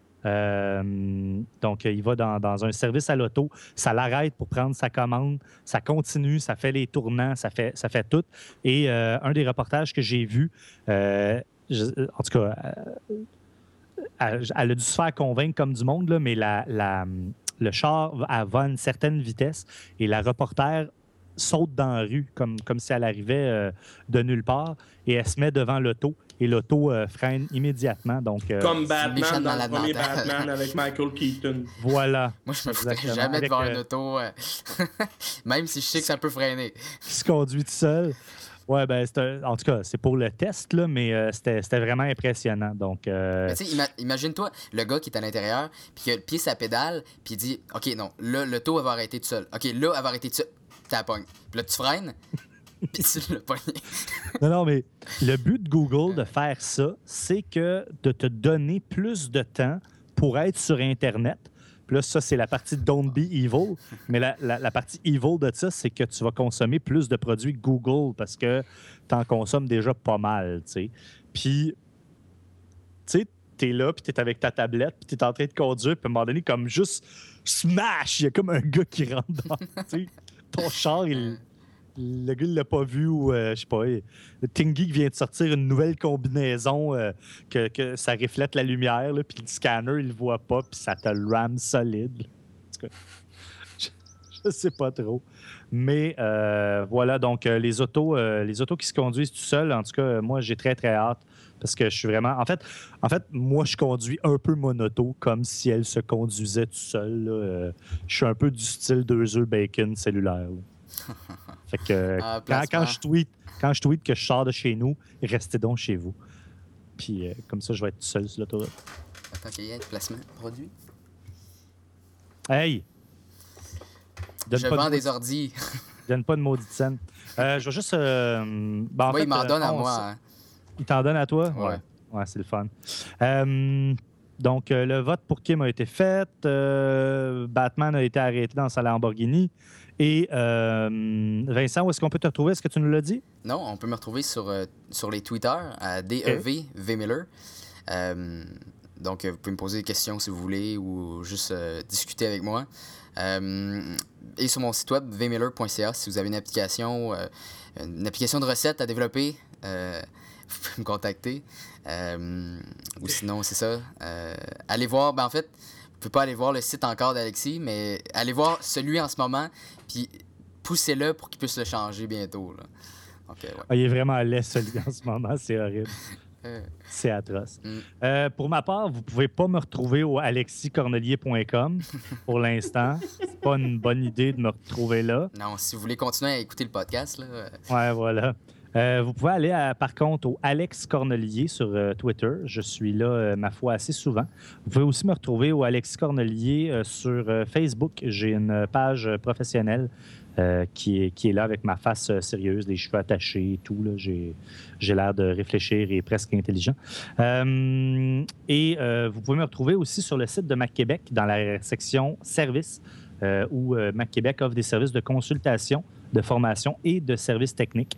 Euh, donc, il va dans, dans un service à l'auto, ça l'arrête pour prendre sa commande, ça continue, ça fait les tournants, ça fait, ça fait tout. Et euh, un des reportages que j'ai vu, euh, je- en tout cas, euh, elle, elle a dû se faire convaincre comme du monde, là, mais la, la- le char elle va à une certaine vitesse et la reporter saute dans la rue comme, comme si elle arrivait euh, de nulle part et elle se met devant l'auto et l'auto euh, freine immédiatement. Donc, euh, Comme méchant Batman dans le malade premier mental. Batman avec Michael Keaton. voilà. Moi, je me ferais Exactement. jamais Avec, devant euh, une auto, euh, même si je sais que ça peut freiner. Qui se conduit tout seul. Ouais, ben, c'est un- en tout cas, c'est pour le test, là, mais euh, c'était c'était vraiment impressionnant. Donc, euh, Mais tu sais, ima- imagine-toi, le gars qui est à l'intérieur, puis qui a le pied sa pédale, puis il dit OK, non, là, l'auto, elle va arrêter tout seul. OK, là, elle va arrêter tout seul. Tu la pognes. Puis là, tu freines, puis tu l'as pogné. non, non, mais le but de Google de faire ça, c'est que de te donner plus de temps pour être sur Internet. Puis là, ça, c'est la partie Don't Be Evil. Mais la, la- la partie evil de ça, c'est que tu vas consommer plus de produits Google parce que tu en consommes déjà pas mal, tu sais. Puis, tu sais, t'es là, puis t'es avec ta tablette, puis t'es en train de conduire, puis à un moment donné, comme juste smash, il y a comme un gars qui rentre dans, tu sais, ton char, il, le gars, il l'a pas vu, ou euh, je sais pas, il, le Tingy vient de sortir une nouvelle combinaison euh, que, que ça reflète la lumière, là, puis le scanner, il le voit pas, puis ça te le rame solide. En tout cas, je, je sais pas trop. Mais euh, voilà, donc euh, les autos, euh, les autos qui se conduisent tout seuls, en tout cas, euh, moi, j'ai très, très hâte. Parce que je suis vraiment... En fait, en fait, moi, je conduis un peu mon auto comme si elle se conduisait tout seul. Là. Euh, je suis un peu du style deux œufs bacon cellulaire. Là. Fait que euh, Ah, quand, placement. quand, je tweet, quand je tweet que je sors de chez nous, restez donc chez vous. Puis euh, comme ça, je vais être tout seul sur l'autoroute. Attends qu'il y ait un placement produit. Hey! Donne Je pas vends de des ordis. Donne pas de maudite scène. Euh, je vais juste... Euh, ben, en Moi, fait, il m'en euh, donne à on- moi. Hein. Il t'en donne à toi? Ouais. Ouais, c'est le fun. Euh, donc, euh, le vote pour Kim a été fait. Euh, Batman a été arrêté dans sa Lamborghini. Et euh, Vincent, où est-ce qu'on peut te retrouver? Est-ce que tu nous l'as dit? Non, on peut me retrouver sur, euh, sur les Twitter à D E V V Miller. Euh, donc, euh, vous pouvez me poser des questions si vous voulez ou juste euh, discuter avec moi. Euh, et sur mon site web, v miller point c a, si vous avez une application, euh, une application de recettes à développer, euh, vous pouvez me contacter. Euh, ou sinon, c'est ça. Euh, allez voir, ben en fait, vous pouvez pas aller voir le site encore d'Alexis, mais allez voir celui en ce moment, puis poussez-le pour qu'il puisse le changer bientôt. Là. Donc, euh, ouais. Ah, il est vraiment laid, celui en ce moment. C'est horrible. Euh, C'est atroce. Mm. Euh, pour ma part, vous ne pouvez pas me retrouver au alexis cornelier point com pour l'instant. C'est pas une bonne idée de me retrouver là. non, si vous voulez continuer à écouter le podcast, là, euh, Ouais, voilà. Euh, vous pouvez aller, à- par contre, au Alex Cornelier sur euh, Twitter. Je suis là, euh, ma foi, assez souvent. Vous pouvez aussi me retrouver au Alexis Cornelier euh, sur euh, Facebook. J'ai une page euh, professionnelle euh, qui, est, qui est là avec ma face euh, sérieuse, les cheveux attachés et tout. Là. J'ai, j'ai l'air de réfléchir et presque intelligent. Euh, et euh, vous pouvez me retrouver aussi sur le site de Mac Québec dans la section services euh, où euh, Mac Québec offre des services de consultation, de formation et de services techniques,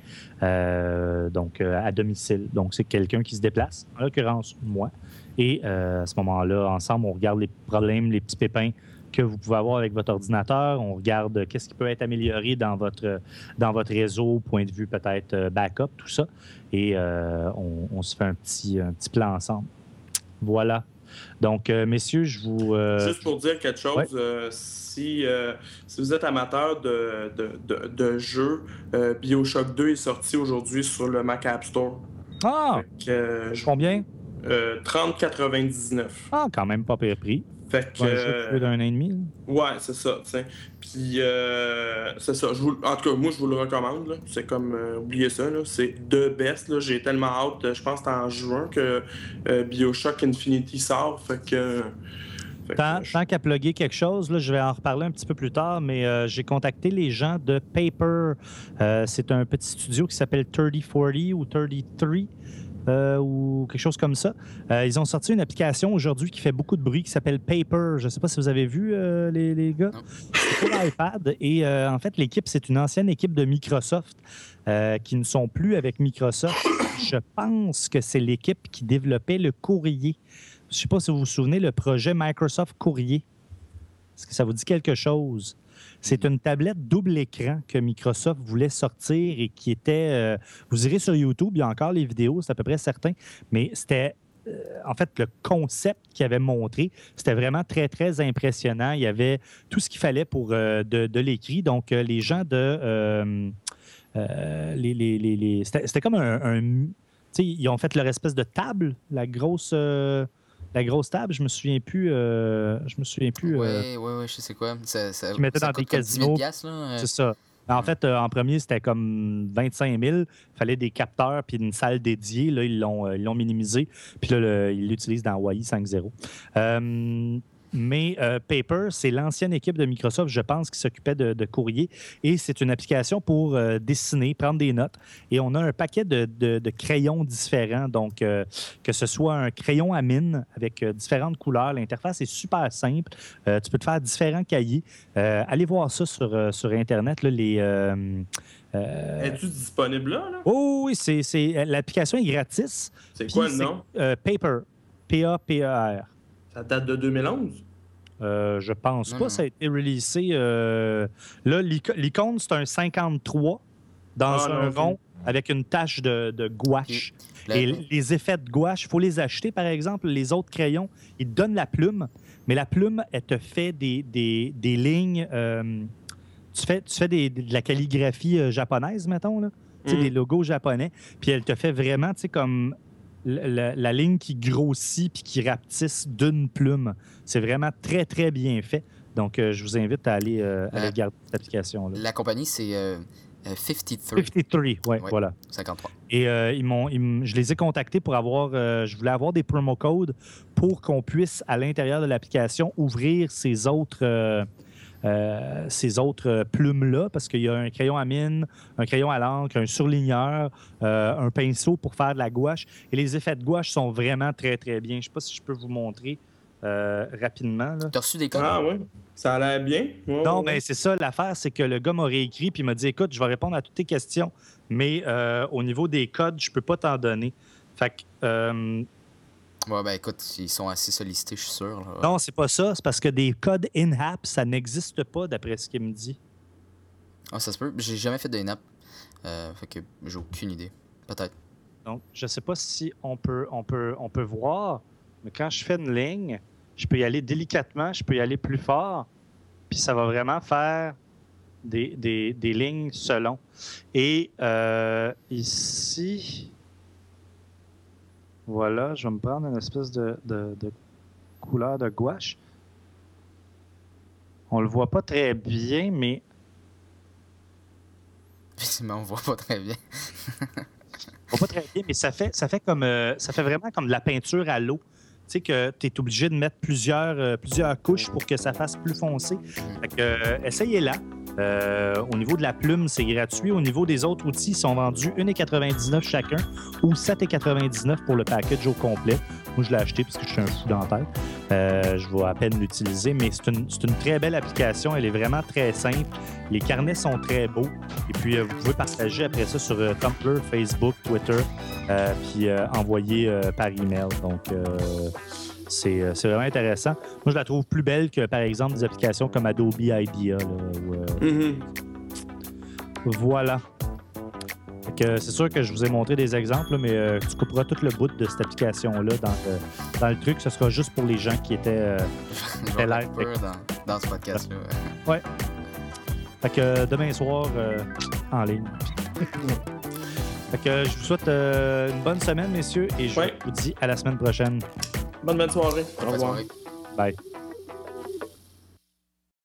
euh, donc euh, à domicile. Donc, c'est quelqu'un qui se déplace, en l'occurrence, moi. Et euh, à ce moment-là, ensemble, on regarde les problèmes, les petits pépins que vous pouvez avoir avec votre ordinateur. On regarde qu'est-ce qui peut être amélioré dans votre, dans votre réseau, point de vue peut-être euh, backup, tout ça. Et euh, on, on se fait un petit, un petit plan ensemble. Voilà. Donc, euh, messieurs, je vous... euh, Juste pour dire quelque chose, Ouais. euh, si, euh, si vous êtes amateur de, de, de, de jeux, euh, BioShock deux est sorti aujourd'hui sur le Mac App Store. Ah! Fait que, euh, je- Combien? euh, trente quatre-vingt-dix-neuf. Ah, quand même pas pire prix. Fait que, Un jeu plus d'un an et demi. là. ouais, c'est ça, tu sais. Puis, euh, c'est ça. Je vous- en tout cas, moi, je vous le recommande. Là. C'est comme, euh, oubliez ça, là. C'est the best. Là. J'ai tellement hâte. euh, Je pense que c'est en juin que euh, BioShock Infinity sort. Fait que. fait que, Tant, je- tant qu'à plugger quelque chose, là, je vais en reparler un petit peu plus tard, mais euh, j'ai contacté les gens de Paper. Euh, c'est un petit studio qui s'appelle trente quarante ou trente-trois. Euh, ou quelque chose comme ça. Euh, ils ont sorti une application aujourd'hui qui fait beaucoup de bruit qui s'appelle Paper. Je ne sais pas si vous avez vu, euh, les, les gars. Non. C'est pour iPad. Et euh, en fait, l'équipe, c'est une ancienne équipe de Microsoft euh, qui ne sont plus avec Microsoft. Je pense que c'est l'équipe qui développait le courrier. Je ne sais pas si vous vous souvenez, le projet Microsoft Courrier. Est-ce que ça vous dit quelque chose? C'est une tablette double écran que Microsoft voulait sortir et qui était... euh, vous irez sur YouTube, il y a encore les vidéos, c'est à peu près certain, mais c'était... euh, en fait, le concept qu'il avait montré, c'était vraiment très, très impressionnant. Il y avait tout ce qu'il fallait pour euh, de, de l'écrit. Donc, euh, les gens de... euh, euh, les, les, les, les- C'était, c'était comme un... un tu sais, ils ont fait leur espèce de table, la grosse... euh, La grosse table, je me souviens plus. euh, je me souviens plus. euh, ouais, ouais, ouais, je sais quoi. Ça, ça, Qu'ils mettaient ça dans coûte des comme dix mille casinos. piastres, là. euh. C'est ça. En fait, euh, en premier, c'était comme vingt-cinq mille. Il fallait des capteurs puis une salle dédiée. Là, ils l'ont, euh, ils l'ont minimisé. Puis là, le- ils l'utilisent dans Hawaii cinq zéro. Euh, mais euh, Paper, c'est l'ancienne équipe de Microsoft, je pense, qui s'occupait de, de courrier. Et c'est une application pour euh, dessiner, prendre des notes. Et on a un paquet de, de, de crayons différents. Donc, euh, que ce soit un crayon à mine avec euh, différentes couleurs. L'interface est super simple. Euh, tu peux te faire différents cahiers. Euh, allez voir ça sur, euh, sur Internet, là, les... Euh, Euh... Es-tu disponible là? là? Oh oui, c'est, c'est, l'application est gratis. C'est quoi le nom? Euh, Paper. P A P E R. Ça date de deux mille onze? Euh, je pense non, pas. Non. Ça a été releasé. Euh... Là, l'icône, c'est un cinquante-trois dans ah, un non, rond okay. avec une tache de, de gouache. Et, Et les effets de gouache, il faut les acheter, par exemple. Les autres crayons, ils te donnent la plume, mais la plume, elle te fait des, des, des lignes... Euh... Tu fais, tu fais des, de la calligraphie euh, japonaise, mettons, là. Tu sais, Mm. des logos japonais. Puis elle te fait vraiment, tu sais, comme la, la, la ligne qui grossit puis qui rapetisse d'une plume. C'est vraiment très, très bien fait. Donc, euh, je vous invite à aller, euh, à La- aller regarder cette application-là. La compagnie, c'est euh, euh, cinquante-trois. cinquante-trois, ouais, Ouais. voilà. cinquante-trois. Et euh, ils m'ont, ils m- je les ai contactés pour avoir... euh, je voulais avoir des promo codes pour qu'on puisse, à l'intérieur de l'application, ouvrir ces autres... euh, Euh, ces autres euh, plumes-là, parce qu'il y a un crayon à mine, un crayon à l'encre, un surligneur, euh, un pinceau pour faire de la gouache. Et les effets de gouache sont vraiment très, très bien. Je ne sais pas si je peux vous montrer euh, rapidement. Là. Tu as reçu des codes? Ah oui, ça a l'air bien. Ouais, Non, ouais. mais c'est ça. L'affaire, c'est que le gars m'a réécrit puis il m'a dit, écoute, je vais répondre à toutes tes questions, mais euh, au niveau des codes, je ne peux pas t'en donner. Fait que... euh, Ouais, ben écoute, ils sont assez sollicités, je suis sûr. Là. non, c'est pas ça. C'est parce que des codes in-app, ça n'existe pas, d'après ce qu'il me dit. Ah, ça se peut. J'ai jamais fait de in-app. Euh, fait que j'ai aucune idée. Peut-être. Donc, je ne sais pas si on peut, on, peut, on peut voir, mais quand je fais une ligne, je peux y aller délicatement, je peux y aller plus fort, puis ça va vraiment faire des, des, des lignes selon. Et euh, ici, voilà, je vais me prendre une espèce de, de, de couleur de gouache. On le voit pas très bien, mais... Mais on voit pas très bien. On voit pas très bien, mais ça fait, ça fait comme euh, ça fait vraiment comme de la peinture à l'eau. Tu sais que tu es obligé de mettre plusieurs, euh, plusieurs couches pour que ça fasse plus foncé. Fait que, euh, essayez-la. Euh, au niveau de la plume, c'est gratuit. Au niveau des autres outils, ils sont vendus un dollar quatre-vingt-dix-neuf chacun ou sept dollars quatre-vingt-dix-neuf pour le package au complet. Moi, je l'ai acheté parce que je suis un fou dans la tête. Euh, je vais à peine l'utiliser, mais c'est une, c'est une très belle application. Elle est vraiment très simple. Les carnets sont très beaux. Et puis, euh, vous pouvez partager après ça sur euh, Tumblr, Facebook, Twitter, euh, puis euh, envoyer euh, par email. Donc, euh, c'est, euh, c'est vraiment intéressant. Moi, je la trouve plus belle que, par exemple, des applications comme Adobe Idea. Là, où, euh, Mm-hmm. Voilà. Fait que c'est sûr que je vous ai montré des exemples, là, mais euh, tu couperas tout le bout de cette application-là dans le, dans le truc. Ce sera juste pour les gens qui étaient, euh, Je Quel vais air. avoir peur dans, dans ce podcast-là. Ouais. Fait que euh, demain soir, euh, en ligne. Fait que euh, je vous souhaite euh, une bonne semaine, messieurs, et je Ouais. vous dis à la semaine prochaine. Bonne bonne soirée. Au Bonne revoir. soirée. Bye.